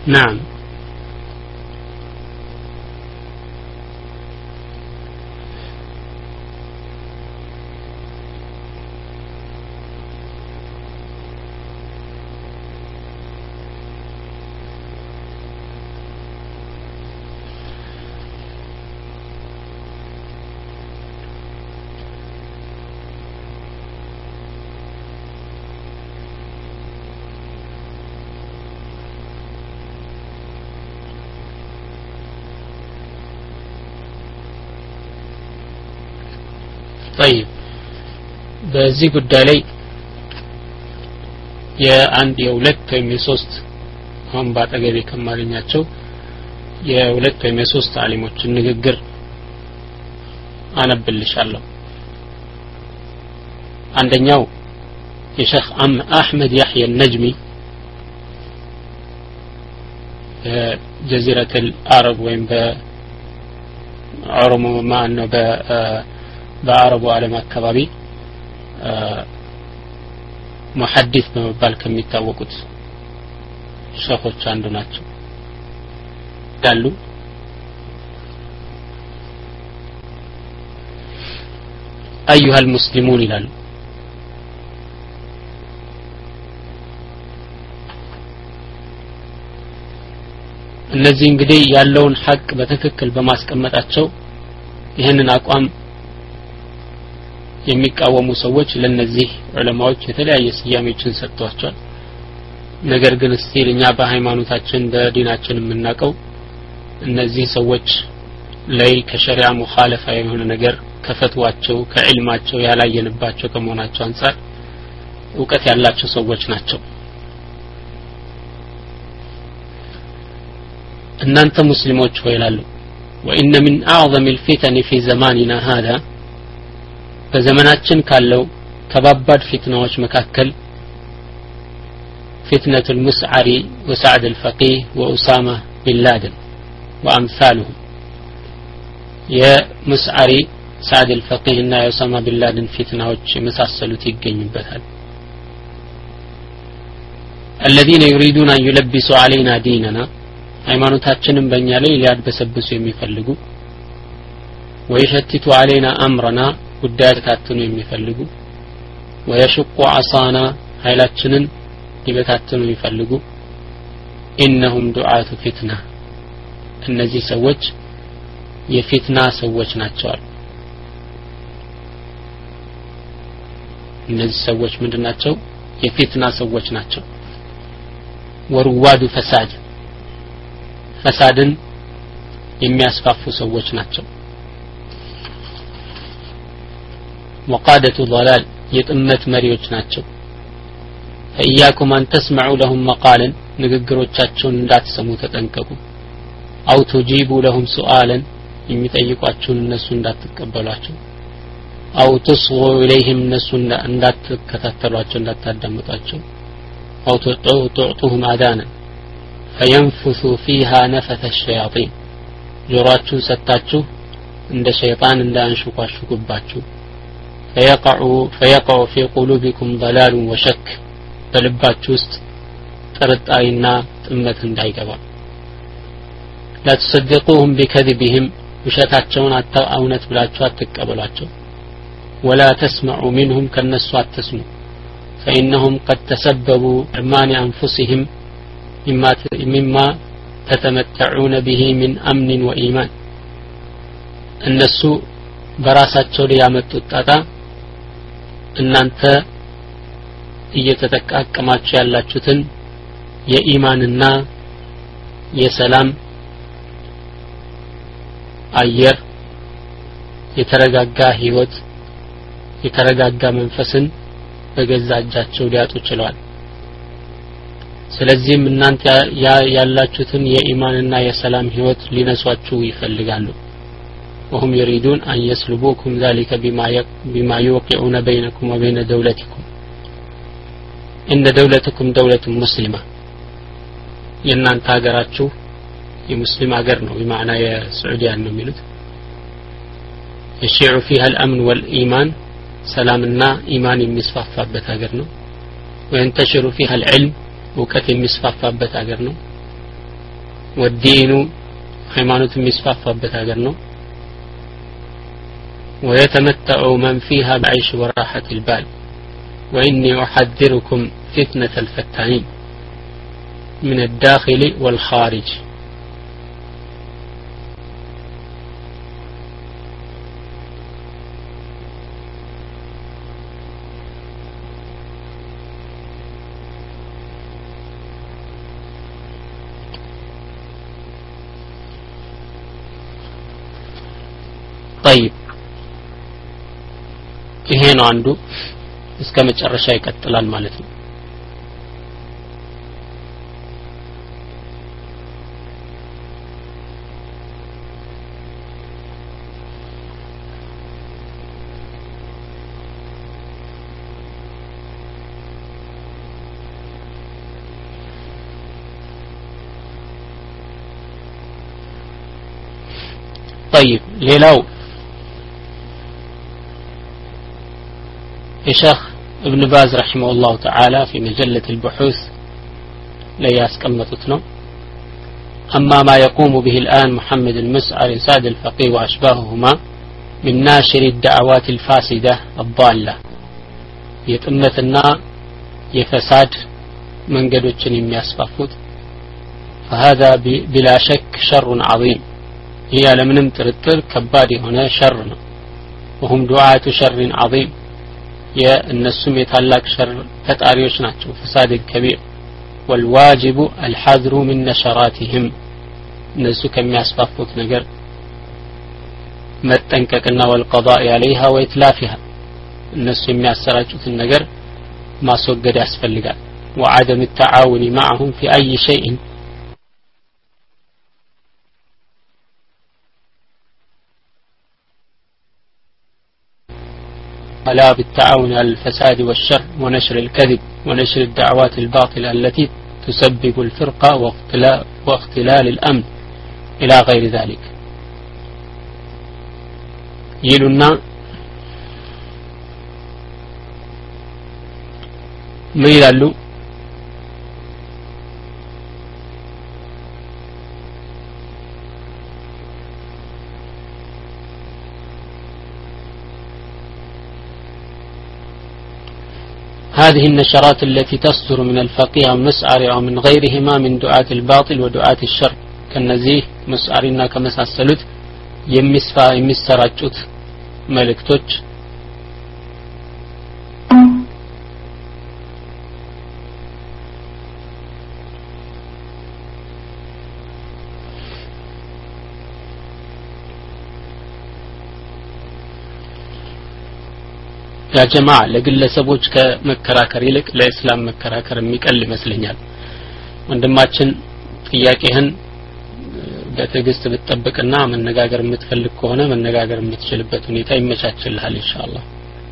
نعم طيب በዚህ ጉዳይ ላይ የአንድ የሁለት ወይም የሶስት አሁን ባጠገቤ ከማገኛቸው የሁለት ወይም የሶስት ዓሊሞችን ንግግር አነብልሻለሁ አንደኛው የሼኽ አህመድ ያህያ النجمي በጀዚረة العرب ወይም በአረሙ ማነው በ በአረቡ ዓለም አካባቢ ሙሐዲስ በመባል ከሚታወቁት ሸኾች አንዱ ናቸው ያሉ أيها المسلمون ይላሉ እነዚህ እንግዲህ ያለውን ሐቅ በትክክል በማስቀመጣቸው ይሄንን አቋም የሚቃወሙ ሰዎች ለነዚህ ዑለማዎች የተለያየ ስያሜዎችን ሰጥቷቸዋል ነገር ግን እስቲልኛ በሃይማኖታችን በዲናችን የምናቀው እነዚህ ሰዎች ላይ ከሸሪዓ ሙኻለፋ የሆነ ነገር ከፈትዋቸው ከዕልማቸው ያላየንባቸው ከመሆናቸው አንፃር ዕውቀት ያላቸው ሰዎች ናቸው እናንተ ሙስሊሞች ሆይ ይላሉ وإن من أعظم الفتن في زماننا هذا በዘመናችን ካለው ከባባድ ፊትናዎች መካከል فتنة المسعري وسعد الفقيه وأسامة بن لادن وأمثالهم يا مسعري سعد الفقيه እና أسامة بن لادن ፊትናዎች የመሳሰሉት ይገኙበታል الذين يريدون أن يلبسوا علينا ديننا ሃይማኖታችንን በእኛ ላይ ሊያድበሰብሱ የሚፈልጉ ويشتتوا علينا أمرنا ጉዳያችንን የሚፈልጉ ويشق عصانا ኃይላችንን ሊበታተኑ የሚፈልጉ إنهم دعاة فتنة እነዚህ ሰዎች የፊትና ሰዎች ናቸው እነዚህ ሰዎች ምንድናቸው የፊትና ሰዎች ናቸው ወሩዋዱ ፈሳድ ፈሳድን የሚያስፋፉ ሰዎች ናቸው وقادة ضلال የጥመት መሪዎች ናቸው فإياكم أن تسمعوا لهم مقالا ንግግሮቻቸውን እንዳትሰሙ ተጠንቀቁ أو تجيبوا لهم سؤالا የሚጠይቋቸውን እነሱ እንዳትቀበሏቸው أو تصغوا إليهم እነሱ እንዳትከታተሏቸው እንዳታዳምጧቸው أو تعطوهم آذانا فينفثوا فيها نفث الشياطين ጆሮአችሁን ሰጣችሁ እንደ ሸይጣን እንዳንሽቋሽቁባችሁ فيقعوا فيقع في قلوبكم ضلال وشك በልባችሁ ውስጥ ጥርጣሬና ጥመት እንዳይገባ لا تصدقوهم بكذبهم ውሸታቸውን እውነት ብላችሁ አትቀበሏቸው ولا تسمعوا منهم ከነሱ አትስሙ فإنهم قد تسببوا إرمان أنفسهم مما تتمتعون به من أمن وإيمان እነሱ በራሳቸው ላይ ያመጡት ጣጣ እናንተ እየተጠቃቀማችሁ ያላችሁትን የኢማንና የሰላም አየር የተረጋጋ ህይወት የተረጋጋ መንፈስን በገዛ እጃቸው ሊያጡ ችለዋል ስለዚህም እናንተ ያላችሁትን የኢማንና የሰላም ህይወት ሊነሷችሁ ይፈልጋሉ وهم يريدون أن يسلبوكم ذلك بما بما يوقعون بينكم وبين دولتكم إن دولتكم دولة مسلمة የእናንተ ሀገራችሁ የሙስሊም ሀገር ነው بمعنى የሳዑዲያ ነው የሚሉት يشيع فيها الأمن والإيمان سلامنا إيمان የሚስፋፋበት ሀገር ነው وينتشر فيها العلم እውቀት የሚስፋፋበት ሀገር ነው والدين ሃይማኖት የሚስፋፋበት ሀገር ነው ويتمتع من فيها بعيش وراحة البال وإني أحذركم فتنة الفتانين من الداخل والخارج طيب ይሄ ነው አንዱ እስከ መጨረሻ ይቀጥላል ማለት ነው طيب ሌላው الشيخ ابن باز رحمه الله تعالى في مجلة البحوث لا يسكمتتنا أما ما يقوم به الآن محمد المسعر سعد الفقيه وأشباههما من ناشر الدعوات الفاسدة الضالة يتمتنا يفساد من قدوتشن يمياسفافوت فهذا بلا شك شر عظيم هي لمنم ترتر كبادي هنا شرنا وهم دعاة شر عظيم يا النسم يتعلق شر فتاريوش ناتشو فساد كبير والواجب الحذر من نشراتهم نسو كم ياسفافوت نجر متنككنا والقضاء عليها وإتلافها النسو ياسراجوت النجر ما سوقد أسفل لقال وعدم التعاون معهم في أي شيء ألا بالتعاون على الفساد والشر ونشر الكذب ونشر الدعوات الباطلة التي تسبب الفرقة واختلال الأمن إلى غير ذلك يلنا ميلالو هذه النشرات التي تصدر من الفقيه والمسعر أو من غيرهما من دعاة الباطل ودعاة الشر كالنزيه مسعرنا كمساسلوت يمسفا يمسراجوت ملكتوج يا جماعة لقل سبوج كمكراكر يلك لإسلام مكراكر ميقل مسلنيال وندماتشن ጥያቄህን በትዕግስት ብትጠብቅና መነጋገር የምትፈልግ ከሆነ መነጋገር የምትችልበት ሁኔታ ይመቻችልሃል ኢንሻአላህ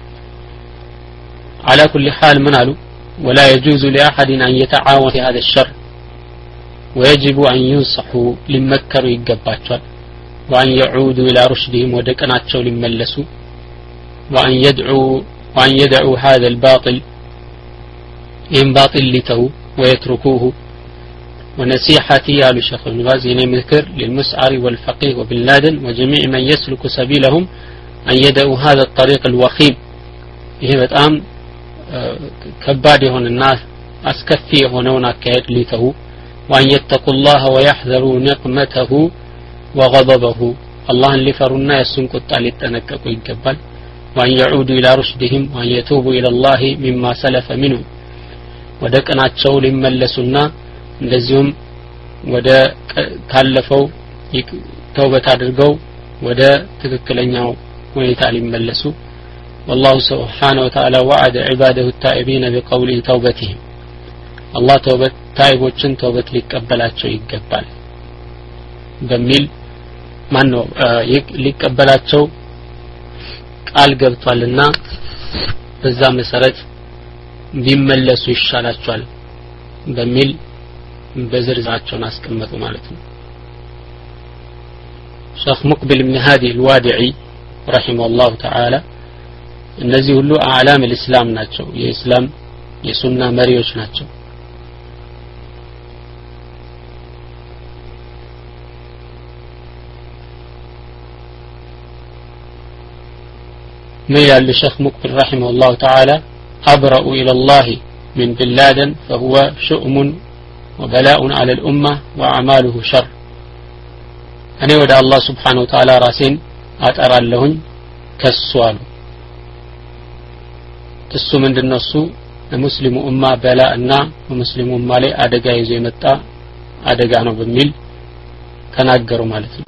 على كل حال من قالوا ولا يجوز لأحد أن يتعاون في هذا الشر ويجب أن ينصحوا لمكروا يقباتشوا وأن يعودوا إلى رشدهم ودكناتشوا لملسوا وأن يدعوا وأن يدعوا هذا الباطل إن باطل لتو ويتركوه ونصيحتي يا شيخ ابن باز يذكر للمسعر والفقيه وبن لادن وجميع من يسلك سبيلهم أن يدعوا هذا الطريق الوخيم ይሄ በጣም ከባድ የሆነ እና አስከፊ የሆነውን አካሄድ ሊተው وأن يتقوا الله ويحذروا نقمته وغضبه الله لفرنا يسن ቁጣ ሊጠነቀቁ ይገባል وأن يعودوا إلى رشدهم وأن يتوبوا إلى الله مما سلف منه ودقناچو لملسنا እንደዚሁም ወደ ካለፈው ተውበት አድርገው ወደ ትክክለኛው ሁኔታ ሊመለሱ والله سبحانه وتعالى وعد عباده التائبين بقوله توبتهم الله توبت ታይቦችን ተውበት ሊቀበላቸው ይገባል በሚል ማን ነው ሊቀበላቸው ቃል ገብቷልና በዛ መሰረት ቢመለሱ ይሻላቸዋል በሚል በዝርዝራቸውን አስቀመጡ ማለት ነው ሼኽ ሙቅቢል ኢብኑ ሃዲ الوادعي رحمه الله تعالى እነዚህ ሁሉ አዕላም الاسلام ናቸው የእስላም የሱና መሪዎች ናቸው ميل للشيخ مقبل رحمه الله تعالى أبرأ إلى الله من بن لادن فهو شؤم وبلاء على الأمة وأعماله شر أنا ودع الله سبحانه وتعالى راسين أتأرى لهن كالسؤال السو من النصو المسلم أمة بلاءنا ومسلم أمة لي أدقى يزيمتا أدقى عنه بالميل كان أقروا مالتنا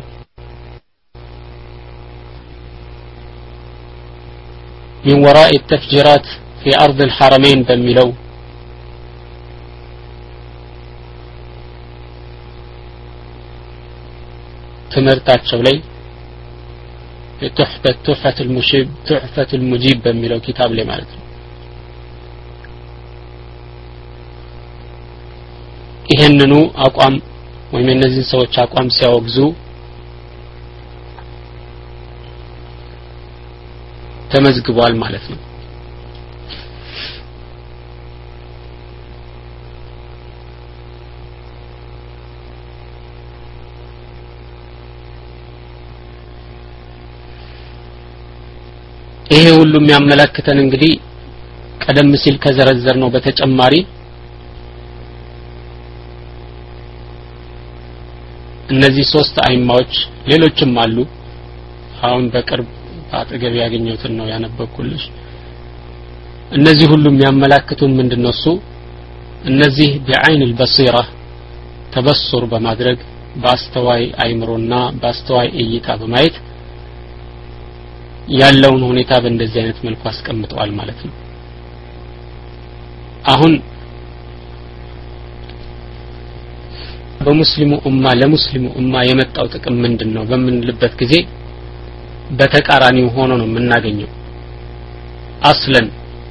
من وراء التفجيرات في أرض الحرمين بميلو تمرتاتشو لي تحفة تحفة المجيب تحفة المجيب بميلو كتاب لي مالتنا ይሄንኑ አቋም ወይም እነዚህ ሰዎች አቋም ሲያወግዙ ተመዝግቧል ማለት ነው ይሄ ሁሉ የሚያመለክተን እንግዲህ ቀደም ሲል ከዘረዘር ነው በተጨማሪ እነዚህ ሶስት አይማዎች ሌሎችም አሉ አሁን በቅርብ አጠገብ ያገኘሁትን ነው ያነበብኩልሽ እነዚህ ሁሉ የሚያመላክቱን ምንድነው እሱ እነዚህ بعين البصيرة ተበሱር በማድረግ በአስተዋይ አይምሮና በአስተዋይ እይታ በማየት ያለውን ሁኔታ በእንደዚህ አይነት መልኩ አስቀምጠዋል ማለት ነው አሁን በሙስሊሙ ኡማ ለሙስሊሙ ኡማ የመጣው ጥቅም ምንድነው በምንልበት ጊዜ በተቃራኒው ሆኖ ነው የምናገኘው አስለን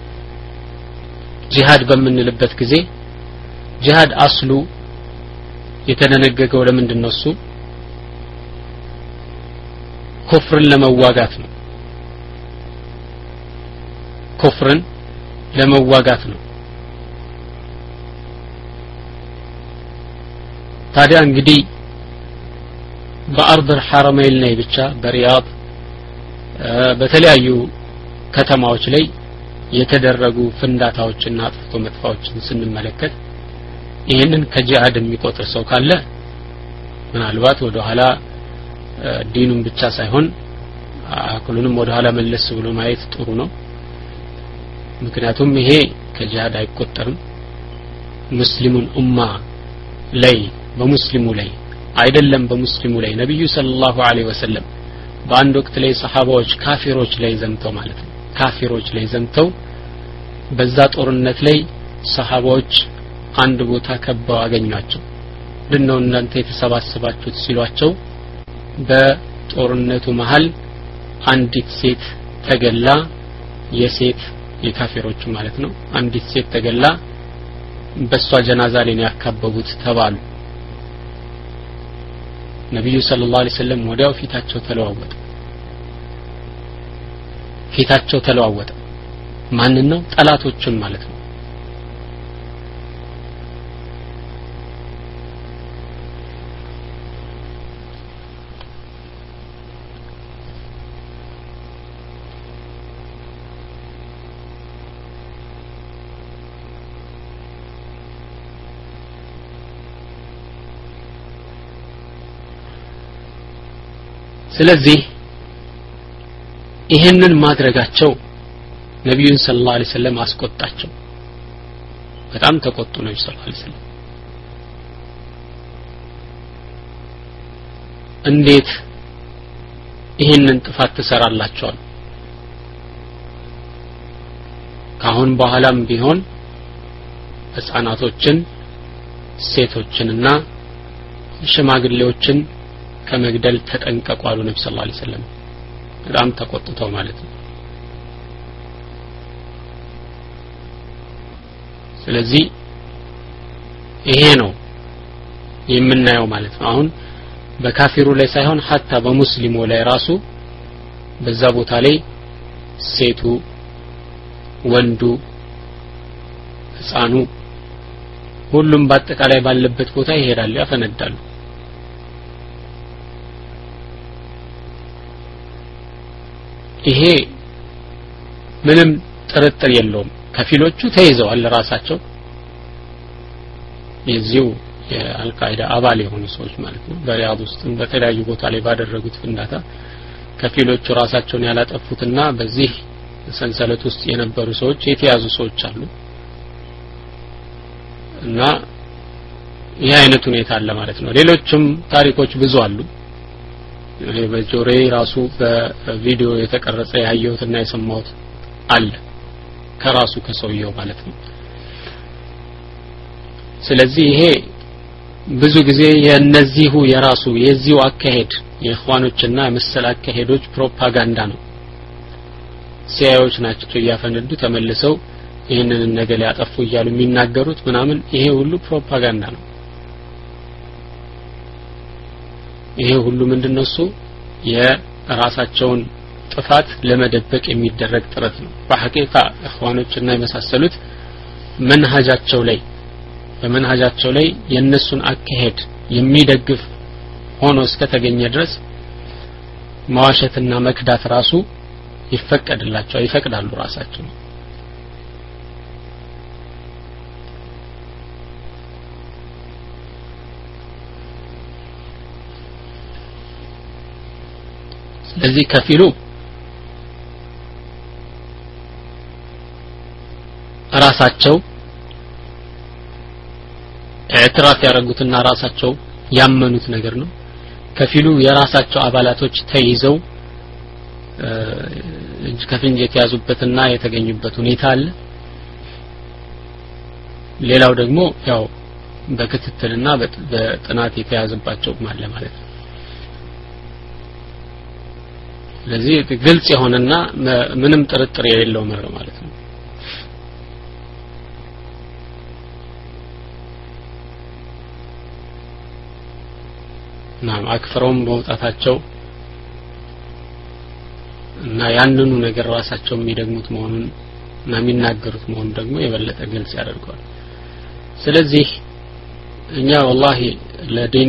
ጂሃድ በምንልበት ጊዜ ጂሃድ አስሉ የተደነገገው ለምንድነው እሱ ኩፍርን ለመዋጋት ነው ኩፍርን ለመዋጋት ነው ታዲያ እንግዲህ በአርድ الحرمين ላይ ብቻ በሪያድ በተለያዩ ከተማዎች ላይ የተደረጉ ፍንዳታዎችና አጥፍቶ መጥፋዎችን ስንመለከት ይሄንን ከጂሃድ የሚቆጥር ሰው ካለ ምናልባት ወደ ኋላ ዲኑን ብቻ ሳይሆን አክሉንም ወደ ኋላ መለስ ብሎ ማየት ጥሩ ነው ምክንያቱም ይሄ ከጂሃድ አይቆጠርም ሙስሊሙን ኡማ ላይ በሙስሊሙ ላይ አይደለም በሙስሊሙ ላይ ነብዩ ሰለላሁ ዐለይሂ ወሰለም በአንድ ወቅት ላይ ሰሃባዎች ካፊሮች ላይ ዘምተው ማለት ነው ካፊሮች ላይ ዘምተው በዛ ጦርነት ላይ ሰሃባዎች አንድ ቦታ ከበው አገኟቸው ምንድነው እናንተ የተሰባሰባችሁት ሲሏቸው በጦርነቱ መሃል አንዲት ሴት ተገላ የሴት የካፊሮች ማለት ነው አንዲት ሴት ተገላ በሷ ጀናዛ ላይ ያካበቡት ተባሉ ነብዩ ሰለላሁ ዐለይሂ ወሰለም ወዲያው ፊታቸው ተለዋወጠ ፊታቸው ተለዋወጠ ማን ነው ጠላቶችን ማለት ነው ስለዚህ ይሄንን ማድረጋቸው ነብዩን ሰለላሁ ዐለይሂ ወሰለም አስቆጣቸው በጣም ተቆጡ ነብዩ ሰለላሁ ዐለይሂ ወሰለም እንዴት ይሄንን ጥፋት ተሰራላችኋል ካሁን በኋላም ቢሆን ህፃናቶችን ሴቶችንና ሽማግሌዎችን ከመግደል ተጠንቀቁ አሉ ነብዩ ሰለላሁ ዐለይሂ ወሰለም በጣም ተቆጥተው ማለት ነው ስለዚህ ይሄ ነው የምናየው ማለት ነው አሁን በካፊሩ ላይ ሳይሆን hatta በሙስሊሙ ላይ ራሱ በዛ ቦታ ላይ ሴቱ ወንዱ ህፃኑ ሁሉም በአጠቃላይ ባለበት ቦታ ይሄዳሉ ያፈነዳሉ ይሄ ምንም ጥርጥር የለውም ከፊሎቹ ተይዘዋል ራሳቸው የዚሁ የአልቃይዳ አባል የሆኑ ሰዎች ማለት ነው በሪያድ ውስጥ በተለያዩ ቦታ ላይ ባደረጉት ፍንዳታ ከፊሎቹ ራሳቸውን ያላጠፉትና በዚህ ሰንሰለት ውስጥ የነበሩ ሰዎች የተያዙ ሰዎች አሉ እና ይህ አይነት ሁኔታ አለ ማለት ነው ሌሎችም ታሪኮች ብዙ አሉ በጆሬ ራሱ በቪዲዮ የተቀረጸ ያየሁትና የሰማሁት አለ ከራሱ ከሰውየው ማለት ነው ስለዚህ ይሄ ብዙ ጊዜ የነዚሁ የራሱ የዚሁ አካሄድ የኢኽዋኖችና መሰል አካሄዶች ፕሮፓጋንዳ ነው ሲያዮች ናቸው ያፈነዱ ተመልሰው ይሄንን ነገር ያጠፉ ይያሉ የሚናገሩት ምናምን ይሄ ሁሉ ፕሮፓጋንዳ ነው ይሄ ሁሉ ምንድነው እሱ የራሳቸውን ጥፋት ለመደበቅ የሚደረግ ጥረት ነው በሐቂቃ ኢኽዋኖችና የመሳሰሉት መንሃጃቸው ላይ በመንሃጃቸው ላይ የነሱን አካሄድ የሚደግፍ ሆኖ እስከተገኘ ድረስ ማዋሸትና መክዳት ራሱ ይፈቀድላቸው ይፈቅዳሉ ራሳቸው ስለዚህ ከፊሉ ራሳቸው እዕትራፍ ያደረጉትና ራሳቸው ያመኑት ነገር ነው ከፊሉ የራሳቸው አባላቶች ተይዘው እጅ ከፍንጅ የተያዙበትና የተገኙበት ሁኔታ አለ ሌላው ደግሞ ያው በክትትልና በጥናት የተያዘባቸው ማለት ማለት ነው ስለዚህ ግልጽ የሆነና ምንም ጥርጥር የሌለው መረ ማለት ነው ናም አክፈሩም በመውጣታቸው እና ያንኑ ነገር ራሳቸው የሚደግሙት መሆኑን እና የሚናገሩት መሆኑ ደግሞ የበለጠ ግልጽ ያደርጋል ስለዚህ እኛ والله ለዲን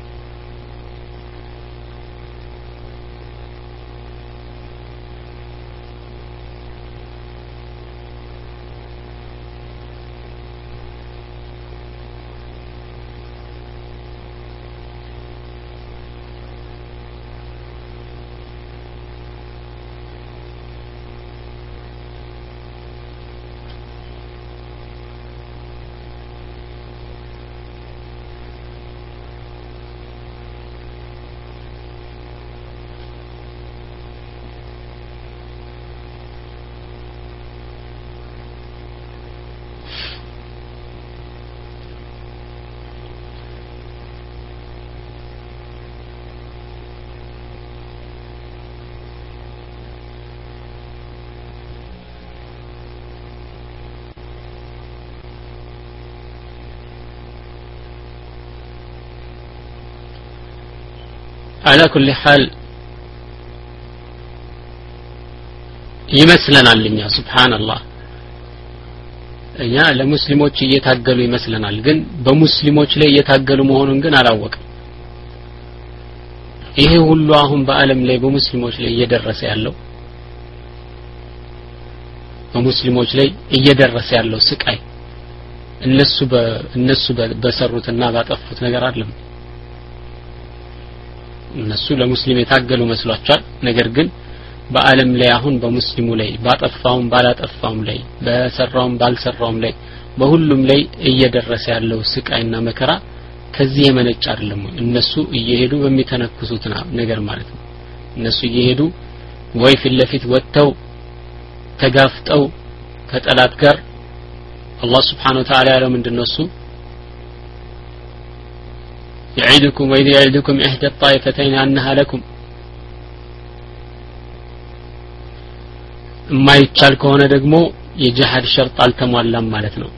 على كل حال ይመስለናል እኛ ሱብሃንአላህ እኛ ለሙስሊሞች እየታገሉ ይመስለናል ግን በሙስሊሞች ላይ እየታገሉ መሆኑን ግን አላወቅም ይሄ ሁሉ አሁን በአለም ላይ በሙስሊሞች ላይ እየደረሰ ያለው በሙስሊሞች ላይ እየደረሰ ያለው ስቃይ እነሱ በእነሱ በሰሩትና ባጠፉት ነገር አይደለም እነሱ ለሙስሊም የታገሉ መስሏቸዋል ነገር ግን በአለም ላይ አሁን በሙስሊሙ ላይ ባጠፋውም ባላጠፋውም ላይ በሰራውም ባልሰራውም ላይ በሁሉም ላይ እየደረሰ ያለው ስቃይና መከራ ከዚህ የመነጭ አይደለም እነሱ እየሄዱ በሚተነክሱት ነገር ማለት ነው እነሱ እየሄዱ ወይ ፊትለፊት ወጥተው ተጋፍጠው ከጠላት ጋር አላህ Subhanahu Wa Ta'ala ያለው ምንድነው እሱ يعيدكم وإذ يعيدكم إحدى الطائفتين أنها لكم ما يتشال كونه ደግሞ የጂሃድ ሸርጥ አልተሟላም ማለት ነው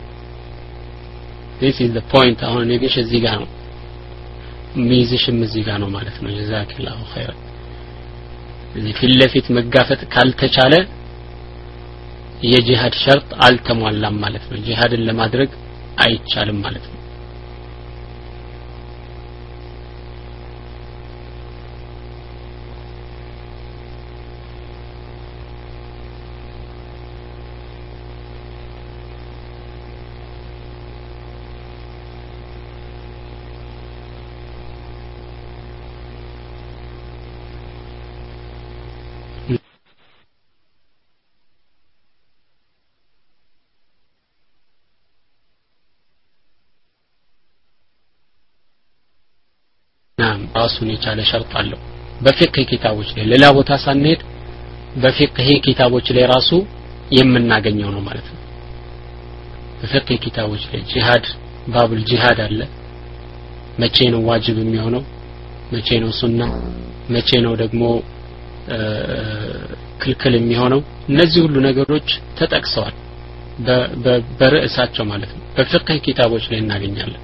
this is the point አሁን ነገሽ እዚህ ጋር ነው ሚይዝሽም እዚህ ጋር ነው ማለት ነው ጀዛከላሁ ኸይር እዚህ ፊትለፊት መጋፈጥ ካልተቻለ የጂሃድ ሸርጥ አልተሟላም ማለት ነው ጂሃድን ለማድረግ አይቻልም ማለት ነው ናም ራሱን የቻለ ሸርጥ አለው በፊቅህ ኪታቦች ላይ ሌላ ቦታ ሳንሄድ በፊቅህ ኪታቦች ላይ ራሱ የምናገኘው ነው ማለት ነው በፊቅህ ኪታቦች ላይ ጂሃድ ባቡል ጂሃድ አለ መቼ ነው ዋጅብ የሚሆነው መቼ ነው ሱና መቼ ነው ደግሞ ክልክል የሚሆነው እነዚህ ሁሉ ነገሮች ተጠቅሰዋል በርዕሳቸው ማለት ነው በፊቅህ ኪታቦች ላይ እናገኛለን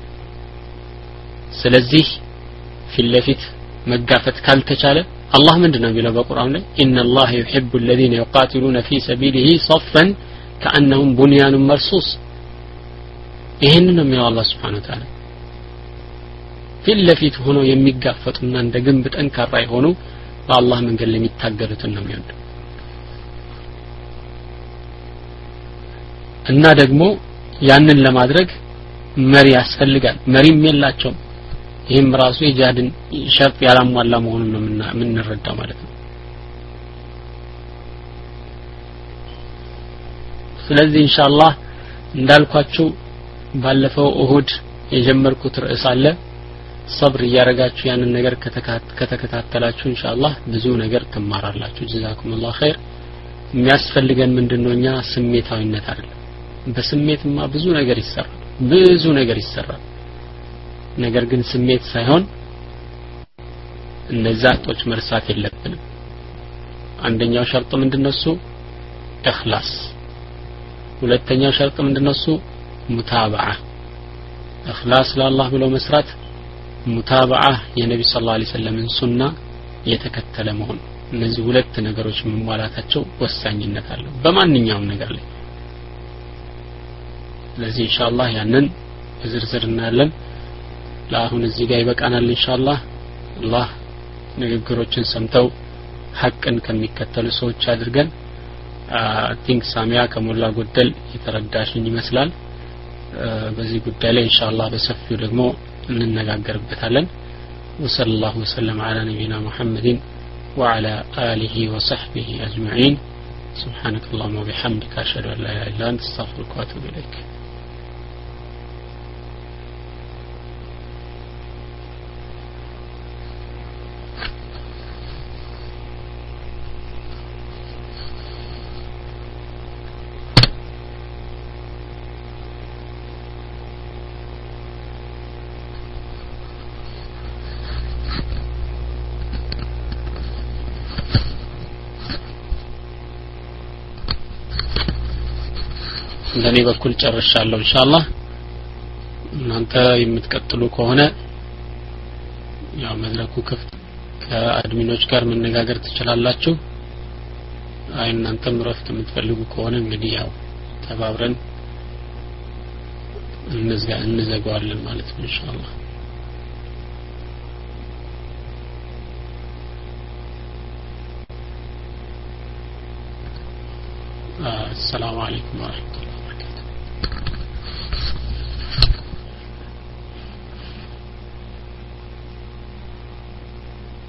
ስለዚህ ፊለፊት መጋፈት ካልተቻለ አላህ ምንድነው የሚለው በቁርአን ላይ ኢነላህ يحب الذين يقاتلون في سبيله صفا كأنهم بنيان مرصوص ይሄንን ነው የሚለው አላህ Subhanahu Wa Ta'ala ፊለፊት ሆኖ የሚጋፈጡና እንደ ግንብ ጠንካራ የሆኑ በአላህ መንገድ ላይ የሚታገሉትን ነው የሚወደው እና ደግሞ ያንን ለማድረግ መሪ ያስፈልጋል መሪም የላቸውም ይሄም ራሱ የጂሃድን ሸርጥ ያላሟላ መሆኑን ነው የምንረዳው ማለት ነው ስለዚህ ኢንሻአላህ እንዳልኳችሁ ባለፈው እሁድ የጀመርኩት ርዕስ አለ صبر ያረጋችሁ ያንን ነገር ከተከታተላችሁ ኢንሻአላህ ብዙ ነገር ትማራላችሁ ጀዛኩሙላህ ኸይር የሚያስፈልገን ምንድነውኛ ስሜታዊነት አይደለም በስሜትማ ብዙ ነገር ይሰራል ብዙ ነገር ይሰራል ነገር ግን ስሜት ሳይሆን እነዛ ጦች መርሳት የለብንም አንደኛው ሸርጥ ምንድነው እሱ ኢኽላስ ሁለተኛው ሸርጥ ምንድነው እሱ ሙታባዓ ኢኽላስ ለአላህ ብሎ መስራት ሙታባዓ የነብዩ ሰለላሁ ዐለይሂ ወሰለም ሱና የተከተለ መሆን እነዚህ ሁለት ነገሮች መሟላታቸው ወሳኝነት አለው በማንኛውም ነገር ላይ ስለዚህ ኢንሻአላህ ያንን በዝርዝር እናያለን ለአሁን እዚህ ጋር ይበቃናል ኢንሻአላህ አላህ ንግግሮችን ሰምተው ሐቅን ከሚከተሉ ሰዎች አድርገን ቲንክ ሳሚያ ከሞላ ጎደል የተረዳሽኝ ይመስላል በዚህ ጉዳይ ላይ ኢንሻአላህ በሰፊው ደግሞ እንነጋገርበታለን ወሰለላሁ ወሰለም على نبينا محمد وعلى آله وصحبه أجمعين سبحانك اللهم وبحمدك أشهد أن لا إله إلا أنت أستغفرك وأتوب إليك እንደኔ በኩል ጨርሻለሁ ኢንሻአላህ እናንተ የምትቀጥሉ ከሆነ ያው መድረኩ ክፍት ከአድሚኖች ጋር መነጋገር ትችላላችሁ አይ እናንተም ረፍት የምትፈልጉ ከሆነ እንግዲህ ያው ተባብረን እንዝጋ እንዘጋዋለን ማለት ነው ኢንሻአላህ السلام عليكم ورحمة الله